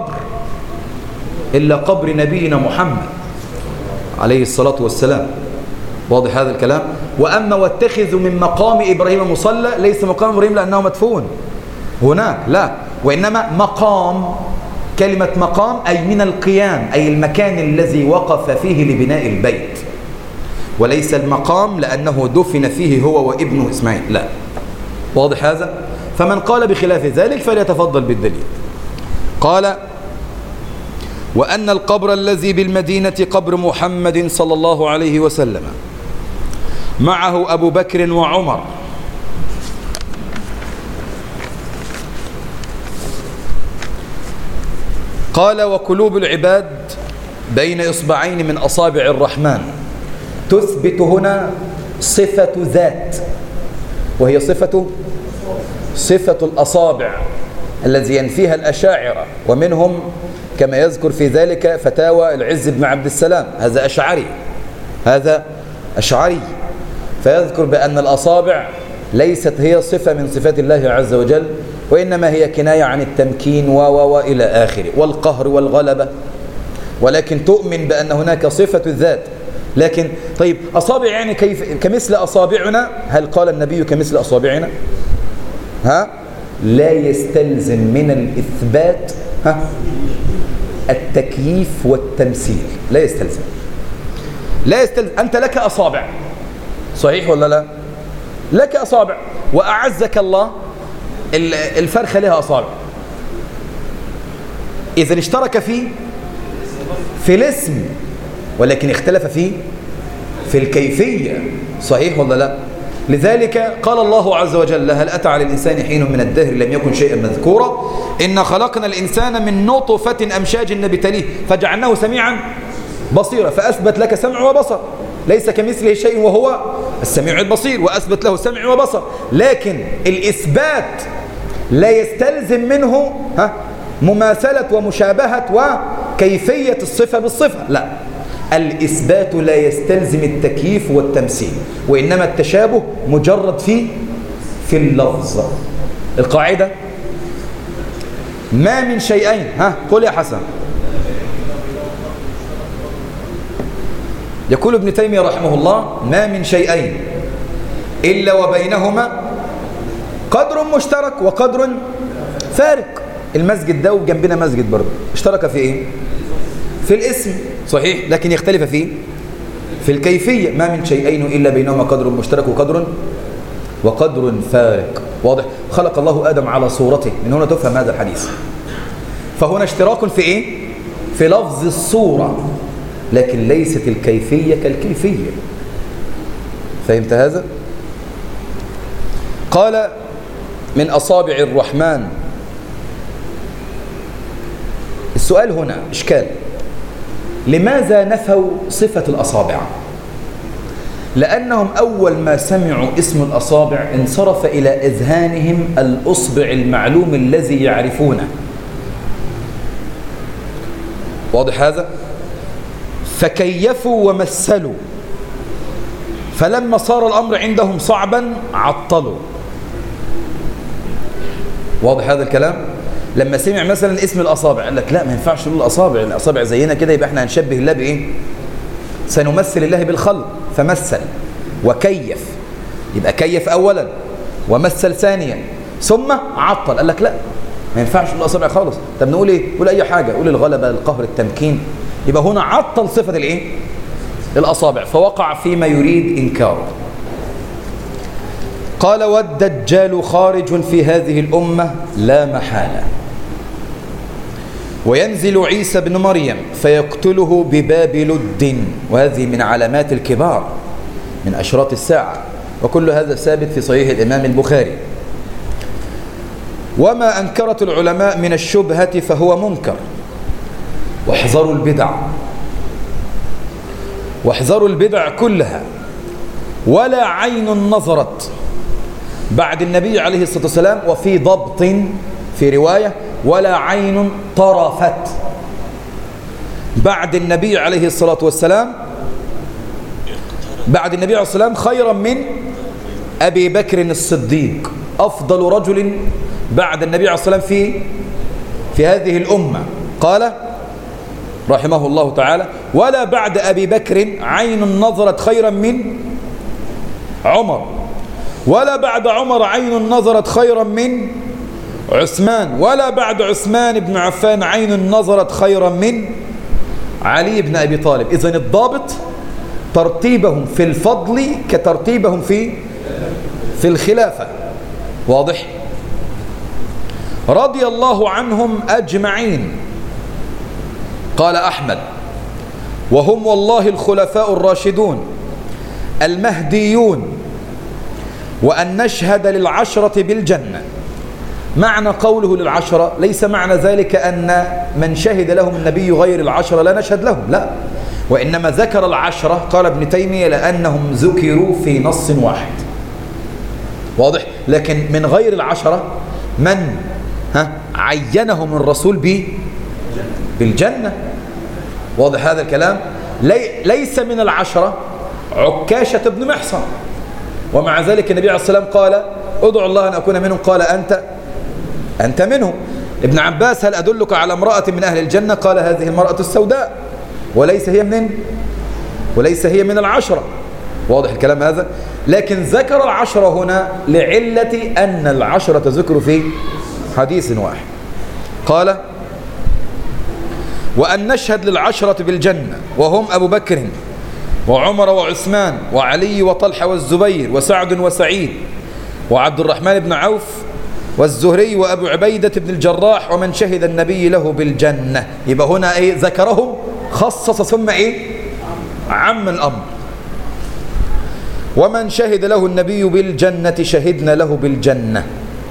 إلا قبر نبينا محمد عليه الصلاة والسلام. واضح هذا الكلام؟ وأما واتخذوا من مقام إبراهيم مصلى، ليس مقام إبراهيم لأنه مدفون هناك، لا، وإنما مقام، كلمة مقام أي من القيام، أي المكان الذي وقف فيه لبناء البيت، وليس المقام لأنه دفن فيه هو وابنه إسماعيل، لا. واضح هذا؟ فمن قال بخلاف ذلك فليتفضل بالدليل. قال وأن القبر الذي بالمدينة قبر محمد صلى الله عليه وسلم، معه أبو بكر وعمر. قال: وقلوب العباد بين إصبعين من أصابع الرحمن. تثبت هنا صفة ذات، وهي صفة الأصابع الذي ينفيها الأشاعرة، ومنهم كما يذكر في ذلك فتاوى العز بن عبد السلام، هذا أشعري، فيذكر بأن الأصابع ليست هي صفة من صفات الله عز وجل، وإنما هي كناية عن التمكين وإلى آخره، والقهر والغلبة، ولكن تؤمن بأن هناك صفة الذات. لكن طيب أصابع يعني كمثل أصابعنا؟ هل قال النبي كمثل أصابعنا؟ لا يستلزم من الإثبات التكييف والتمثيل، لا يستلزم. أنت لك أصابع، صحيح ولا لا؟ لك أصابع، وأعزك الله الفرخة لها أصابع، إذن اشترك في الاسم، ولكن اختلف في الكيفية، صحيح ولا لا؟ لذلك قال الله عز وجل: هل أتى على الإنسان حين من الدهر لم يكن شيئا مذكورا، إن خلقنا الإنسان من نطفة أمشاج نبتليه فجعلناه سميعا بصيرا. فأثبت لك سمع وبصر، ليس كمثله شيء وهو السميع البصير، وأثبت له سمع وبصر. لكن الإثبات لا يستلزم منه مماثلة ومشابهة وكيفية الصفة بالصفة، لا، الإثبات لا يستلزم التكييف والتمثيل، وإنما التشابه مجرد في اللفظ. القاعدة: ما من شيئين، قل يا حسن. يقول ابن تيمية رحمه الله: ما من شيئين إلا وبينهما قدر مشترك وقدر فارق. المسجد ده وجنبنا مسجد برضه، اشترك في ايه؟ في الاسم، صحيح، لكن يختلف في الكيفية. ما من شيئين إلا بينهما قدر مشترك وقدر فارق. واضح؟ خلق الله آدم على صورته، من هنا تفهم هذا الحديث. فهنا اشتراك في ايه؟ في لفظ الصورة، لكن ليست الكيفية كالكيفية. فهمت هذا؟ قال: من أصابع الرحمن. السؤال هنا إشكال: لماذا نفوا صفة الأصابع؟ لأنهم أول ما سمعوا اسم الأصابع انصرف إلى أذهانهم الأصبع المعلوم الذي يعرفونه. واضح هذا؟ فكيفوا ومثلوا، فلما صار الأمر عندهم صعبا عطلوا. واضح هذا الكلام؟ لما سمع مثلا اسم الأصابع قال لك: لا، ما ينفعش نقول الأصابع، الأصابع زينا كده، يبقى احنا هنشبه الله بإيه؟ سنمثل الله بالخلق. فمثل وكيف، يبقى كيف أولا ومثل ثانيا، ثم عطل. قال لك: لا، ما ينفعش نقول الأصابع خالص. طب نقول إيه؟ قول أي حاجة، قول الغلبة، القهر، التمكين. يبقى هنا عطل صفة الإيه؟ الأصابع، فوقع فيما يريد إنكاره. قال: والدجال خارج في هذه الأمة لا محالة، وينزل عيسى بن مريم فيقتله بباب لد، وهذه من علامات الكبار من أشراط الساعة، وكل هذا ثابت في صحيح الإمام البخاري. وما أنكرت العلماء من الشبهة فهو منكر. واحذروا البدع، واحذروا البدع كلها. ولا عين نظرت بعد النبي عليه الصلاة والسلام، وفي ضبط في رواية: ولا عين طرفت بعد النبي عليه الصلاة والسلام، بعد النبي عليه الصلاة والسلام خيرا من أبي بكر الصديق، أفضل رجل بعد النبي عليه الصلاة والسلام في هذه الأمة. قال رحمه الله تعالى: ولا بعد أبي بكر عين نظرت خيرا من عمر، ولا بعد عمر عين نظرت خيرا من عثمان، ولا بعد عثمان بن عفان عين نظرت خيرا من علي بن أبي طالب. إذن الضابط ترتيبهم في الفضل كترتيبهم في الخلافة. واضح؟ رضي الله عنهم أجمعين. قال أحمد: وهم والله الخلفاء الراشدون المهديون، وأن نشهد للعشرة بالجنة. معنى قوله للعشرة ليس معنى ذلك أن من شهد لهم النبي غير العشرة لا نشهد لهم، لا، وإنما ذكر العشرة قال ابن تيمية لأنهم ذكروا في نص واحد، واضح؟ لكن من غير العشرة من عينهم الرسول بالجنة، واضح هذا الكلام؟ ليس من العشرة عكاشة بن محصن، ومع ذلك النبي عليه الصلاة والسلام قال: ادعوا الله أن أكون منهم، قال: أنت منهم. ابن عباس: هل أدلك على امرأة من أهل الجنة؟ قال: هذه المرأة السوداء، وليس هي من العشرة، واضح الكلام هذا؟ لكن ذكر العشرة هنا لعلة أن العشرة ذكروا في حديث واحد. قال: وأن نشهد للعشرة بالجنة، وهم أبو بكر وعمر وعثمان وعلي وطلحة والزبير وسعد وسعيد وعبد الرحمن بن عوف والزهري وأبو عبيدة بن الجراح ومن شهد النبي له بالجنة. يبقى هنا ذكرهم خصص ثم عم الأمر. ومن شهد له النبي بالجنة شهدنا له بالجنة.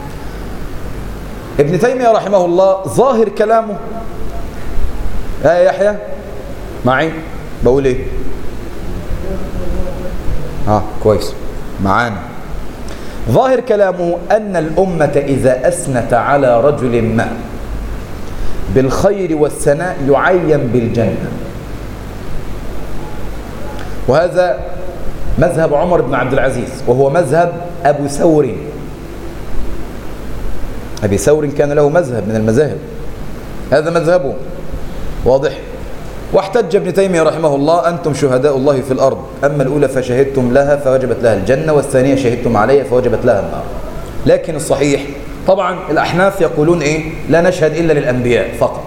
ابن تيمية رحمه الله ظاهر كلامه، يا يحيى معي بقول ايه؟ كويس معانا. ظاهر كلامه أن الأمة إذا أثنت على رجل ما بالخير والثناء يعين بالجنة، وهذا مذهب عمر بن عبد العزيز، وهو مذهب أبو ثور. أبي ثور كان له مذهب من المذاهب، هذا مذهبه، واضح؟ واحتج ابن تيمية رحمه الله: أنتم شهداء الله في الأرض، أما الأولى فشهدتم لها فوجبت لها الجنة، والثانية شهدتم عليها فوجبت لها النار. لكن الصحيح طبعا الأحناف يقولون لا نشهد إلا للأنبياء فقط.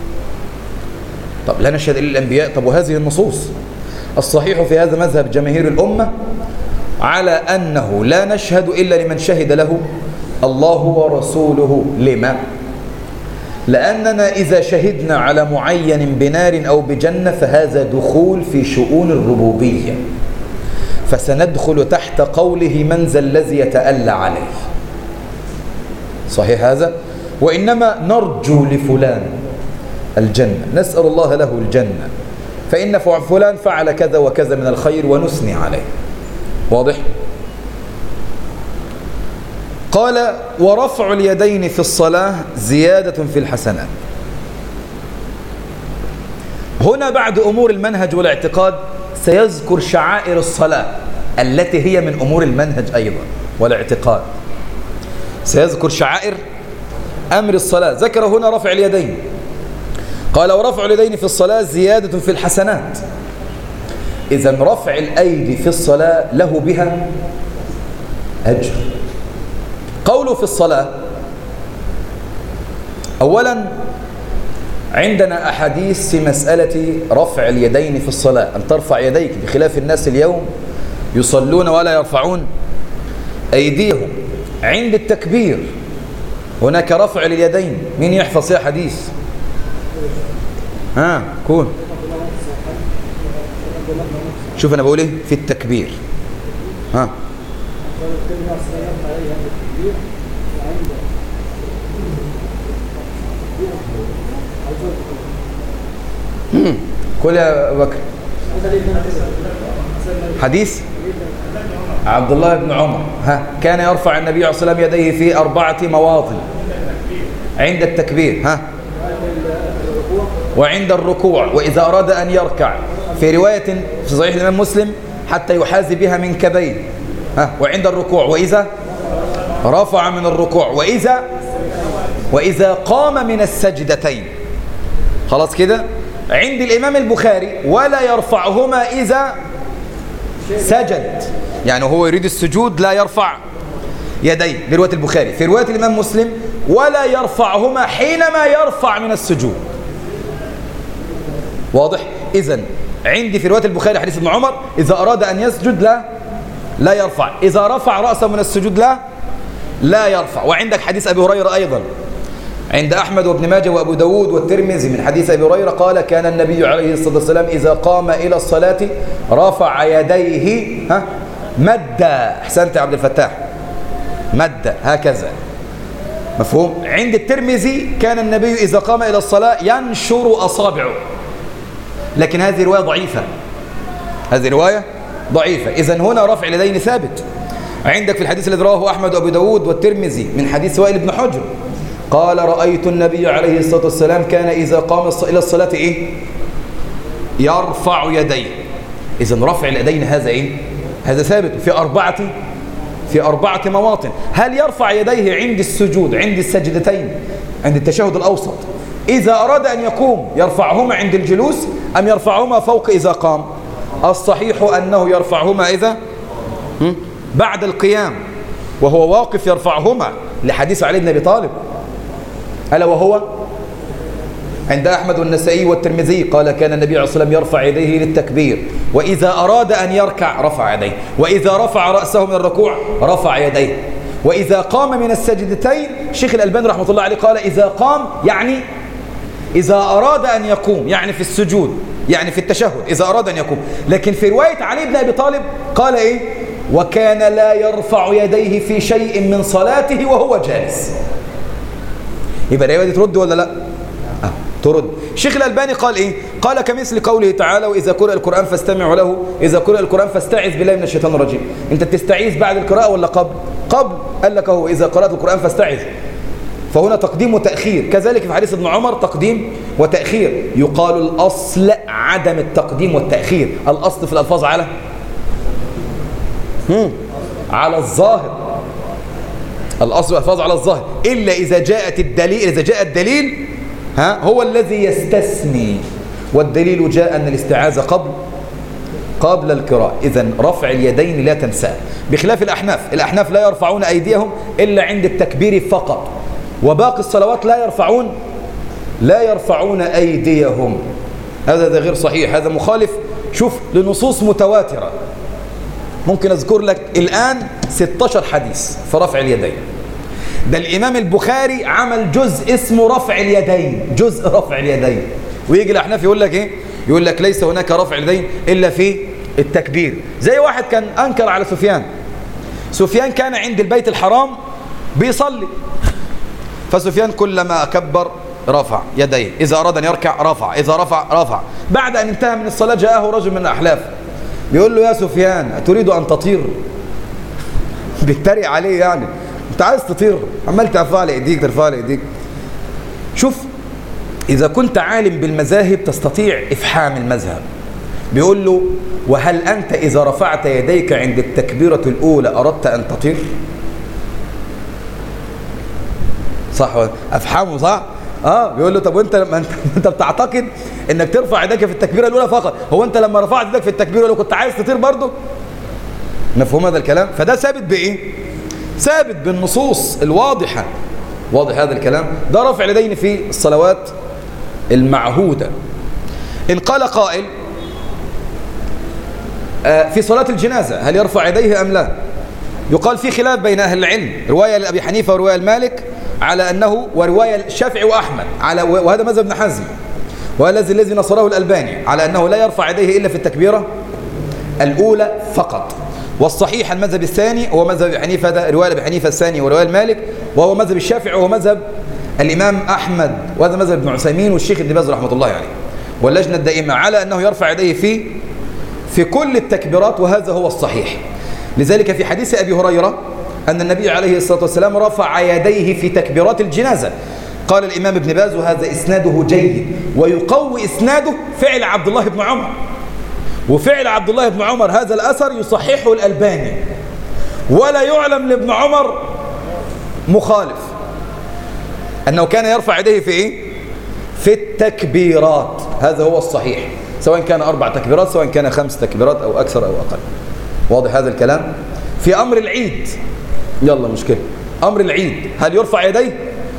طب لا نشهد إلا للأنبياء، طب وهذه النصوص؟ الصحيح في هذا مذهب جماهير الأمة على أنه لا نشهد إلا لمن شهد له الله ورسوله. لما؟ لأننا إذا شهدنا على معين بنار أو بجنة فهذا دخول في شؤون الربوبية، فسندخل تحت قوله: من ذا الذي يتألى عليه. صحيح هذا؟ وإنما نرجو لفلان الجنة، نسأل الله له الجنة، فإن فلان فعل كذا وكذا من الخير ونثني عليه، واضح؟ قال: ورفع اليدين في الصلاة زيادة في الحسنات. هنا بعد أمور المنهج والاعتقاد سيذكر شعائر الصلاة التي هي من أمور المنهج أيضا والاعتقاد. سيذكر شعائر أمر الصلاة، ذكر هنا رفع اليدين. قال: ورفع اليدين في الصلاة زيادة في الحسنات. إذن رفع الأيدي في الصلاة له بها أجر. قوله في الصلاة، أولا عندنا أحاديث في مسألة رفع اليدين في الصلاة، أن ترفع يديك، بخلاف الناس اليوم يصلون ولا يرفعون أيديهم. عند التكبير هناك رفع اليدين. مين يحفظ يا حديث؟ كون شوف أنا بقول إيه في التكبير. قول يا بكر. حديث عبد الله بن عمر كان يرفع النبي عليه الصلاة والسلام يديه في 4 مواطن: عند التكبير، وعند الركوع، وإذا أراد أن يركع، في رواية في صحيح الإمام مسلم حتى يحاذي بها منكبيه، وعند الركوع، وإذا رفع من الركوع، وإذا قام من السجدتين. خلاص كده؟ عند الإمام البخاري: ولا يرفعهما إذا سجد، يعني هو يريد السجود لا يرفع يديه، برواية البخاري. في رواية الإمام مسلم: ولا يرفعهما حينما يرفع من السجود. واضح؟ إذن عندي في رواية البخاري حديث ابن عمر: إذا أراد أن يسجد لا يرفع، إذا رفع رأسه من السجود لا يرفع. وعندك حديث أبي هريرة أيضا عند أحمد وابن ماجه وأبو داود والترمذي من حديث أبي هريرة قال كان النبي عليه الصلاة والسلام إذا قام إلى الصلاة رفع يديه مد. أحسنت يا عبد الفتاح، مد هكذا، مفهوم؟ عند الترمذي كان النبي إذا قام إلى الصلاة ينشر أصابعه، لكن هذه رواية ضعيفة، هذه رواية ضعيفة. إذن هنا رفع اليدين ثابت. عندك في الحديث الذي رواه أحمد وأبو داود والترمذي من حديث وائل بن حجر قال رأيت النبي عليه الصلاة والسلام كان إذا قام إلى الصلاة يرفع يديه. إذن رفع اليدين هذا هذا ثابت في أربعة مواطن. هل يرفع يديه عند السجود، عند السجدتين، عند التشهد الأوسط، إذا أراد أن يقوم يرفعهما عند الجلوس، أم يرفعهما فوق إذا قام؟ الصحيح أنه يرفعهما إذا بعد القيام، وهو واقف يرفعهما لحديث علي بن أبي طالب، ألا وهو عند أحمد والنسائي والترمذي قال كان النبي عليه الصلاة والسلام يرفع يديه للتكبير، وإذا أراد أن يركع رفع يديه، وإذا رفع رأسه من الركوع رفع يديه، وإذا قام من السجدتين شيخ الألباني رحمة الله عليه قال إذا قام يعني إذا أراد أن يقوم، يعني في السجود، يعني في التشهد إذا أراد أن يقوم. لكن في رواية علي بن أبي طالب قال وكان لا يرفع يديه في شيء من صلاته وهو جالس. يبقى الرواية دي ترد ولا لا؟ ترد. الشيخ الألباني قال قال كمثل قوله تعالى وإذا قرأ القرآن فاستمعوا له، إذا قرأ القرآن فاستعذ بالله من الشيطان الرجيم. أنت تستعيذ بعد القراءة ولا قبل؟ قال لك هو إذا قرأت القرآن فاستعذ، فهنا تقديم وتأخير. كذلك في حديث ابن عمر تقديم وتأخير. يقال الأصل عدم التقديم والتأخير، الأصل في الألفاظ على الظاهر، الأصل في الألفاظ على الظاهر، إلا إذا جاء الدليل هو الذي يستثني، والدليل جاء أن الاستعاذة قبل القراءة. إذن رفع اليدين لا تنساه، بخلاف الأحناف لا يرفعون أيديهم إلا عند التكبير فقط، وباقي الصلوات لا يرفعون أيديهم. هذا غير صحيح، هذا مخالف شوف لنصوص متواترة. ممكن أذكر لك الآن 16 حديث في رفع اليدين. ده الإمام البخاري عمل جزء اسمه رفع اليدين، جزء رفع اليدين. ويجي الأحناف يقول لك ليس هناك رفع اليدين إلا في التكبير. زي واحد كان أنكر على سفيان كان عند البيت الحرام بيصلي، فسفيان كلما كبر رفع يديه، إذا أراد أن يركع رفع، إذا رفع. بعد أن انتهى من الصلاة جاءه رجل من الأحلاف بيقول له يا سفيان أتريد أن تطير؟ بيتريق عليه، يعني أنت عايز تطير، عمال ترفع لي إيديك. شوف إذا كنت عالم بالمذاهب تستطيع إفحام المذهب. بيقول له وهل أنت إذا رفعت يديك عند التكبيرة الأولى أردت أن تطير؟ صح، أفحمه صح؟ بيقول له طب وانت انت بتعتقد انك ترفع يدك في التكبيره الاولى فقط، هو انت لما رفعت يدك في التكبيره الاولى كنت عايز تطير برضه؟ مفهوم هذا الكلام؟ فده ثابت بايه؟ ثابت بالنصوص الواضحه. واضح هذا الكلام؟ ده رفع اليدين في الصلوات المعهوده. ان قال قائل في صلاه الجنازه هل يرفع يديه ام لا؟ يقال في خلاف بين اهل العلم، روايه لابي حنيفه وروايه لمالك على أنه، ورواية الشافعي وأحمد وهذا مذهب ابن حزم، والذي نصره الألباني على أنه لا يرفع يديه إلا في التكبيرة الأولى فقط. والصحيح المذهب الثاني هو مذهب ابي حنيفة، ده رواية ابي حنيفة الثاني ورواية المالك، وهو مذهب الشافعي وهو مذهب الإمام أحمد، وهذا مذهب ابن عثيمين والشيخ ابن باز رحمة الله عليه واللجنة الدائمة على أنه يرفع يديه في كل التكبيرات، وهذا هو الصحيح. لذلك في حديث أبي هريرة أن النبي عليه الصلاة والسلام رفع يديه في تكبيرات الجنازة. قال الإمام ابن باز وهذا إسناده جيد، ويقوي إسناده فعل عبد الله بن عمر، وفعل عبد الله بن عمر هذا الأثر يصححه الألباني، ولا يعلم لابن عمر مخالف أنه كان يرفع يديه في التكبيرات. هذا هو الصحيح، سواء كان 4 تكبيرات سواء كان 5 تكبيرات أو أكثر أو أقل. واضح هذا الكلام؟ في أمر العيد، يلا مشكلة، أمر العيد هل يرفع يديه؟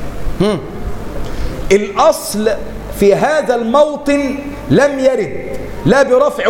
الأصل في هذا الموطن لم يرد لا برفع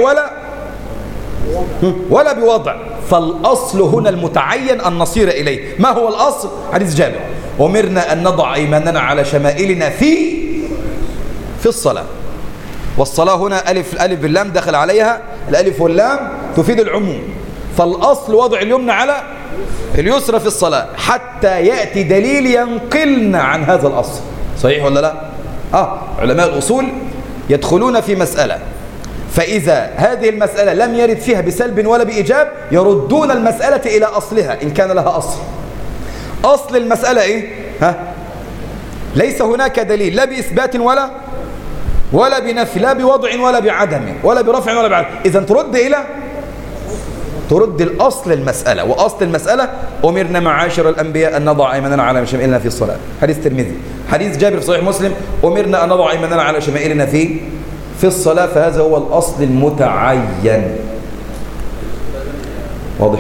ولا بوضع، فالأصل هنا المتعين أن نصير إليه. ما هو الأصل؟ حديث جابر أمرنا أن نضع أيماننا على شمائلنا في الصلاة. والصلاة هنا ألف باللام دخل عليها، الألف واللام تفيد العموم، فالأصل وضع اليمنى على اليسرى في الصلاة حتى يأتي دليل ينقلنا عن هذا الأصل. صحيح ولا لا؟ علماء الأصول يدخلون في مسألة، فإذا هذه المسألة لم يرد فيها بسلب ولا بإيجاب يردون المسألة إلى أصلها إن كان لها أصل. أصل المسألة إيه؟ ليس هناك دليل لا بإثبات ولا بنفي، لا بوضع ولا بعدم، ولا برفع ولا بعدم. إذا ترد الأصل المسألة، وأصل المسألة أمرنا معاشر الأنبياء أن نضع أيماننا على شمائلنا في الصلاة. حديث الترمذي. حديث جابر في صحيح مسلم أمرنا أن نضع أيماننا على شمائلنا في الصلاة، فهذا هو الأصل المتعين. واضح؟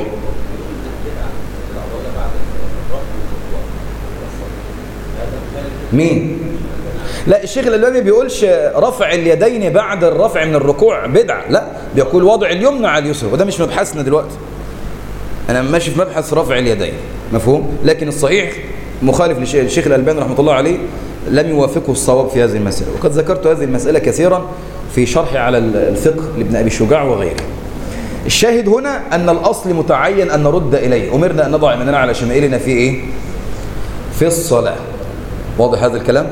مين؟ لا، الشيخ الألباني بيقولش رفع اليدين بعد الرفع من الركوع بدعة، لا، بيقول وضع اليمنى على اليسرى، وده مش مبحثنا دلوقتي. أنا ماشي في مبحث رفع اليدين، مفهوم؟ لكن الصحيح مخالف للشيخ الألباني رحمة الله عليه، لم يوافقه الصواب في هذه المسألة، وقد ذكرت هذه المسألة كثيرا في شرحي على الفقه لابن أبي شجاع وغيره. الشاهد هنا أن الأصل متعين أن نرد إليه. أمرنا أن نضع أيماننا على شمائلنا في إيه؟ في الصلاة. واضح هذا الكلام؟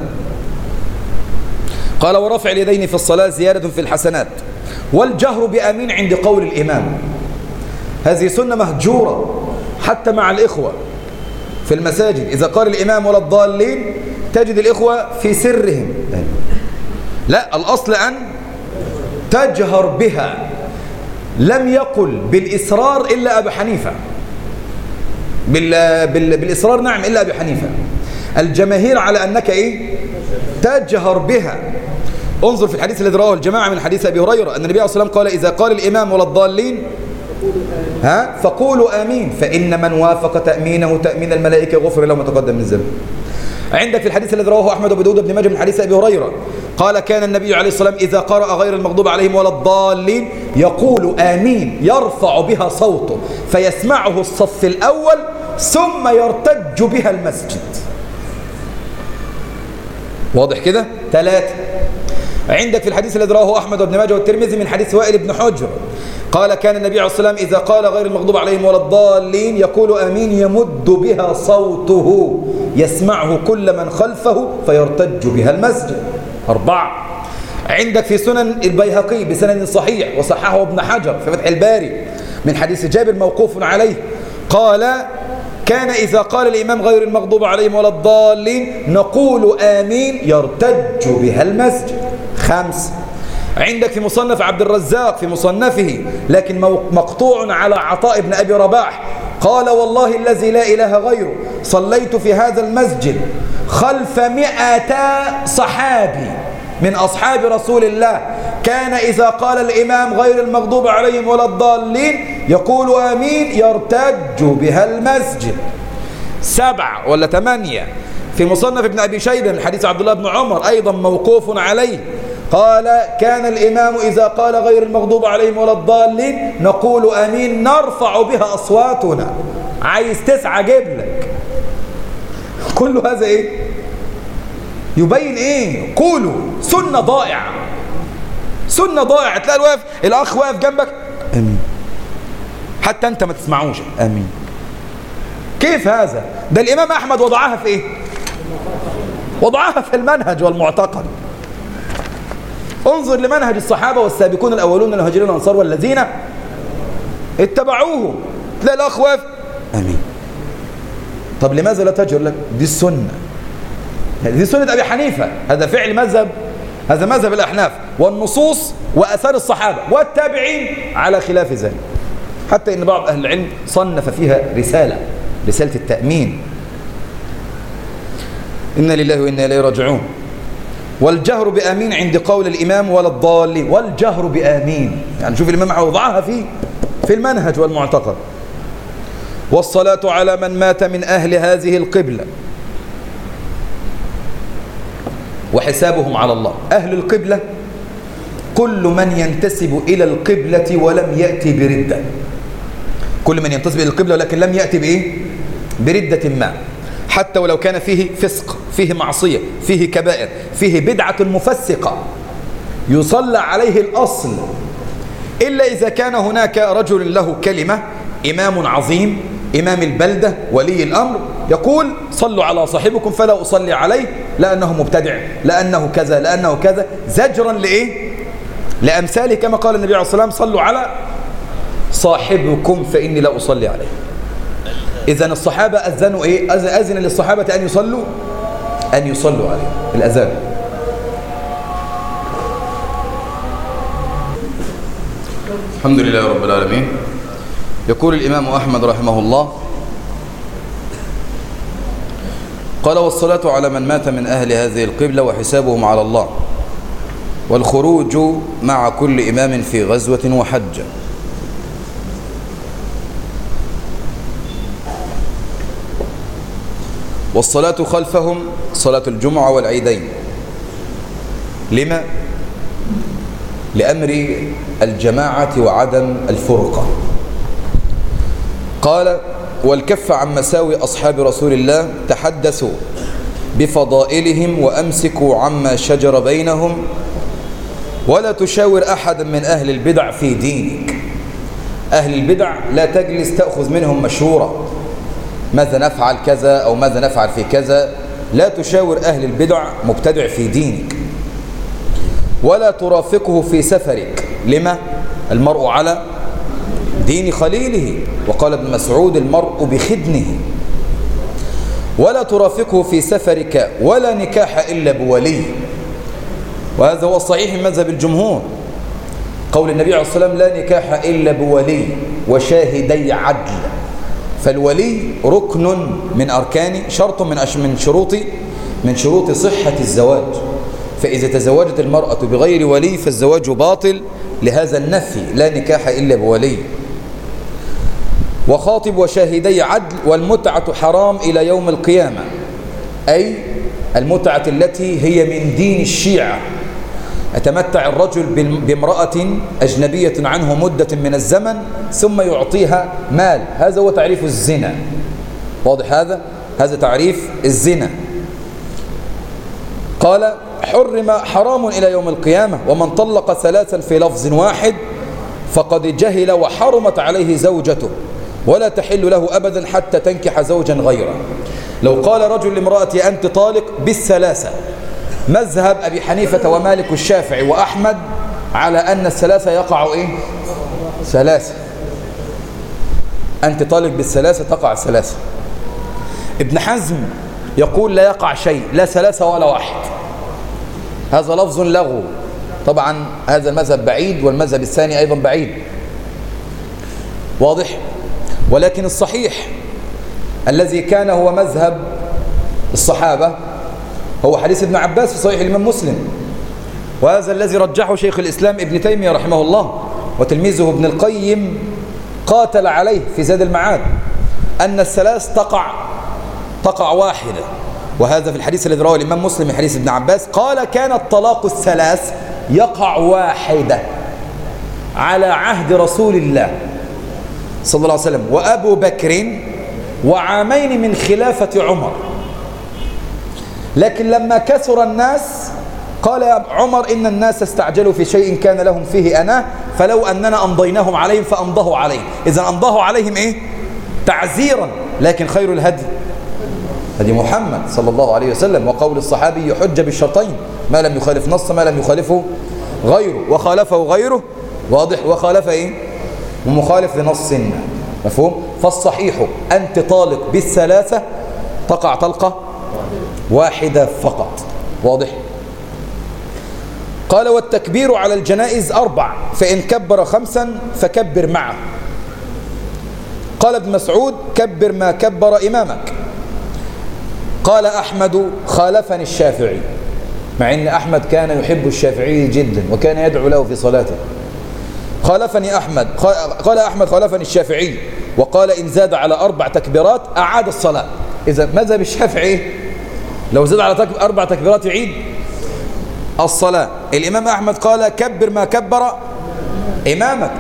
قال ورفع اليدين في الصلاة زيادة في الحسنات، والجهر بآمين عند قول الإمام. هذه سنة مهجورة حتى مع الإخوة في المساجد، إذا قال الإمام ولا الضالين تجد الإخوة في سرهم. لا، الأصل أن تجهر بها. لم يقل بالإصرار إلا أبو حنيفة، بالإصرار نعم إلا أبو حنيفة. الجماهير على أنك إيه؟ تجهر بها. انظر في الحديث الذي رواه الجماعة من حديث أبي هريرة أن النبي عليه الصلاة والسلام قال إذا قال الإمام ولا الضالين فقولوا آمين، فإن من وافق تأمينه تأمين الملائكة غفر له ما تقدم من ذنبه. عندك في الحديث الذي رواه أحمد وأبو داود وابن ماجه من حديث أبي هريرة قال كان النبي عليه الصلاة والسلام إذا قرأ غير المغضوب عليهم ولا الضالين يقول آمين، يرفع بها صوته فيسمعه الصف الأول ثم يرتج بها المسجد. واضح كده؟ 3. عندك في الحديث الذي رواه أحمد وابن ماجه والترمذي من حديث وائل بن حجر قال كان النبي عليه الصلاة والسلام إذا قال غير المغضوب عليهم ولا الضالين يقول آمين، يمد بها صوته يسمعه كل من خلفه فيرتج بها المسجد. 4. عندك في سنن البيهقي بسند صحيح وصححه ابن حجر في فتح الباري من حديث جابر موقوف عليه قال كان إذا قال الإمام غير المغضوب عليهم ولا الضالين نقول آمين، يرتج بها المسجد. 5. عندك في مصنف عبد الرزاق في مصنفه لكن مقطوع على عطاء بن أبي رباح قال والله الذي لا إله غيره صليت في هذا المسجد خلف 100 صحابي من أصحاب رسول الله كان إذا قال الإمام غير المغضوب عليهم ولا الضالين يقول آمين، يرتج بها المسجد. 7 ولا 8 في مصنف ابن أبي شيبة من حديث عبد الله بن عمر أيضا موقوف عليه قال كان الإمام إذا قال غير المغضوب عليهم ولا الضالين نقول آمين نرفع بها أصواتنا. عايز 9 جيب لك. كل هذا إيه؟ يبين إيه؟ قولوا سنة ضائعة، سنة ضائعة. تلاقي الأخ واقف جنبك آمين حتى أنت ما تسمعوش آمين. كيف هذا؟ ده الإمام أحمد وضعها في إيه؟ وضعها في المنهج والمعتقد. انظر لمنهج الصحابة والسابقون الأولون المهاجرين والأنصار والذين اتبعوه. تلاقي الأخ واقف آمين. طب لماذا لا تجهر لك؟ دي السنة، دي سنة أبي حنيفة، هذا فعل مذهب، هذا مذهب الأحناف، والنصوص وأثار الصحابة والتابعين على خلاف ذلك. حتى إن بعض أهل العلم صنف فيها رسالة التأمين. إنا لله وإنا إليه راجعون. والجهر بآمين عند قول الإمام ولا الضالين، والجهر بآمين يعني شوف الإمام وضعها في المنهج والمعتقد. والصلاة على من مات من أهل هذه القبلة وحسابهم على الله. أهل القبلة كل من ينتسب إلى القبلة ولم يأتي بردة، كل من ينتسب إلى القبلة ولكن لم يأتي بإيه؟ بردة ما. حتى ولو كان فيه فسق، فيه معصية، فيه كبائر، فيه بدعة مفسقة، يصلى عليه الأصل، إلا إذا كان هناك رجل له كلمة، إمام عظيم، إمام البلدة، ولي الأمر، يقول صلوا على صاحبكم فلا أصلي عليه لأنه مبتدع، لأنه كذا، لأنه كذا، زجرا لإيه؟ لأمثاله، كما قال النبي عليه الصلاة والسلام صلوا على صاحبكم فإني لا أصلي عليه. إذن الصحابة أذنوا إيه؟ أذن للصحابة أن يصلوا عليه، الأذان. الحمد لله رب العالمين. يقول الإمام أحمد رحمه الله قال: والصلاة على من مات من أهل هذه القبلة وحسابهم على الله، والخروج مع كل إمام في غزوة وحجة. والصلاة خلفهم صلاة الجمعة والعيدين. لما؟ لأمر الجماعة وعدم الفرقة. قال: والكف عن مساوي أصحاب رسول الله، تحدثوا بفضائلهم وأمسكوا عما شجر بينهم، ولا تشاور أحدا من أهل البدع في دينك. أهل البدع لا تجلس تأخذ منهم مشورة، ماذا نفعل كذا أو ماذا نفعل في كذا. لا تشاور أهل البدع مبتدع في دينك. ولا ترافقه في سفرك. لما؟ المرء على دين خليله، وقال ابن مسعود: المرء بخدنه. ولا ترافقه في سفرك، ولا نكاح إلا بولي. وهذا هو الصحيح من مذهب الجمهور، قول النبي عليه الصلاة والسلام: لا نكاح إلا بولي وشاهدي عدل. فالولي ركن من أركان، شرط من شروط صحة الزواج. فإذا تزوجت المرأة بغير ولي فالزواج باطل، لهذا النفي: لا نكاح إلا بولي. وخاطب وشاهدي عدل. والمتعة حرام إلى يوم القيامة، أي المتعة التي هي من دين الشيعة. يتمتع الرجل بامرأة أجنبية عنه مدة من الزمن ثم يعطيها مال. هذا هو تعريف الزنا. واضح هذا تعريف الزنا. قال: حرام إلى يوم القيامة. ومن طلق ثلاثا في لفظ واحد فقد جهل وحرمت عليه زوجته، ولا تحل له أبدا حتى تنكح زوجا غيره. لو قال رجل لامرأتي أنت طالق بالثلاثة، مذهب أبي حنيفة ومالك والشافعي وأحمد على أن الثلاثة يقع إيه؟ ثلاثة. أنت طالق بالثلاثة تقع الثلاثة. ابن حزم يقول لا يقع شيء، لا ثلاثة ولا واحد. هذا لفظ لغو. طبعا هذا المذهب بعيد، والمذهب الثاني أيضا بعيد. واضح؟ ولكن الصحيح الذي كان هو مذهب الصحابة هو حديث ابن عباس في صحيح الإمام مسلم، وهذا الذي رجحه شيخ الإسلام ابن تيمية رحمه الله، وتلميذه ابن القيم قاتل عليه في زاد المعاد، أن الثلاث تقع واحدة. وهذا في الحديث الذي رواه الإمام مسلم من حديث ابن عباس، قال: كان الطلاق الثلاث يقع واحدة على عهد رسول الله صلى الله عليه وسلم وأبو بكر وعامين من خلافة عمر. لكن لما كثر الناس قال يا عمر: إن الناس استعجلوا في شيء كان لهم فيه أنا، فلو أننا أمضيناهم عليهم فأمضاه عليهم. إذن أمضاه عليهم إيه؟ تعزيرا. لكن خير الهدي هدي محمد صلى الله عليه وسلم. وقول الصحابي يحج بالشرطين: ما لم يخالف نص، ما لم يخالفه غيره، وخالفه غيره. واضح؟ وخالف إيه؟ ومخالف لنص. مفهوم؟ فالصحيح أنت طالق بالثلاثة تقع طلقة واحدة فقط. واضح؟ قال: والتكبير على الجنائز 4، فإن كبر 5 فكبر معه. قال ابن مسعود: كبر ما كبر إمامك. قال أحمد: خالفني الشافعي، مع أن أحمد كان يحب الشافعي جدا وكان يدعو له في صلاته. خالفني أحمد. قال أحمد: خالفني الشافعي، وقال إن زاد على 4 تكبيرات أعاد الصلاة. إذا مذهب الشافعي لو زاد على 4 تكبيرات يعيد الصلاة. الإمام أحمد قال: كبر ما كبر إمامك.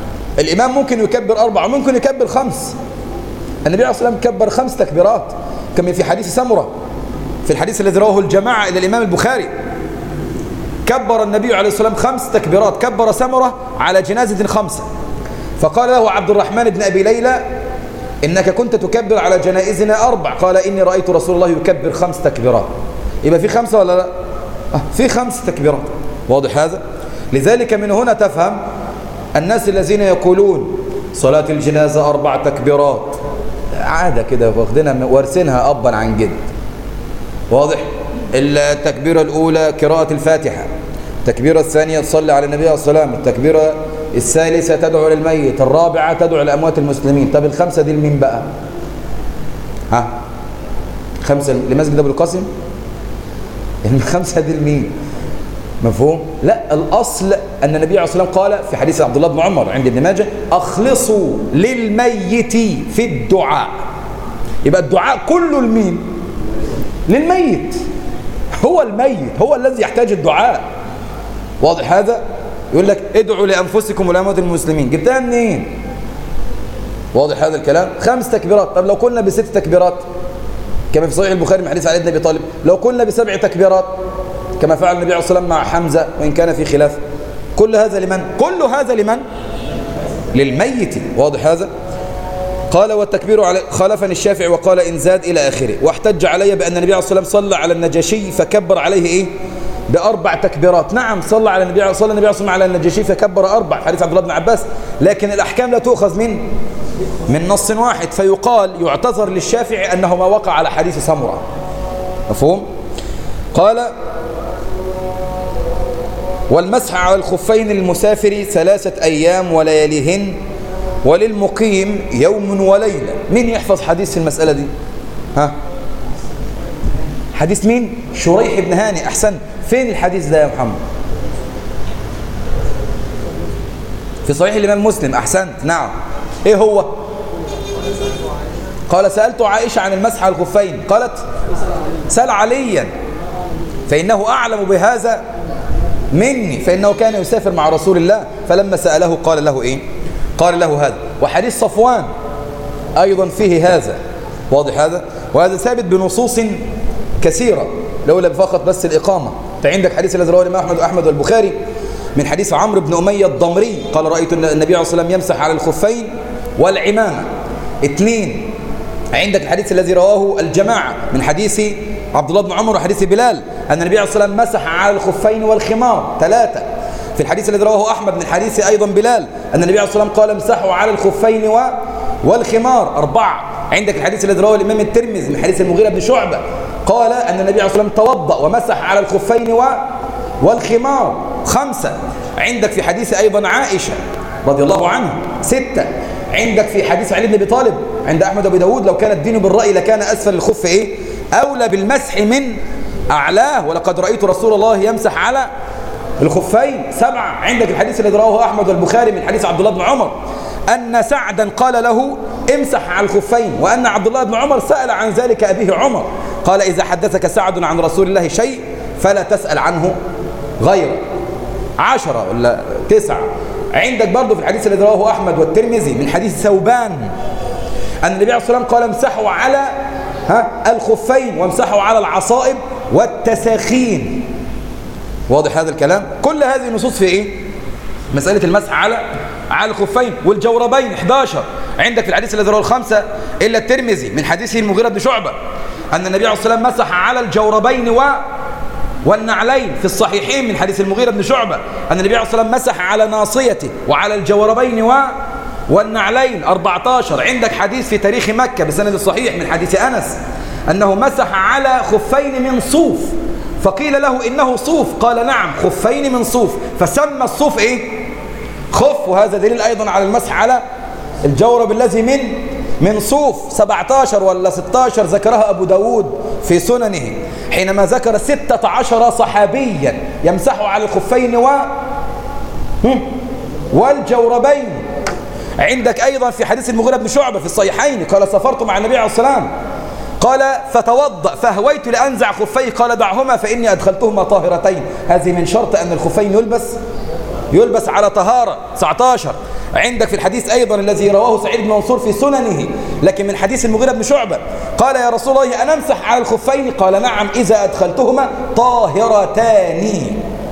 الإمام ممكن يكبر 4 وممكن يكبر 5. النبي عليه الصلاة والسلام كبر 5 تكبيرات، كما في حديث سمرة، في الحديث الذي رواه الجماعة إلى الإمام البخاري، كبر النبي عليه الصلاة والسلام 5 تكبيرات، كبر سمرة على جنازة 5، فقال له عبد الرحمن بن أبي ليلى إنك كنت تكبر على جنائزنا 4، قال إني رأيت رسول الله يكبر 5 تكبيرات. يبقى في 5 ولا لا؟ في 5 تكبيرات. واضح هذا؟ لذلك من هنا تفهم الناس الذين يقولون صلاة الجنازة 4 تكبيرات، عادة كده واخدينها وارثينها أبا عن جد. واضح؟ التكبيرة الأولى قراءة الفاتحة، التكبيرة الثانية تصلي على النبي عليه الصلاة والسلام، التكبيرة الثالثة تدعو للميت، الرابعة تدعو لأموات المسلمين. طب ال5 دي لمين بقى؟ 5 لمسجد أبو القاسم؟ ال5 دي لمين؟ مفهوم؟ لا، الأصل أن النبي عليه الصلاة والسلام قال في حديث عبد الله بن عمر عند ابن ماجه أخلصوا للميت في الدعاء. يبقى الدعاء كله لمين؟ للميت. هو الميت هو الذي يحتاج الدعاء. واضح هذا؟ يقول لك ادعوا لأنفسكم ولأموات المسلمين، جبتها منين؟ واضح هذا الكلام؟ 5 تكبيرات. طب لو كنا ب6 تكبيرات كما في صحيح البخاري من حديث علي بن أبي طالب، لو كنا ب7 تكبيرات كما فعل النبي عليه الصلاة والسلام مع حمزة وإن كان في خلاف، كل هذا لمن؟ كل هذا لمن؟ للميت. واضح هذا؟ قال والتكبير على خالفني الشافعي وقال إن زاد إلى آخره، واحتج علي بأن النبي عليه الصلاة والسلام صلى على النجاشي فكبر عليه إيه؟ ب4 تكبيرات. نعم، صلى على النبي عليه الصلاة والسلام على النجاشي فكبر 4، حديث عبد الله بن عباس، لكن الأحكام لا تؤخذ من نص واحد، فيقال يعتذر للشافعي أنه ما وقع على حديث سمرة. مفهوم؟ قال والمسح على الخفين للمسافر 3 أيام ولياليهن وللمقيم يوم وليلة. مين يحفظ حديث في المسألة دي؟ حديث مين؟ شريح بن هاني. أحسن. فين الحديث ده يا محمد؟ في صحيح الإمام مسلم. أحسنت. نعم. إيه هو؟ قال سألت عائشة عن المسح على الخفين، قالت سأل عليا فإنه أعلم بهذا مني، فإنه كان يسافر مع رسول الله، فلما سأله قال له إيه؟ قال له هذا. وحديث صفوان أيضا فيه هذا. واضح هذا؟ وهذا ثابت بنصوص كثيرة لولا فقط بس الإقامة. فعندك حديث الذي رواه الإمام أحمد والبخاري من حديث عمرو بن أمية الضمري قال رأيت النبي عليه الصلاة والسلام يمسح على الخفين والعمامة. 2 عندك الحديث الذي رواه الجماعة من حديث عبد الله بن عمر وحديث بلال أن النبي عليه الصلاة والسلام مسح على الخفين والخمار. 3 في الحديث الذي رواه أحمد من حديث أيضا بلال أن النبي عليه الصلاة والسلام قال امسحوا على الخفين والخمار. 4 عندك الحديث الذي رواه الإمام الترمذي من حديث المغيرة بن شعبة قال أن النبي عليه الصلاة والسلام توضأ ومسح على الخفين والخمار. 5 عندك في حديث أيضا عائشة رضي الله عنها. 6 عندك في حديث علي بن أبي طالب عند أحمد وأبي داود لو كان الدين بالرأي لكان أسفل الخف إيه؟ أولى بالمسح من أعلاه، ولقد رأيت رسول الله يمسح على الخفين. 7 عندك الحديث الذي رواه أحمد والبخاري من حديث عبد الله بن عمر أن سعدا قال له امسح على الخفين، وأن عبد الله بن عمر سأل عن ذلك أبيه عمر قال إذا حدثك سعد عن رسول الله شيء فلا تسأل عنه غيره. 10 ولا 9 عندك برضو في الحديث الذي رواه أحمد والترمذي من حديث ثوبان أن النبي عليه الصلاة والسلام قال امسحوا على الخفين وامسحوا على العصائب والتساخين. واضح هذا الكلام؟ كل هذه النصوص في إيه؟ مسألة المسح على الخفين والجوربين. 11 عندك في الحديث الذي رواه 5 إلا الترمذي من حديث المغيرة بن شعبة أن النبي عليه الصلاة والسلام مسح على الجوربين والنعلين. في الصحيحين من حديث المغيرة بن شعبة أن النبي عليه الصلاة والسلام مسح على ناصيته وعلى الجوربين والنعلين. 14 عندك حديث في تاريخ مكة بسند الصحيح من حديث أنس أنه مسح على خفين من صوف فقيل له إنه صوف قال نعم خفين من صوف فسمى الصوف إيه؟ خف. وهذا دليل أيضا على المسح على الجورب الذي من صوف. 17 ولا 16 ذكرها أبو داود في سننه حينما ذكر 16 صحابيا يمسحوا على الخفين والجوربين. عندك أيضا في حديث المغيرة بن شعبة في الصحيحين قال سافرت مع النبي عليه الصلاة والسلام قال فتوضأ فهويت لأنزع خفيه قال دعهما فإني أدخلتهما طاهرتين. هذه من شرط أن الخفين يلبس على طهارة. 19 عندك في الحديث أيضا الذي رواه سعيد بن منصور في سننه لكن من حديث المغيرة بن شعبة قال يا رسول الله أن أمسح على الخفين؟ قال نعم إذا أدخلتهما طاهرتان.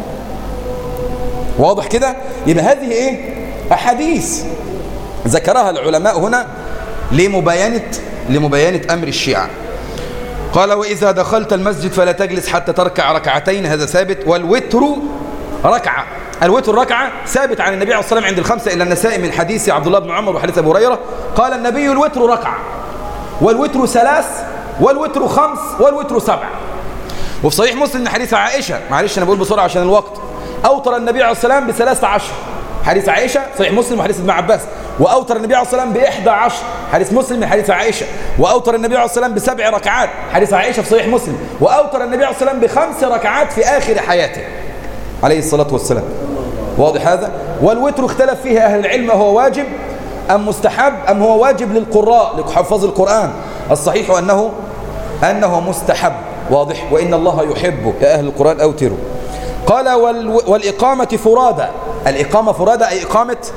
واضح كده؟ يبقى هذه إيه؟ أحاديث ذكرها العلماء هنا لمباينة أمر الشيعة. قال وإذا دخلت المسجد فلا تجلس حتى تركع ركعتين، هذا ثابت. والوتر ركعة، الوتر ركعة ثابت عن النبي عليه الصلاة والسلام عند الخمسة إلا النسائي من حديث عبد الله بن عمر وحديث أبو هريرة قال النبي الوتر ركعة والوتر ثلاث والوتر خمس والوتر سبع. وفي صحيح مسلم من حديث عائشة، معلش أنا بقول بسرعة عشان الوقت، أوتر النبي عليه الصلاة والسلام ب13 حديث عائشة صحيح مسلم وحديث ابن عباس، وأوتر النبي عليه الصلاة والسلام ب11 حديث مسلم من حديث عائشة، وأوتر النبي عليه الصلاة والسلام ب7 ركعات حديث عائشة في صحيح مسلم، وأوتر النبي عليه الصلاة والسلام ب5 ركعات في آخر حياته عليه الصلاة والسلام. واضح هذا؟ والوتر اختلف فيه أهل العلم هو واجب أم مستحب أم هو واجب للقراء لحفاظ القرآن. الصحيح أنه مستحب. واضح؟ وإن الله يحب يا أهل القرآن أوتروا. قال والإقامة فرادى، الإقامة فرادى أي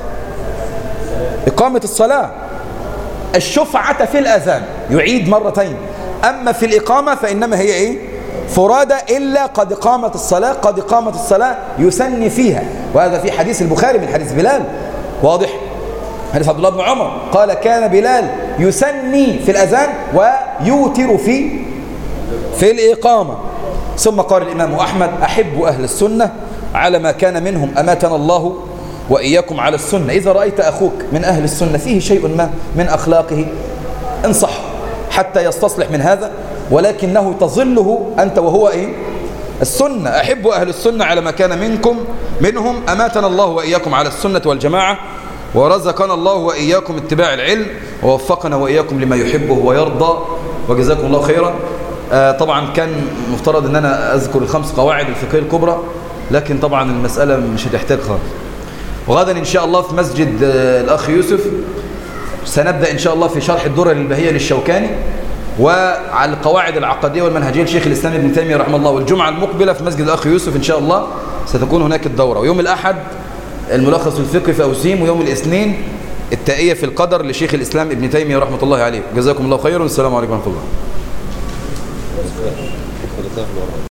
إقامة الصلاة. الشفعة في الأذان يعيد مرتين، أما في الإقامة فإنما هي إيه؟ فرادى إلا قد قامت الصلاة، قد قامت الصلاة يسني فيها، وهذا في حديث البخاري من حديث بلال. واضح؟ حديث عبد الله بن عمر قال كان بلال يسني في الأذان ويوتر في الإقامة. ثم قال الإمام أحمد أحب أهل السنة على ما كان منهم أماتنا الله وإياكم على السنة. إذا رأيت أخوك من أهل السنة فيه شيء ما من أخلاقه انصح حتى يستصلح من هذا، ولكنه تظله أنت وهو إيه؟ السنة. أحب أهل السنة على ما كان منهم أماتنا الله وإياكم على السنة والجماعة، ورزقنا الله وإياكم اتباع العلم، ووفقنا وإياكم لما يحبه ويرضى، وجزاكم الله خيرا. طبعا كان مفترض أن أنا أذكر ال5 قواعد الفقهية الكبرى، لكن طبعا المسألة مش هتحتاج خالص. وغدا إن شاء الله في مسجد الأخ يوسف سنبدأ إن شاء الله في شرح الدرر البهية للشوكاني وعلى القواعد العقدية والمنهجية لشيخ الإسلام ابن تيمية رحمه الله. والجمعة المقبلة في مسجد الأخ يوسف إن شاء الله ستكون هناك الدورة، ويوم الأحد الملخص الفقهي في أوسيم، ويوم الاثنين التائية في القدر لشيخ الإسلام ابن تيمية رحمة الله عليه. جزاكم الله خيرا والسلام عليكم ورحمة الله.